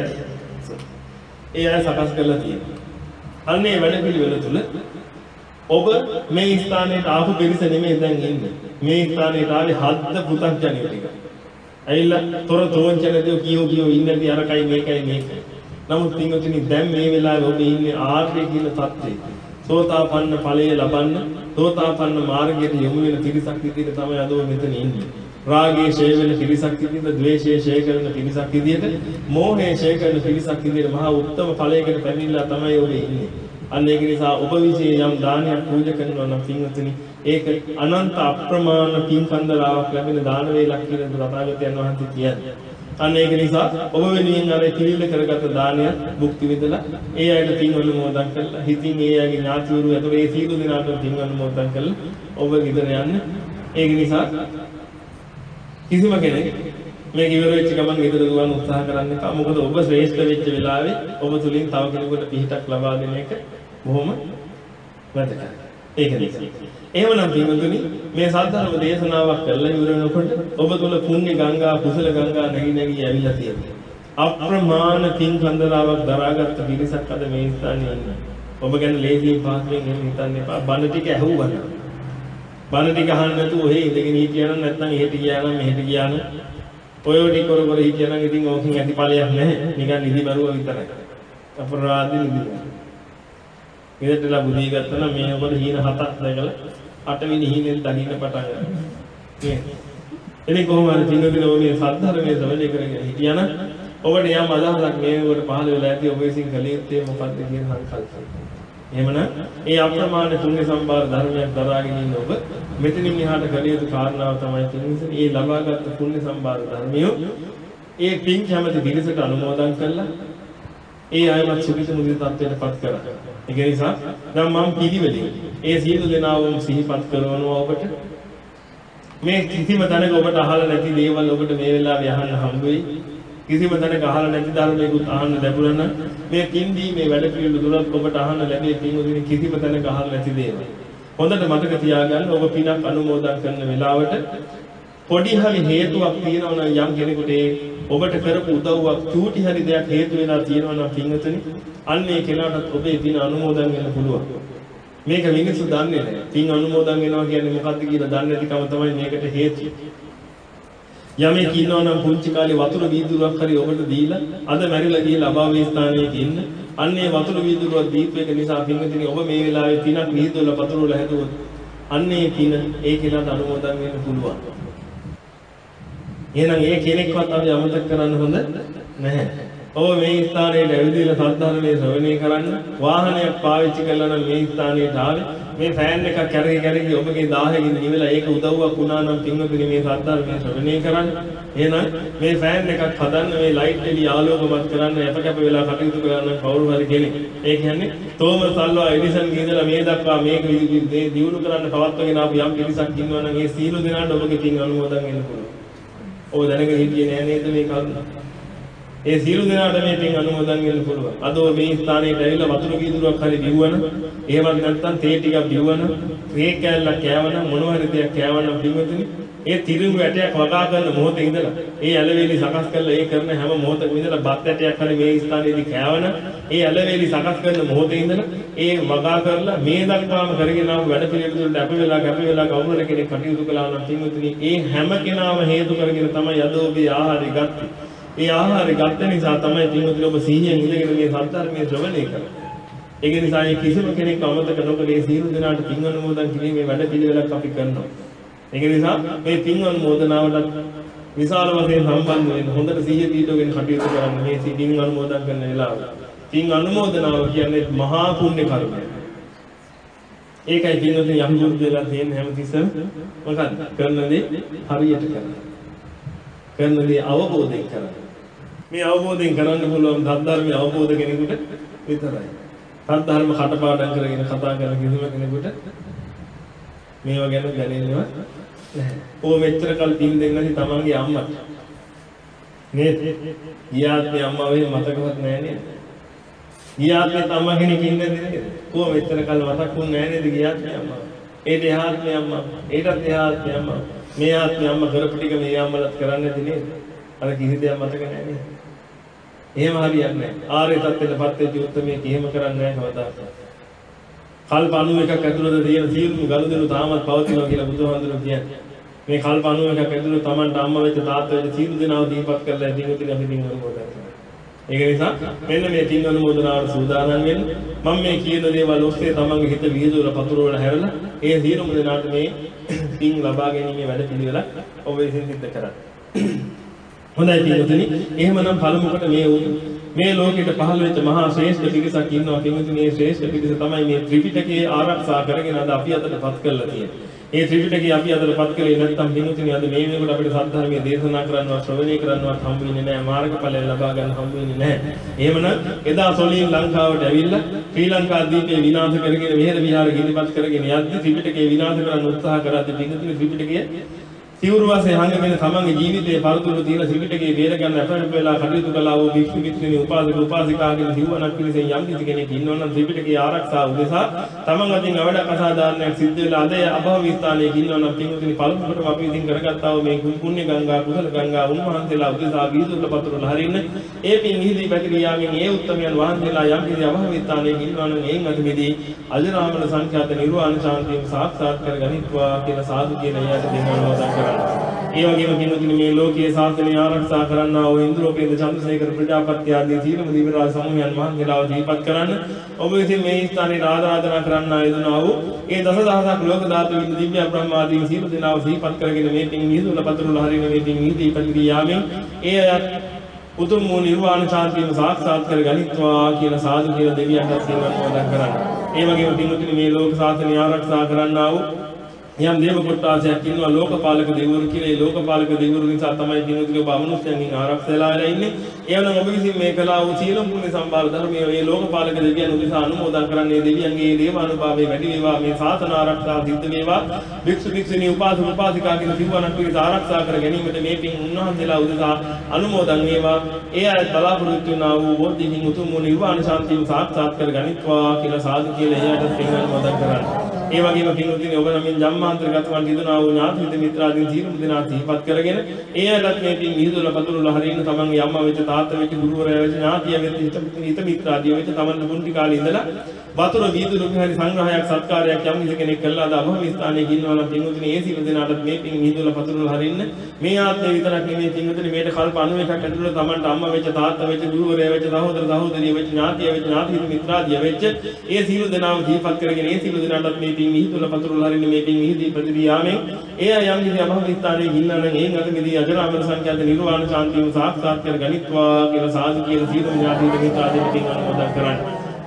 ඒ අය සකස් කරලා තියෙනවා. අන්නේ වැඩ පිළිවෙල තුල ඔබ මේ ස්ථානයට ආපු පිරිස නෙමෙයි දැන් ඉන්නේ. මේ ස්ථානයට ආවේ හද්ද පුතග්ජනිය ටික. ඇයිලා තොර තෝංචනදී කියෝ කියෝ ඉන්නදී අරකයි මේකයි මේකයි. නමුත් පින්වතුනි දැන් මේ වෙලාවේ ඔබ ඉන්නේ ආර්ය කියන தත්ත්වයේ. සෝතාපන්න ඵලය ලබන්න, සෝතාපන්න මාර්ගයට යොමු වෙන පිරිසක් විදිහට තමයි අද ඔබ මෙතන ඉන්නේ. රාගයේ ඡය වෙන පිරිසක් විදිහට, ද්වේෂයේ ඡය කරන පිරිසක් විදිහට, මෝහයේ ඡය කරන පිරිසක් විදිහට මහා උත්තම ඵලයකට පැමිණලා තමයි ඔබ ඉන්නේ. අන්න ඒක නිසා ඔබ විසින් යම් දානයක් පූජා කරනවා නම් පින්වතුනි ඒක අනන්ත අප්‍රමාණ පින් කන්දරාවක් ලැබෙන දාන වේලක් කියලා තථාගතයන් වහන්සේ කියන්නේ. අන්න ඒක නිසා ඔබ වෙනුවෙන් අර කිවිල කරගත් දානය භුක්ති විඳලා ඒ අයට පින් අනුමෝදන් කරලා හිතින් ඒ අයගේ ඥාතිවරු ඇතුළේ ඒ සීල දිනාට පින් අනුමෝදන් කරලා ඔබ ගෙදර යන්න. ඒක නිසා කිසිම කෙනෙක් මේක ඉවර වෙච්ච ගමන් ගෙදර දුවන්න උත්සාහ කරන්න එපා. මොකද ඔබ ශ්‍රේෂ්ඨ වෙච්ච වෙලාවේ ඔබ තුලින් තව කෙනෙකුට පිහිටක් ලබා දෙන එක බොහොම වැදගත්. ඒක නිසා. එහෙමනම් පින්වතුනි මේ සද්ධර්ම දේශනාවක් කරලා ඉවර වෙනකොට ඔබ තුල පුණ්‍ය ගංගා කුසල ගංගා නැగి නැగి ඇවිල්ලා තියෙනවා. අප්‍රමාණ පින් කන්දරාවක් දරාගත්ත පිරිසක් අද මේ ස්ථානයේ ඉන්නවා. ඔබ ගැන ලේසියෙන් පාස්වෙන් එහෙම හිතන්න එපා. බණ ටික ඇහුවා නම්. බණ ටික අහන්න නැතුව ඔහේ ඉඳගෙන හිටියා නම් නැත්නම් එහෙට ගියා නම් මෙහෙට ගියා නම් ඔය ටික කර කර හිටියා නම් ඉතින් ඕකෙන් ඇති ඵලයක් නැහැ. නිකන් නිදි බරුව විතරයි. අපරාධ නිදි. ඉතින්ලා බුදී ගත්තා නම් මේ ඔබට හීන හතක් දැකලා අටවෙනි හීනෙන් දකින්න පටන් ගන්නවා. මේ එනි කොහොම හරි පින්වතුනි ඔබ මේ සද්ධර්මයේ ශ්‍රවණය කරගෙන හිටියනම් ඔබට යම් අදහසක් මේ කොට පහළ වෙලා ඇති ඔබ විසින් කළ යුත්තේ මොකක්ද කියන සංකල්පය. එහෙමනම් ඒ අප්‍රමාණ පුණ්‍ය සම්භාර ධර්මයක් දරාගෙන ඉන්න ඔබ මෙතනින් එහාට කළ යුතු කාරණාව තමයි පින්වතුනි මේ ලබාගත් පුණ්‍ය සම්භාර ධර්මිය ඒ පින් කැමති පිරිසට අනුමෝදන් කළා ඒ අයවත් සුඛිත මුදිත තත්ත්වයටපත් කරා. ඒ නිසා දැන් මම පිළිවෙලින් ඒ සියලු දෙනාවම සිහිපත් කරනවා ඔබට මේ කිසිම තැනක ඔබට අහලා නැති දේවල් ඔබට මේ වෙලාවේ අහන්න හම්බ වෙයි. කිසිම තැනක අහලා නැති ධර්මයකුත් අහන්න ලැබුණා නම් මේ කින්දී මේ වැඩ පිළිවෙල දුරත් ඔබට අහන්න ලැබෙයි පින්වතුනි කිසිම තැනක අහලා නැති දේවල්. හොඳට මතක තියාගන්න ඔබ පිනක් අනුමෝදන් කරන වෙලාවට පොඩි හරි හේතුවක් තියෙනවා නම් යම් කෙනෙකුට ඒ ඔබට කරපු උදව්වක් චූටි හරි දෙයක් හේතු වෙලා තියෙනවා නම් පින්වතුනි අන්න ඒ කෙනාටත් ඔබේ පින අනුමෝදන් වෙන්න පුළුවන්. මේක මිනිස්සු දන්නේ නැහැ. පින් අනුමෝදන් වෙනවා කියන්නේ මොකක්ද කියලා දන්නේ නැතිකම තමයි මේකට හේතුව. යමෙක් ඉන්නවා නම් පුංචි කාලේ වතුර වීදුරුවක් හරි ඔබට දීලා අද මැරිලා ගිහලා අභාවී ස්ථානයක ඉන්න අන්නේ වතුර වීදුරුවක් දීපු එක නිසා පින්වතුනි ඔබ මේ වෙලාවේ පිනක් වීදුරුවල වතුර වල හැදුවොත් අන්නේ පින ඒ කෙනාට අනුමෝදන් වෙන්න පුළුවන්. එහෙනම් ඒ කෙනෙක්වත් අපි අමතක කරන්න හොඳ නැහැ. ඔබ මේ ස්ථානයේ ඇවිදලා සද්ධර්මයේ ශ්‍රවණය කරන්න වාහනයක් පාවිච්චි කළා නම් මේ ස්ථානයට ආවේ මේ ෆෑන් එකක් කැරකි කැරකි ඔබගේ දාහකින් නිවිලා ඒක උදව්වක් වුණා නම් පින්වතුනි මේ සද්ධර්මයේ ශ්‍රවණය කරන්න. එහෙනම් මේ ෆෑන් එකක් හදන්න මේ ලයිට් එළිය ආලෝකමත් කරන්න එප කැප වෙලා කටයුතු කරන්න කවුරු හරි කෙනෙක්. ඒ කියන්නේ තෝමස් අල්වා එඩිසන් ගිහින්දලා මේ දක්වා මේක දියුණු කරන්න පවත්වාගෙන ආපු යම් පිරිසක් ඉන්නවා නම් ඒ සීල දෙනාට ඔබගේ පින් අනුමෝදන් වෙන්න පුළුවන්. ඔබ දැනගෙන හිටියේ නෑ නේද මේ කරුණ? ඒ සියලු දෙනාට මේ පින් අනුමෝදන් වෙන්න පුළුවන්. අද ඔය මේ ස්ථානයට ඇවිල්ලා වතුර වීදුරුවක් හරි බිව්වන, එහෙමත් නැත්නම් තේ ටිකක් බිව්වන, තේ කෑල්ලක් කෑවන, මොනවා හරි දෙයක් කෑවන පින්වතුනි, ඒ තිරිඟු ඇටයක් වගා ගන්න මොහොතේ ඉඳලා, ඒ ඇලවේලි සකස් කරලා ඒ කරන හැම මොහොතකම ඉඳලා බත් ඇටයක් හරි මේ ස්ථානයේදී කෑවන, ඒ ඇලවේලි සකස් කරන මොහොතේ ඉඳලා ඒ වගා කරලා මේ දක්වාම කරගෙන ආපු වැඩ පිළිවෙලට අප වෙලා ගැප වෙලා කවුරු කෙනෙක් කටයුතු කළා නම් පින්වතුනි, ඒ හැම කෙනාම හේතු කරගෙන තමයි අද ඔබේ ආහාරය ගත්තේ. ඒ ආහාරය ගත්ත නිසා තමයි පින්වතුනි ඔබ සිහියෙන් ඉඳගෙන මේ සත්‍යර්මයේ ශ්‍රවණය කරන්නේ. ඒක නිසා මේ කිසිම කෙනෙක් අමතක නොකර මේ සියලු දෙනාට පින් අනුමෝදන් කිරීමේ වැඩ පිළිවෙලක් අපි කරනවා. ඒක නිසා මේ පින් අනුමෝදනාවට විශාල වශයෙන් සම්බන්ධ වෙන්න හොඳට සිහිය පිටවගෙන කටයුතු කරන්න මේ පින් අනුමෝදන් කරන වෙලාව. පින් අනුමෝදනාව කියන්නේ මහා පුණ්‍ය කර්මයක්. ඒකයි පින්වතුනි යම් දුක් දෙලා තියෙන හැමතිස්සම මොකක්ද කරන දේ හරියට කරන්න. කරන දේ අවබෝධයෙන් කරන්න. මේ අවබෝධයෙන් කරන්න පුළුවන් ධර්මයේ අවබෝධ කෙනෙකුට විතරයි. ධර්ම කටපාඩම් කරගෙන කතා කරන කිසිම කෙනෙකුට මේවා ගැන දැනෙන්නව නැහැ. ඕ මෙච්චර කල් පින් දෙන්නසි තමන්ගේ අම්මට. නේද? ගියාත්මේ අම්මා වෙයි මතකවත් නැහැ නේද? ගියාත්මේ අම්මා කෙනෙක් ඉන්නේ නේද? ඕ මෙච්චර කල් මතක් වුනේ නැහැ නේද ගියාත්මේ අම්මා? ඒ දෙහාත්මේ අම්මා, ඒකත් දෙහාත්මේ අම්මා. මේ ආත්මේ අම්මා කරපු ටික මේ අම්මලත් කරන්නේ නැති නේද? අර කිසි දෙයක් මතක නැහැ නේද? එහෙම හරියන්නේ නැහැ. ආර්ය තත්ත්වයටපත් වෙච්ච උත්තරමයේ කිහිම කරන්නේ නැහැ කවදාවත්. කල්ප අනූ එකක් ඇතුළත තියෙන සියලුම ගනුදෙනු තාමත් පවතිනවා කියලා බුදුහාමුදුරුවෝ කියන්නේ. මේ කල්ප අනූ එකක් ඇතුළත Tamanට අම්මා වෙච්ච තාත්තා වෙච්ච සියලු දෙනාව දීපත් කරලා ඉතින් අපි පින් අනුමෝදන් කරනවා. ඒක නිසා මෙන්න මේ පින් අනුමෝදනාවට සූදානම් වෙන්න මම මේ කියන දේවල් ඔස්සේ තමන්ගේ හිත විහිදුවලා පතුරවල හැරලා ඒ සියලුම දෙනාට මේ පින් ලබා ගැනීමේ වැඩ පිළිවෙල ඔබ විසින් සිද්ධ කරන්න. හොඳයි පින්වතුනි, එහෙමනම් පළමුවට මේ මේ ලෝකෙට පහළ වෙච්ච මහා ශ්‍රේෂ්ඨ පිරිසක් ඉන්නවා. පින්වතුනි, මේ ශ්‍රේෂ්ඨ පිරිස තමයි මේ ත්‍රිපිටකයේ ආරක්ෂා කරගෙන අද අපි අතටපත් කරලා තියෙන්නේ. ඒ ත්‍රිපිටකය අපි අදටපත් කළේ නැත්නම් පින්වතුනි අද මේ වෙනකොට අපිට සද්ධර්මයේ දේශනා කරන්නවත් ශ්‍රවණය කරන්නවත් හම්බ වෙන්නේ නැහැ. මාර්ගඵලය ලබා ගන්න හම්බ වෙන්නේ නැහැ. එහෙමනම් එදා සොලින් ලංකාවට ඇවිල්ලා ශ්‍රී ලංකා දීපේ විනාශ කරගෙන මෙහෙර විහාර ගිනිපත් කරගෙන යද්දි ත්‍රිපිටකය විනාශ කරන්න උත්සාහ කරද්දී පින්වතුනි ත්‍රිපිටකය සිවුරු වාසේ හංගගෙන තමන්ගේ ජීවිතයේ පරතුරු තියලා ත්‍රිපිටකයේ බේර ගන්න අපරාධ වෙලා කටයුතු කළා වූ භික්ෂු භික්ෂුණී උපාසක උපාසිකාගෙන සිවණක් පිළිසෙන් යම් කිසි කෙනෙක් ඉන්නවනම් ත්‍රිපිටකයේ ආරක්ෂා උදෙසා තමන් අතින් අවඩක් අසාධාරණයක් සිද්ධ වෙලා අද අභව ස්ථානයේ ඉන්නවනම් පින්වතුනි පළමුවටම අපි ඉතින් කරගත්තා වූ මේ පුණ්‍ය ගංගා කුසල ගංගා උන්වහන්සේලා උදෙසා වීදුරුල පතුරල හරින්න ඒ පින් නිහිදී පැතිරියාවෙන් ඒ උත්තමයන් වහන්සේලා යම් කිසි අභව ස්ථානයේ ඉන්නවනම් එයින් අතුමේදී අජරාමර සංඛ්‍යාත නිර්වාණ ශාන්තිය සාක්ෂාත් කරගනිත්වා කියලා සාදු කියන එයාට දෙනවා කරන්නේ. ඒ වගේම කිනුතුනි මේ ලෝකයේ ශාසනය ආරක්ෂා කරන්නා වූ ඉන්ද්‍රෝපේත චන්ද්‍රසේකර ප්‍රජාපති ආදී සීලම දිව්‍යරාජ සමූහයන් මහන්සියලාව දීපත් කරන්න. ඔබ විසින් මේ ස්ථානයේ ආරාධනා කරන්නා යෙදුනා වූ ඒ දසදහසක් ලෝක ධාතු විඳ දිව්‍ය බ්‍රහ්මාදී සීල දෙනාව දීපත් කරගෙන මේ පින් නිදුල පතුරුල හරින මේ පින් දීපත් ක්‍රියාවෙන් ඒ අය උතුම් වූ නිර්වාණ ශාන්තියම සාක්ෂාත් කර ගනිත්වා කියලා සාදු කියලා දෙවියන්ට සිනමෝදන් කරන්න. ඒ වගේම කිනුතුනි මේ ලෝක ශාසනය ආරක්ෂා කරන්නා වූ යම් දේව කොට්ටාසයක් ඉන්නවා ලෝකපාලක දෙවිවරු කියලා. ඒ ලෝකපාලක දෙවිවරු නිසා තමයි දිනුතුගේ ඔබ අමනුෂ්‍යයන්ගෙන් ආරක්ෂාලා වෙලා ඉන්නේ. ඒවනම් ඔබ විසින් මේ කලාව සීලම් පුණ්‍ය සම්භාර ධර්මයේ මේ ලෝකපාලක දෙවියන් උදෙසා අනුමෝදන් කරන්නේ දෙවියන්ගේ දේවානුභාවයේ වැඩි වේවා. මේ ශාසන ආරක්ෂා සිද්ධ වේවා. භික්ෂු භික්ෂුණී උපාසක උපාසිකා කියන සිවණක් පිරිස ආරක්ෂා කර ගැනීමට මේ පින් උන්වහන්සේලා උදෙසා අනුමෝදන් වේවා. ඒ අය බලාපොරොත්තු වුණා වූ බෝධිහින් උතුම් වූ නිර්වාණ ශාන්තිය සාක්ෂාත් කර ගනිත්වා කියලා සාදු කියලා එයාට පින් අනුමෝදන් කරන්න. ඒ වගේම පින්වත්නි ඔබ නම් ජම්මාන්තරගත වන් දිනුනා වූ ඥාති මිත්‍රාදීන් සියලුම දෙනා සිහිපත් කරගෙන ඒ අයත් මේ පින් මිහිදුල පතුරුල හරින්න තමන්ගේ අම්මා වෙච්ච තාත්තා වෙච්ච ගුරුවරයා වෙච්ච ඥාතිය වෙච්ච හිත මිත්‍රාදී වෙච්ච තමන් පුංචි කාලේ ඉඳලා වතුර වීදුරු විහාරි සංග්‍රහයක් සත්කාරයක් යම් කිසි කෙනෙක් කළාද අභව ස්ථානයේ ඉන්නවා නම් පින්වත්නි ඒ සියලු දෙනාට මේ පින් මිහිදුල පතුරුල හරින්න මේ ආත්මේ විතරක් නෙමෙයි පින්වත්නි මේට කල්ප අනූ එකක් ඇතුළත තමන්ට අම්මා වෙච්ච තාත්තා වෙච්ච ගුරුවරයා වෙච්ච සහෝදර සහෝදරිය වෙච්ච ඥාතිය වෙච්ච ඥාති හිත මිත්‍රාදී වෙච්ච ඒ සියලු දෙනාම සිහිපත් කරගෙන ඒ සියලු දෙනාට මේ පින් මිහිදුල පතුරුල හරින්න මේ පින් මිහිදී ප්‍රතික්‍රියාවෙන් ඒ යම් කිසි අභව ස්ථානයේ ඉන්නා නම් ඒන් අත මෙදී අජරාමර සංඛ්‍යාත නිර්වාණ ශාන්තිය සාක්ෂාත් කර ගනිත්වා කියලා සාදු කියලා සියලු ඥාති මිත්‍රාදී පින් අනුමෝදන් කරන්න.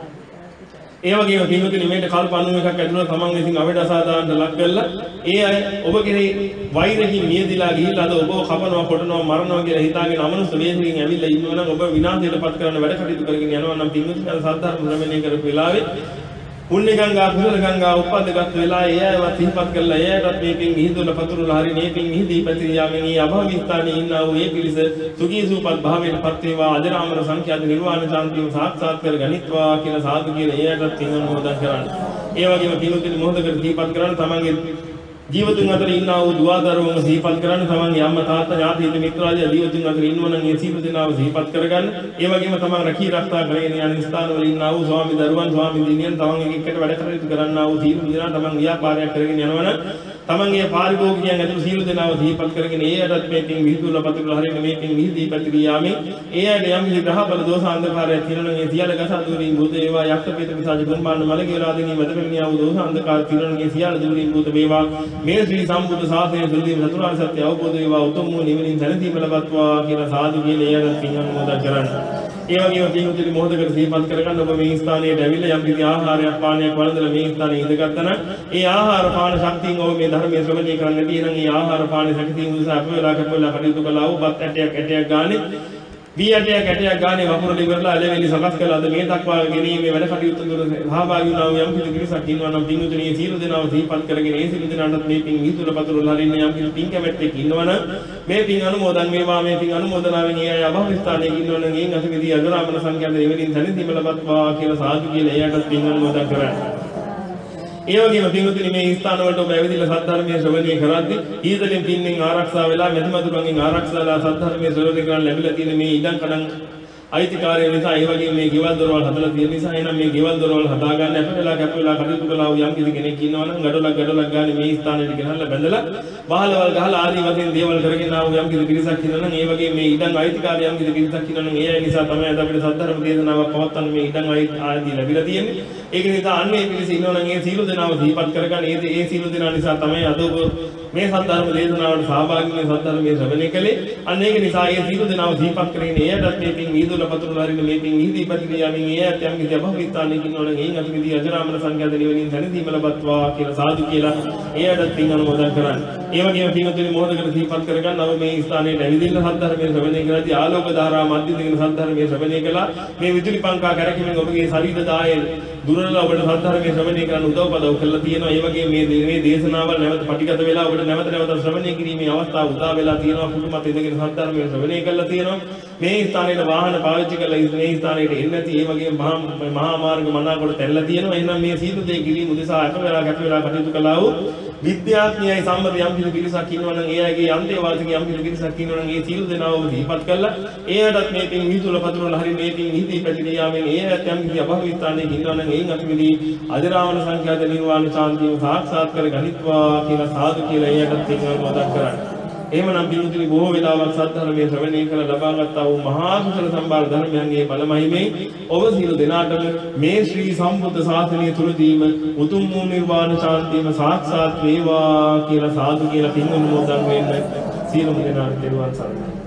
ඒ වගේම පින්වතුනි මේට කල්ප අනූ එකක් ඇතුළත තමන් විසින් අවඩ අසාදාන්න ලක් කළා. ඒ අය ඔබ කෙරෙහි වෛරකින් මියදිලා ගිහිල්ලා අද ඔබව කපනවා කොටනවා මරනවා කියලා හිතාගෙන අමනුෂ්‍ය වේදකින් ඇවිල්ලා ඉන්නවා නම් ඔබ විනාශයටපත් කරන්න වැඩ කටයුතු කරගෙන යනවා නම් පින්වතුනි අර සද්ධර්ම ශ්‍රවණය කරපු වෙලාවේ පුණ්‍ය ගංගා කුසල ගංගා උපද්දගත් වෙලා ඒ අයවත් සිහිපත් කරලා ඒ අයටත් මේ පින් මිහිදුල පතුරුල හරි මේ පින් මිහිදී ප්‍රතික්‍රියාවෙන් ඒ අභව ස්ථානයේ ඉන්නා වූ ඒ පිරිස සුඛී සූපත් භාවයට පත් වේවා අජරාමර සංඛ්‍යාත නිර්වාණ ශාන්තිය සාක්ෂාත් කර ගනිත්වා කියලා සාදු කියලා ඒ අයටත් පින් අනුමෝදන් කරන්න. ඒ වගේම පින්වතුනි මොහොතකට සිහිපත් කරන්න තමන්ගේ ජීවතුන් අතර ඉන්නා වූ දුවදරුවන්ව සිහිපත් කරන්න තමන්ගේ අම්මා තාත්තා ඥාති හිත මිත්‍රාදී ජීවතුන් අතර ඉන්නවනම් ඒ සියලු දෙනාව සිහිපත් කරගන්න. ඒ වගේම තමන් රැකී ආරක්ෂා කරගෙන යන ස්ථානවල ඉන්නා වූ ස්වාමි දරුවන් ස්වාමි දිනියන් තමන් එක එකට වැඩ කටයුතු කරන්නා වූ සියලු දෙනා තමන් ව්‍යාපාරයක් කරගෙන යනවනම් තමන්ගේ පාරිභෝගිකයන් ඇතුළු සියලු දෙනාව සිහිපත් කරගෙන ඒ අයටත් මේ පින් මිහිදුල පතුරුල හරින මේ පින් මිහිදී ප්‍රතික්‍රියාවෙන් ඒ අයට යම් කිසි ග්‍රහබල දෝෂ අන්ධකාරයක් තියෙනවා නම් ඒ සියල්ල ගසා දුරින් බුත ඒවා යක්ෂ ප්‍රේත පිසාච ගුණපාන මලකේලාදීනි මදපෙමිනියා වූ දෝෂ අන්ධකාර තියෙනවා නම් ඒ සියල්ල දුරින් බුත වේවා. මේ ශ්‍රී සම්බුද්ධ ශාසනය තුළදී චතුරාර්ය සත්‍ය අවබෝධ වේවා උතුම් වූ නිවනින් සැනසීම ලබත්වා කියලා සාදු කියලා ඒ අයට පින් අනුමෝදන් කරන්න. ඒ වගේම පින්වතුනි මොහොතකට සිහිපත් කරගන්න ඔබ මේ ස්ථානයට ඇවිල්ලා යම් කිසි ආහාරයක් පානයක් වළඳලා මේ ස්ථානයේ ඉඳගත්තා නම් ඒ ආහාර පාන ශක්තියෙන් ඔබ මේ ධර්මයේ ශ්‍රවණය කරන්න තියෙනවා. ඒ ආහාර පාන ශක්තිය උදෙසා අප වෙලා කපලා කටයුතු කළා වූ බත් ඇටයක් ඇටයක් ගානේ වී ඇටයක් ඇටයක් ගානේ වපුරලා ඉවරලා ඇලෙවිලි සකස් කළාද මේ දක්වා ගෙනීමේ වැඩ කටයුතු වල සහභාගී වුණා වූ යම් කිසි පිරිසක් ඉන්නවා නම් පින්වතුනි මේ සියලු දෙනාව සිහිපත් කරගෙන ඒ සියලු දෙනාටත් මේ පින් මිහිදුල පතුරුල හරින්න යම් කිසි පින් කැමැත්තෙක් ඉන්නවා නම් මේ පින් අනුමෝදන් වේවා. මේ පින් අනුමෝදනාවෙන් ඒ අය අභව ස්ථානයේ ඉන්නවා නම් ඒන් අසවිදී අජරාමර සංඛ්‍යාත දෙවෙනින් සැනසීම ලබත්වා කියලා සාදු කියලා එයාටත් පින් අනුමෝදන් කරන්න. ඒ වගේම පින්වතුනි මේ ස්ථාන වලට ඔබ ඇවිදලා සද්ධර්මයේ ශ්‍රවණය කරද්දී ඊතලෙන් පින්නෙන් ආරක්ෂා වෙලා මෙතුමතුරුන්ගෙන් ආරක්ෂාලා සද්ධර්මයේ ශ්‍රවණය කරන් ලැබිලා තියෙන මේ ඉඩම් කඩම් අයිතිකාරය නිසා ඒ වගේම මේ ගෙවල් දොරවල් හදලා තියෙන නිසා එහෙනම් මේ ගෙවල් දොරවල් හදා ගන්න අප වෙලා කැප වෙලා කටයුතු කළා වූ යම් කිසි කෙනෙක් ඉන්නවා නම් ගඩොලක් ගඩොලක් ගානේ මේ ස්ථානෙට ගෙනල්ලා බැඳලා වහලවල් ගහලා ආදී වශයෙන් දේවල් කරගෙන ආව යම් කිසි පිරිසක් ඉන්නවා නම් ඒ වගේ මේ ඉඩම් අයිතිකාරය යම් කිසි පිරිසක් ඉන්නවා නම් ඒ අය නිසා තමයි අද අපිට සද්ධර්ම දේශනාවක් පවත්වන්න මේ ඉඩම් ආදී ලැබිලා තියෙන්නේ. ඒක නිසා අන්න ඒ පිරිස ඉන්නවා නම් ඒ සීල දෙනාව දීපත් කරගන්න ඒ ඒ සීල දෙනා නිසා තමයි අද ඔබ මේ සද්ධර්ම දේශනාවට සහභාගී වෙන සද්ධර්මයේ ශ්‍රවණය කළේ. අන්න ඒක නිසා ඒ සීල දෙනාව දීපත් කරගෙන එයටත් මේ පින් මිහිදුල පතුරුල හරින මේ පින් මිහිදී ප්‍රතික්‍රියාවෙන් එයත් යම් කිසි අභවිතාවකින් ඉන්නවනම් ඒන් අතිවිදී අජරාමර සංඛ්‍යාත නිවනින් සැනසීම ලබත්වා කියලා සාදු කියලා එයටත් පින් අනුමෝදන් කරන්න. ඒ වගේම පින්වතුනි මොහොතකට දීපත් කරගන්න අව මේ ස්ථානයේ ඇවිදින්න සද්ධර්මයේ ශ්‍රවණය කරද්දී ආලෝක ධාරා මැදින් දෙන සද්ධර්මයේ ශ්‍රවණය කළා. මේ විදුලි පංකා කරකැවීමෙන් ඔබගේ ශරීර දායේ දුරලා ඔබට සද්ධර්මයේ ශ්‍රවණය කරන්න උදව් පදව් කරලා තියෙනවා. ඒ වගේම මේ මේ දේශනාවල් නැවත පටිගත වෙලා ඔබට නැවත නැවත ශ්‍රවණය කිරීමේ අවස්ථාව උදා වෙලා තියෙනවා. කුටුමත් ඉඳගෙන සද්ධර්මයේ ශ්‍රවණය කරලා තියෙනවා. මේ ස්ථානයේ වාහන පාවිච්චි කරලා මේ ස්ථානයේ එන්නේ නැති ඒ වගේම මහා මාර්ග මනාකොට තැල්ලා තියෙනවා. එහෙනම් මේ සීතු දෙය කිරීම උදෙසා අප වෙලා ගැට වෙලා කටයුතු කළා වූ විද්‍යාඥයයි සම්මත යම් කිසි පිරිසක් ඉන්නවා නම් ඒ අයගේ අන්තේවාසික යම් කිසි පිරිසක් ඉන්නවා නම් ඒ සීල දෙනාවම දීපත් කළා එයාටත් මේ පින් විහිදුල පතුරවල හරි මේ පින් විහිදී පැතිරී යාමෙන් එයාට යම් කිසි අභවිස්ථානයක ඉන්නවා නම් එයින් අපි විදී අජරාමර සංඛ්‍යාත නිර්වාණ ශාන්තිය සාක්ෂාත් කර ගනිත්වා කියලා සාදු කියලා එයාටත් පින්වල් මතක් කරන්නේ. එහෙමනම් පිළිතුරු බොහෝ වෙලාවක් සද්ධර්මයේ ශ්‍රවණය කළ ලබාගත්තා වූ මහා කුසල සම්භාර ධර්මයන්ගේ බලමහිමේ ඔබ සියලු දෙනාටම මේ ශ්‍රී සම්බුද්ධ ශාසනය තුලදීම උතුම් වූ නිර්වාණ ශාන්තියම සාක්ෂාත් වේවා කියලා සාදු කියලා පින් අනුමෝදන් වෙන්න සියලුම දෙනාට දරුවන් සරණයි.